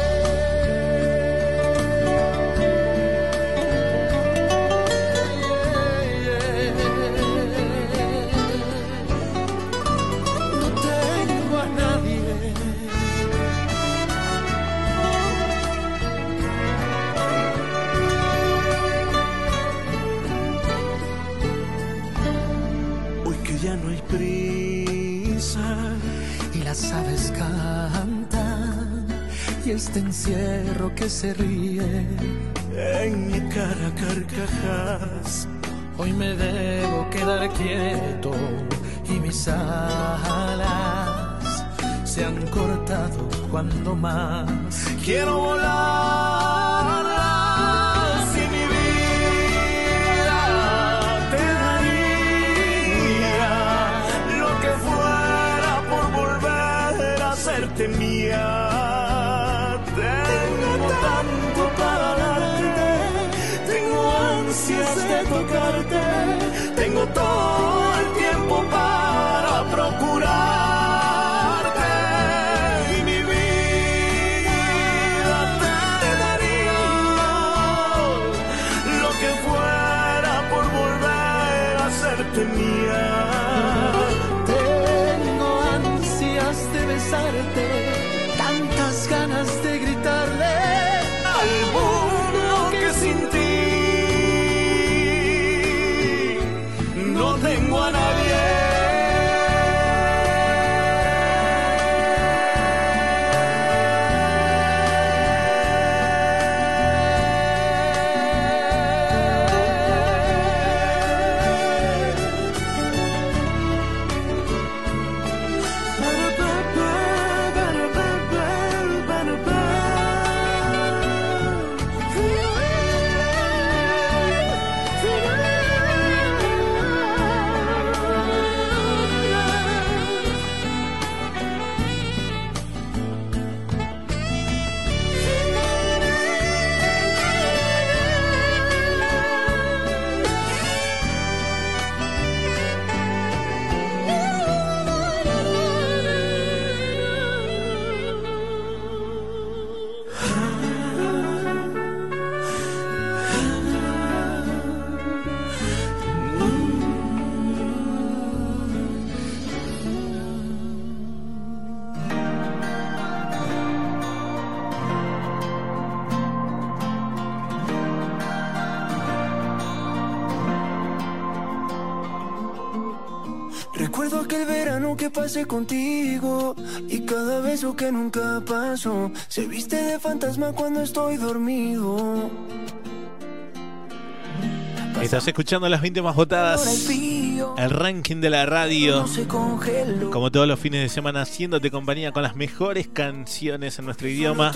Ya no hay prisa y las aves cantan, y este encierro que se ríe en mi cara carcajadas. Hoy me debo quedar quieto y mis alas se han cortado cuando más quiero volar. Si mi vida te daría lo que fuera por volver a serte mía. Tengo tanto para darte, tengo ansias de tocarte, tengo todo el tiempo para procurarte y mi vida te daría lo que fuera por volver a serte mía. Tengo ansias de besarte, tantas ganas de gritarle al mundo que sin ti no tengo a nadie. Recuerdo aquel verano que pasé contigo y cada beso que nunca pasó se viste de fantasma cuando estoy dormido. Estás escuchando las veinte más votadas, el ranking de la radio, como todos los fines de semana, haciéndote compañía con las mejores canciones en nuestro idioma.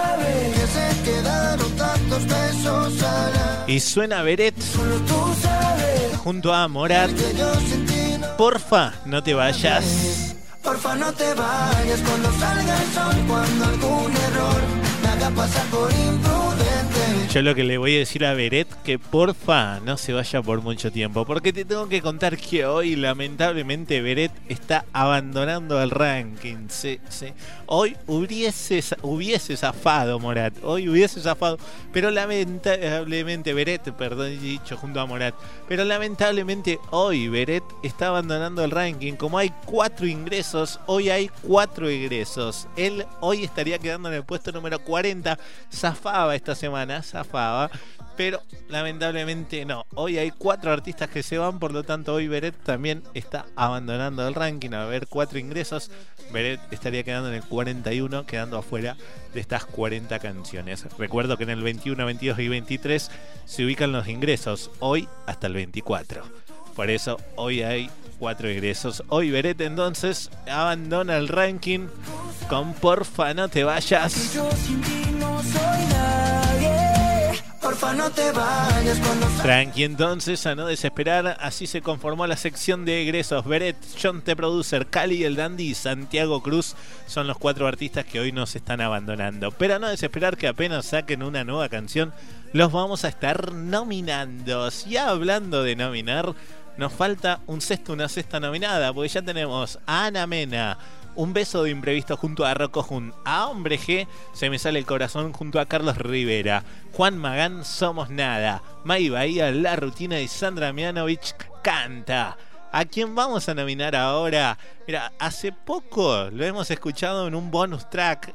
Y suena Beret junto a Morat. Porfa, no te vayas. Porfa, no te vayas cuando salga el sol, cuando algún error me haga pasar por imprudente. Yo lo que le voy a decir a Beret, que porfa no se vaya por mucho tiempo, porque te tengo que contar que hoy lamentablemente Beret está abandonando el ranking. Sí, sí. Hoy hubiese, hubiese zafado Morat, hoy hubiese zafado, pero lamentablemente Beret, perdón, he dicho junto a Morat, pero lamentablemente hoy Beret está abandonando el ranking. Como hay cuatro ingresos, hoy hay cuatro ingresos. Él hoy estaría quedando en el puesto número cuarenta, zafaba esta semana, zafaba, pero lamentablemente no. Hoy hay cuatro artistas que se van, por lo tanto hoy Beret también está abandonando el ranking. A ver, cuatro ingresos, Beret estaría quedando en el cuarenta y uno, quedando afuera de estas cuarenta canciones. Recuerdo que en el veintiuno, veintidós y veintitrés se ubican los ingresos, hoy hasta el veinticuatro. Por eso hoy hay cuatro ingresos. Hoy Beret entonces abandona el ranking con Porfa no te vayas. Yo sin ti no soy nadie. Porfa no te vayas cuando... Tranqui entonces, a no desesperar. Así se conformó la sección de egresos. Beret, John T. Producer, Cali el Dandy y Santiago Cruz son los cuatro artistas que hoy nos están abandonando. Pero a no desesperar, que apenas saquen una nueva canción los vamos a estar nominando. Ya hablando de nominar, nos falta un sexto, una sexta nominada, porque ya tenemos a Ana Mena, Un beso de imprevisto junto a Rocco Jun, a Hombre G, Se me sale el corazón junto a Carlos Rivera, Juan Magán, Somos nada, May Bahía, La rutina y Sandra Mianovich, Canta. ¿A quién vamos a nominar ahora? Mira, hace poco lo hemos escuchado en un bonus track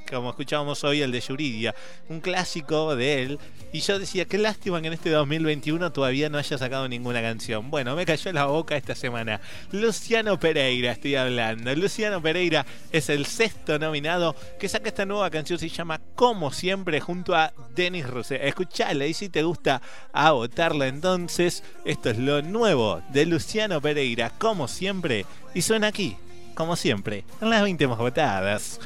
como escuchábamos hoy el de Yuridia, un clásico de él. Y yo decía, qué lástima que en este dos mil veintiuno todavía no haya sacado ninguna canción. Bueno, me cayó la boca esta semana. Luciano Pereira estoy hablando. Luciano Pereira es el sexto nominado que saca esta nueva canción, se llama Como Siempre, junto a Denis Rousseff. Escuchala y si te gusta, a votarla entonces. Esto es lo nuevo de Luciano Pereira, Como Siempre, y suena aquí, como siempre, en las veinte más votadas.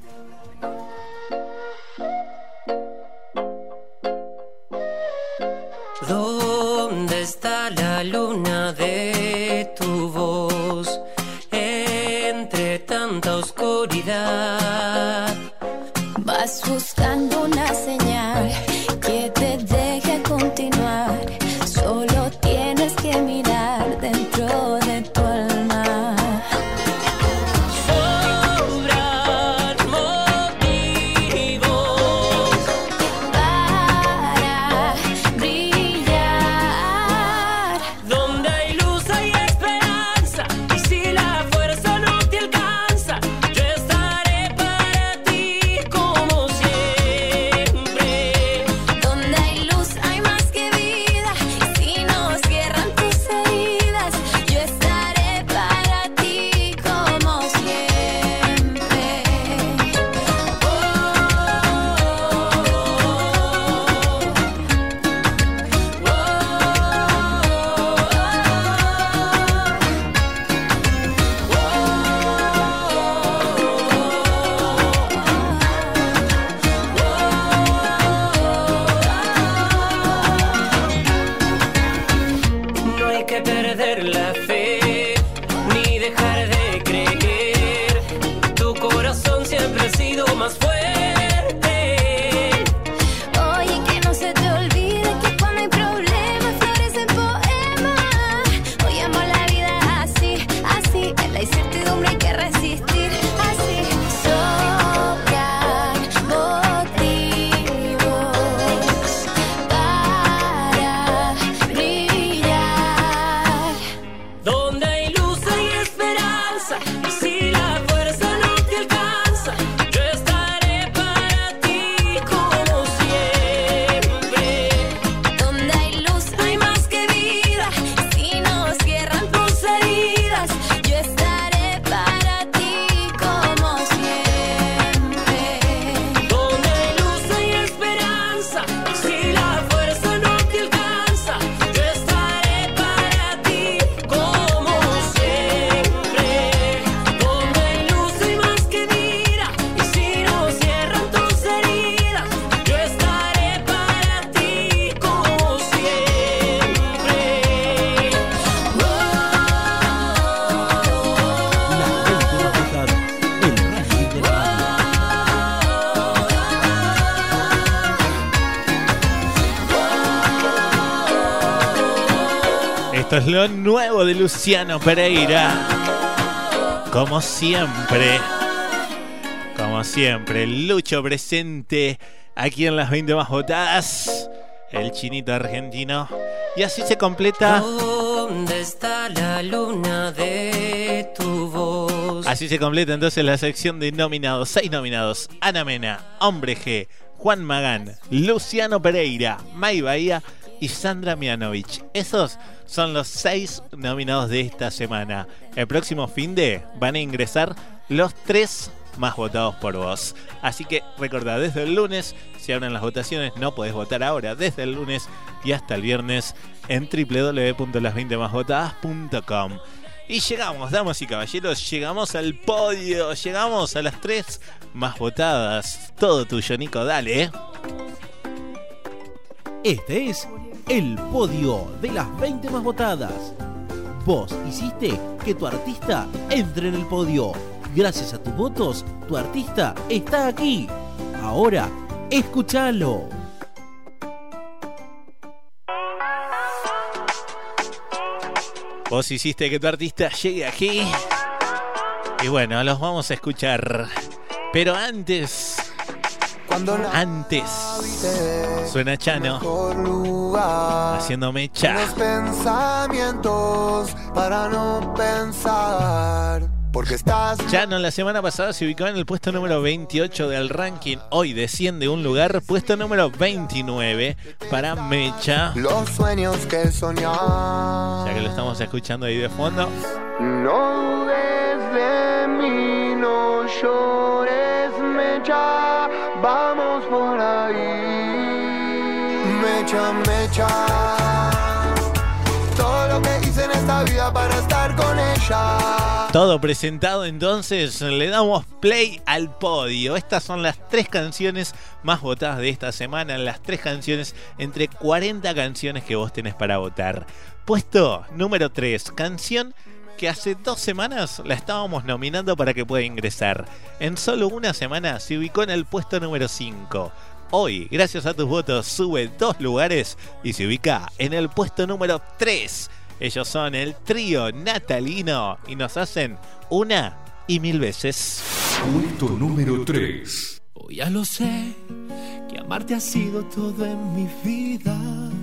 ¿Dónde está la luna de tu voz entre tanta oscuridad? Vas buscando una señal que te deje continuar. Solo tienes que mirar dentro de tu alma. Esto es lo nuevo de Luciano Pereira. Como siempre, como siempre, Lucho presente aquí en las veinte más votadas. El chinito argentino. Y así se completa. ¿Dónde está la luna de tu voz? Así se completa entonces la sección de nominados. Seis nominados: Ana Mena, Hombre G, Juan Magán, Luciano Pereira, May Bahía y Sandra Mianovich. Esos son los seis nominados de esta semana. El próximo finde van a ingresar los tres más votados por vos. Así que recordá, desde el lunes se abren las votaciones. No podés votar ahora, desde el lunes y hasta el viernes en doble u doble u doble u punto las veinte más votadas punto com. Y llegamos, damas y caballeros, llegamos al podio, llegamos a las tres más votadas. Todo tuyo, Nico, dale, ¿eh? Este es el podio de las veinte más votadas. Vos hiciste que tu artista entre en el podio. Gracias a tus votos, tu artista está aquí. Ahora, escúchalo. Vos hiciste que tu artista llegue aquí. Y bueno, los vamos a escuchar. Pero antes... Antes suena Chano haciendo mecha. Los pensamientos para no pensar. porque estás... Chano la semana pasada se ubicó en el puesto número veintiocho del ranking. Hoy desciende un lugar, puesto número veintinueve para Mecha. Los sueños que soñás. Ya que lo estamos escuchando ahí de fondo. No dudes de mí, no llores, Mecha. Vamos por ahí. Mecha, Mecha. Todo lo que hice en esta vida para estar con ella. Todo presentado, entonces le damos play al podio. Estas son las tres canciones más votadas de esta semana. Las tres canciones entre cuarenta canciones que vos tenés para votar. Puesto número tres, canción que hace dos semanas la estábamos nominando para que pueda ingresar. En solo una semana se ubicó en el puesto número cinco. Hoy, gracias a tus votos, sube dos lugares y se ubica en el puesto número tres. Ellos son el trío natalino y nos hacen una y mil veces. Puesto número tres. Oh, ya lo sé, que amarte ha sido todo en mi vida.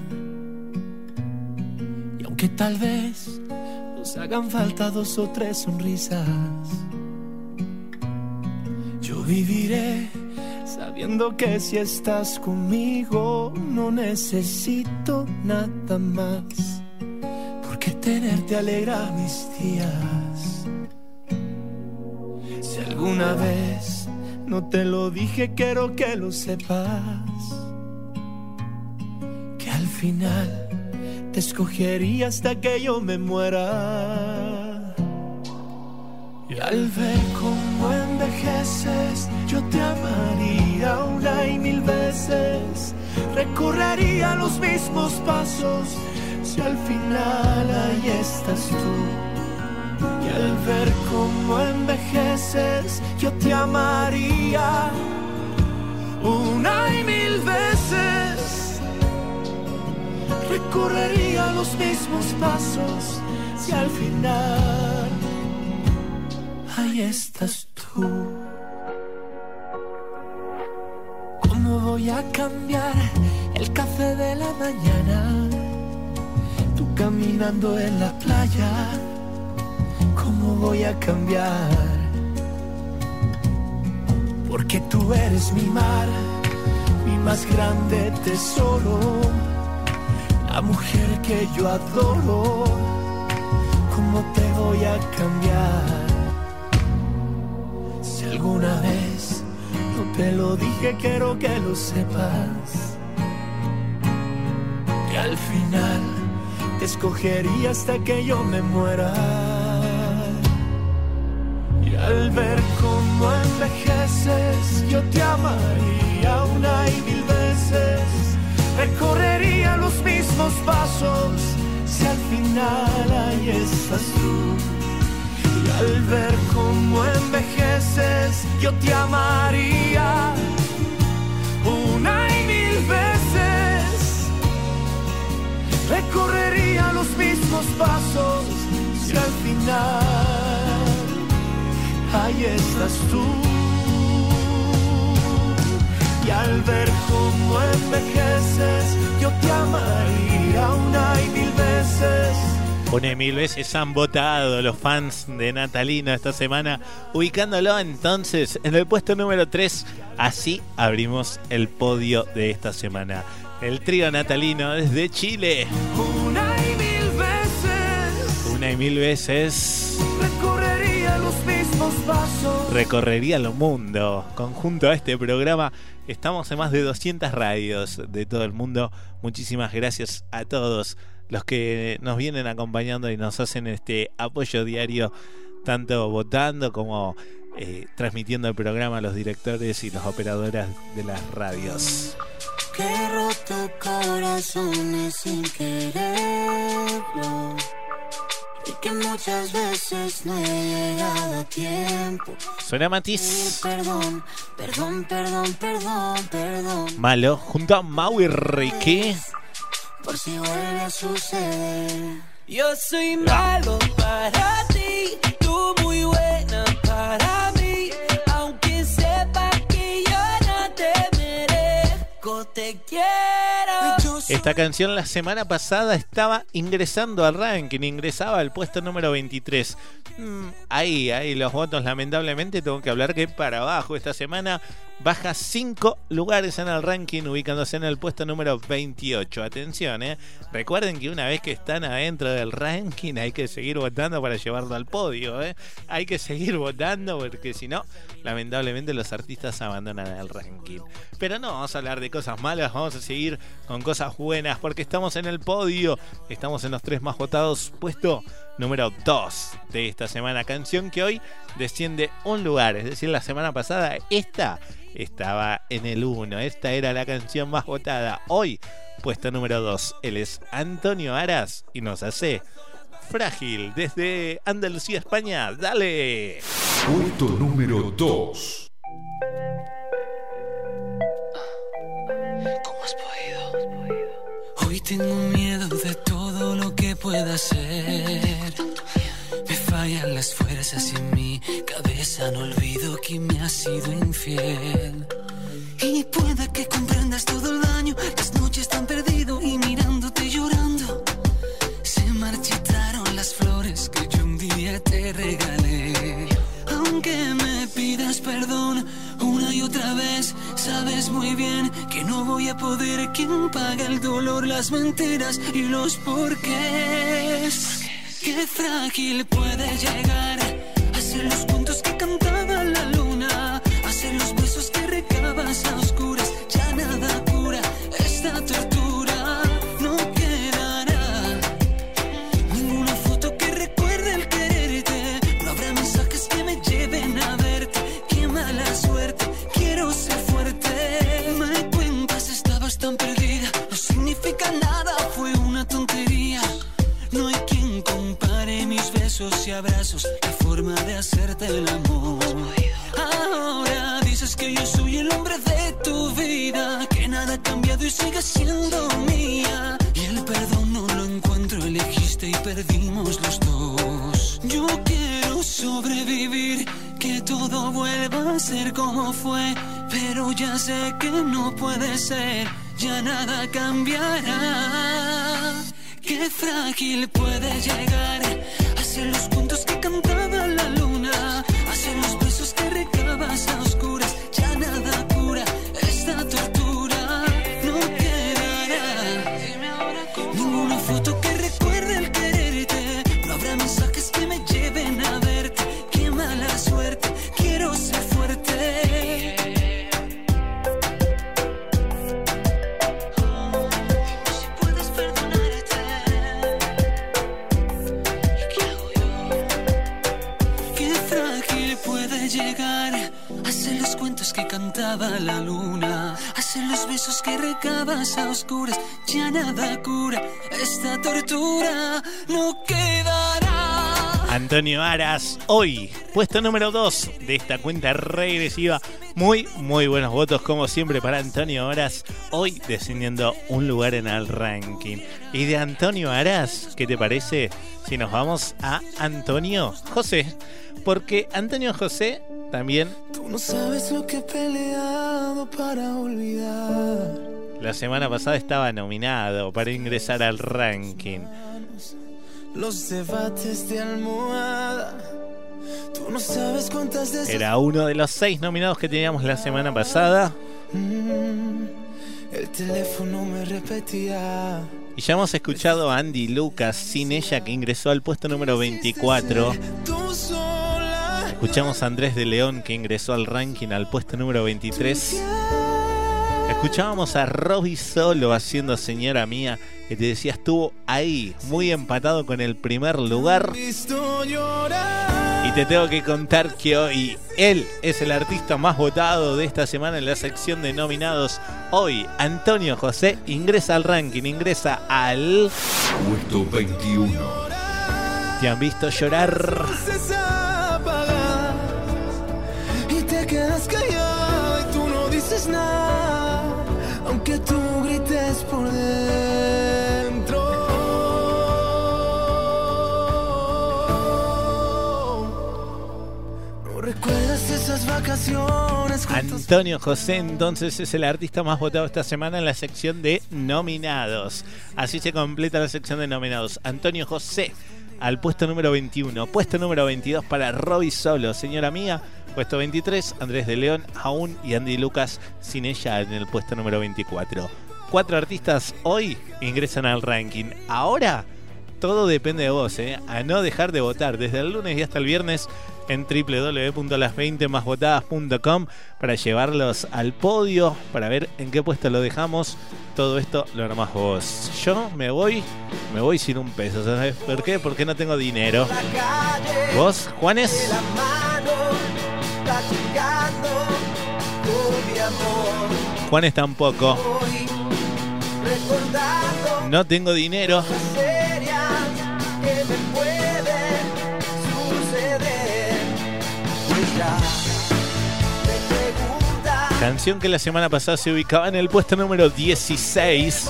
Y aunque tal vez nos hagan falta dos o tres sonrisas, yo viviré sabiendo que si estás conmigo no necesito nada más, porque tenerte alegra mis días. Si alguna vez no te lo dije, quiero que lo sepas, que al final te escogería hasta que yo me muera. Y al ver cómo envejeces, yo te amaría una y mil veces. Recorrería los mismos pasos si al final ahí estás tú. Y al ver cómo envejeces, yo te amaría una y mil veces. Recorrería los mismos pasos si al final ahí estás tú. ¿Cómo voy a cambiar el café de la mañana? Tú caminando en la playa. ¿Cómo voy a cambiar? Porque tú eres mi mar, mi más grande tesoro, la mujer que yo adoro. ¿Cómo te voy a cambiar? Si alguna vez no te lo dije, quiero que lo sepas, que al final te escogería hasta que yo me muera. Y al ver cómo envejeces, yo te amaría una y mil veces. Recorrería los mismos pasos si al final ahí estás tú. Y al ver cómo envejeces, yo te amaría una y mil veces. Recorrería los mismos pasos si al final ahí estás tú. Y al ver cómo envejeces, yo te amaría una y mil veces. Una y mil veces han votado los fans de Natalino esta semana, ubicándolo entonces en el puesto número tres. Así abrimos el podio de esta semana. El trío natalino desde Chile. Una y mil veces. Una y mil veces. Recorrería los mismos pasos. Recorrería el mundo. Conjunto a este programa, estamos en más de doscientas radios de todo el mundo. Muchísimas gracias a todos los que nos vienen acompañando y nos hacen este apoyo diario, tanto votando como eh, transmitiendo el programa a los directores y las operadoras de las radios. Que he roto corazones sin quererlo, y que muchas veces no he llegado a tiempo. Suena Matiz. Perdón, perdón, perdón, perdón, perdón. Malo, junto a Mau y Ricky. Por si vuelve a suceder. Yo soy malo para ti, tú muy buena para mí. Aunque sepas que yo no te merezco, te quiero. Esta canción la semana pasada estaba ingresando al ranking, ingresaba al puesto número veintitrés. Mm, ahí, ahí los votos, lamentablemente tengo que hablar que para abajo. Esta semana baja cinco lugares en el ranking, ubicándose en el puesto número veintiocho. Atención, eh. Recuerden que una vez que están adentro del ranking hay que seguir votando para llevarlo al podio, eh. Hay que seguir votando porque si no, lamentablemente los artistas abandonan el ranking. Pero no vamos a hablar de cosas malas, vamos a seguir con cosas buenas porque estamos en el podio. Estamos en los tres más votados, puesto número dos de esta semana. Canción que hoy desciende un lugar, es decir, la semana pasada esta estaba en el uno. Esta era la canción más votada. Hoy, puesto número dos. Él es Antonio Aras y nos hace Frágil desde Andalucía, España. ¡Dale! Puesto número dos. ¿Cómo has podido? Hoy tengo miedo de todo lo que pueda ser. Me fallan las fuerzas y en mi cabeza no olvido que me has sido infiel. Y pueda que comprendas todo el daño, las noches tan perdido y mirándote llorando. Se marchitaron las flores que yo un día te regalé. Aunque me pidas perdón una y otra vez, sabes muy bien que no voy a poder. Quien paga el dolor, las mentiras y los porqués. Qué frágil puede llegar a ser los cuentos que cantaba la luna, a ser los besos que recabas a oscuras. Ya nada cura esta tortura, no quedará ninguna foto que recuerde el quererte. No habrá mensajes que me lleven a verte. Qué mala suerte, quiero ser fuerte. Me cuentas, estabas tan perdida, no significa nada, fue una tontería. No hay quien compare mis besos y abrazos, la forma de hacerte el amor. Ahora dices que yo soy el hombre de tu vida, que nada ha cambiado y sigue siendo mía. Y el perdón no lo encuentro, elegiste y perdimos los dos. Yo quiero sobrevivir, que todo vuelva a ser como fue, pero ya sé que no puede ser, ya nada cambiará. Qué frágil puede llegar a ser los cuentos que cantaba la luna, a ser los besos que recabas a oscuras. Ya nada cura esta tortura, no quedará ninguna foto que recuerde el quererte. No habrá mensajes que me lleven a verte. Qué mala suerte, quiero ser fuerte. Llegar a ser los cuentos que cantaba la luna, a ser los besos que recabas a oscuras. Ya nada cura esta tortura, no quedará. Antonio Aras, hoy, puesto número dos de esta cuenta regresiva. Muy, muy buenos votos, como siempre, para Antonio Aras. Hoy descendiendo un lugar en el ranking. Y de Antonio Aras, ¿qué te parece si nos vamos a Antonio José? Porque Antonio José también... Tú no sabes lo que he peleado para olvidar. La semana pasada estaba nominado para ingresar al ranking. Los debates de almohada. Tú no sabes cuántas de esas... Era uno de los seis nominados que teníamos la semana pasada. Mm, el teléfono me repetía. Y ya hemos escuchado a Andy Lucas, Sin Ella, que ingresó al puesto número veinticuatro. Escuchamos a Andrés de León, que ingresó al ranking al puesto número veintitrés. Escuchábamos a Robbie Solo haciendo Señora Mía, que te decía estuvo ahí, muy empatado con el primer lugar. Y te tengo que contar que hoy él es el artista más votado de esta semana en la sección de nominados. Hoy Antonio José ingresa al ranking, ingresa al puesto veintiuno. Te han visto llorar. Y te quedas callado y tú no dices nada, aunque tú grites por dentro. No recuerdas esas vacaciones Antonio José entonces es el artista más votado esta semana en la sección de nominados. Así se completa la sección de nominados. Antonio José al puesto número veintiuno. Puesto número veintidós para Robbie Solo, Señora Mía. Puesto veintitrés, Andrés de León, Aún y Andy Lucas, Sin Ella en el puesto número veinticuatro. Cuatro artistas hoy ingresan al ranking. Ahora todo depende de vos, ¿eh? A no dejar de votar desde el lunes y hasta el viernes en doble u doble u doble u punto las veinte más votadas punto com para llevarlos al podio, para ver en qué puesto lo dejamos. Todo esto lo armás vos. Yo me voy, me voy sin un peso, ¿sabes por qué? Porque no tengo dinero. ¿Vos, Juanes? Juanes tampoco. No tengo dinero. Canción que la semana pasada se ubicaba en el puesto número dieciséis.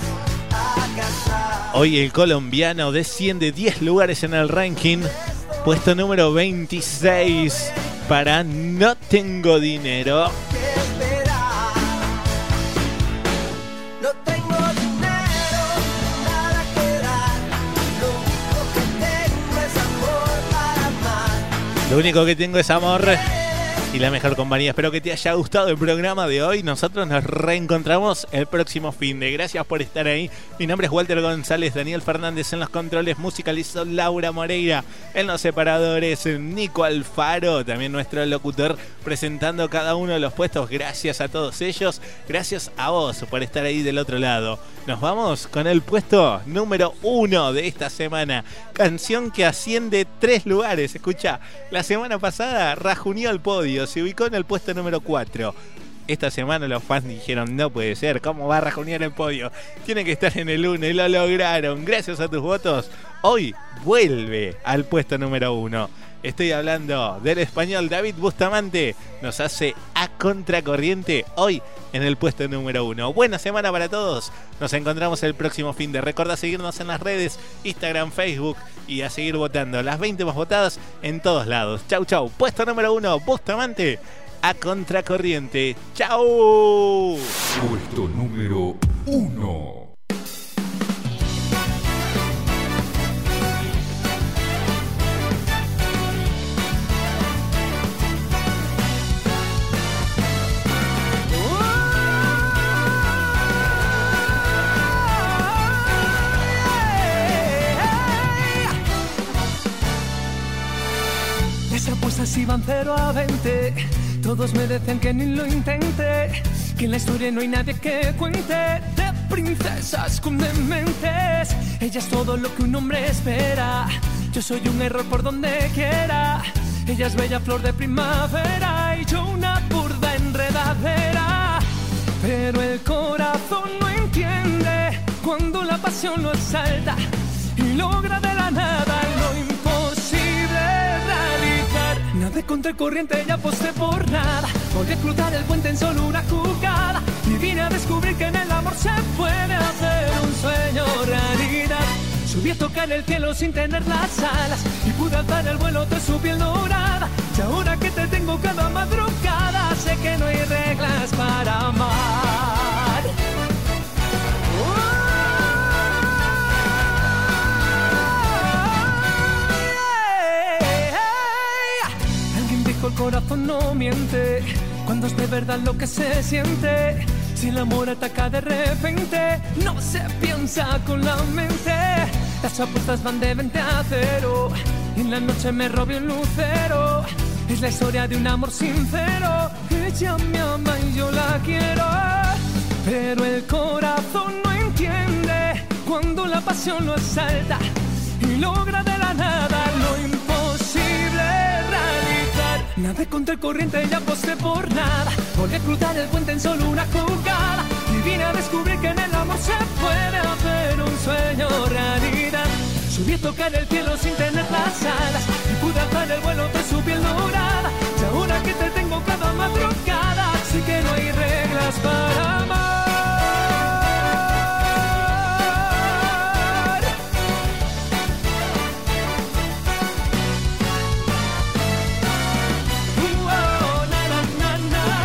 Hoy el colombiano desciende diez lugares en el ranking. Puesto número veintiséis para No Tengo Dinero. Lo único que tengo es amor y la mejor compañía. Espero que te haya gustado el programa de hoy. Nosotros nos reencontramos el próximo fin de. Gracias por estar ahí. Mi nombre es Walter González. Daniel Fernández en los controles. Musicalizó Laura Moreira en los separadores. Nico Alfaro, también nuestro locutor, presentando cada uno de los puestos. Gracias a todos ellos. Gracias a vos por estar ahí del otro lado. Nos vamos con el puesto número uno de esta semana. Canción que asciende tres lugares. Escucha, la semana pasada rajuneó el podio. Se ubicó en el puesto número cuatro. Esta semana los fans dijeron, no puede ser, ¿cómo va a rajunear el podio? Tiene que estar en el uno y lo lograron. Gracias a tus votos, hoy vuelve al puesto número uno. Estoy hablando del español David Bustamante. Nos hace A Contracorriente hoy en el puesto número uno. Buena semana para todos. Nos encontramos el próximo fin de. Recordá seguirnos en las redes, Instagram, Facebook y a seguir votando. Las veinte más votadas en todos lados. Chau, chau. Puesto número uno, Bustamante. A Contracorriente. Chau. Puesto número uno. Las apuestas iban cero a veinte. Todos me decían que ni lo intente, que en la historia no hay nadie que cuente de princesas con dementes. Ella es todo lo que un hombre espera. Yo soy un error por donde quiera. Ella es bella flor de primavera y yo una burda enredadera. Pero el corazón no entiende cuando la pasión lo asalta y logra de la nada lo imposible realizar. Nada contra el corriente, ya aposté por nada. Volví a cruzar el puente en solo una jugada y vine a descubrir que en el amor se puede hacer un sueño realidad. Subí a tocar el cielo sin tener las alas y pude alzar el vuelo de su piel dorada. Y ahora que te tengo cada madrugada, sé que no hay reglas para amar. Alguien dijo el corazón no miente cuando es de verdad lo que se siente. Si el amor ataca de repente, no se piensa con la mente. Las apuestas van de veinte a cero y en la noche me robé un lucero. Es la historia de un amor sincero. Ella me ama y yo la quiero, pero el corazón no entiende cuando la pasión lo asalta y logra de la nada lo imposible realizar. Nada contra el corriente, ya aposté por nada. Volví a cruzar el puente en solo una jugada y vine a descubrir que en el amor se puede hacer un sueño realidad. Subí a tocar el cielo sin tener las alas y pude alzar el vuelo de su piel dorada. Y ahora que te tengo cada madrugada, sé que no hay reglas para amar. Oh, na, na, na, na.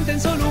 en solo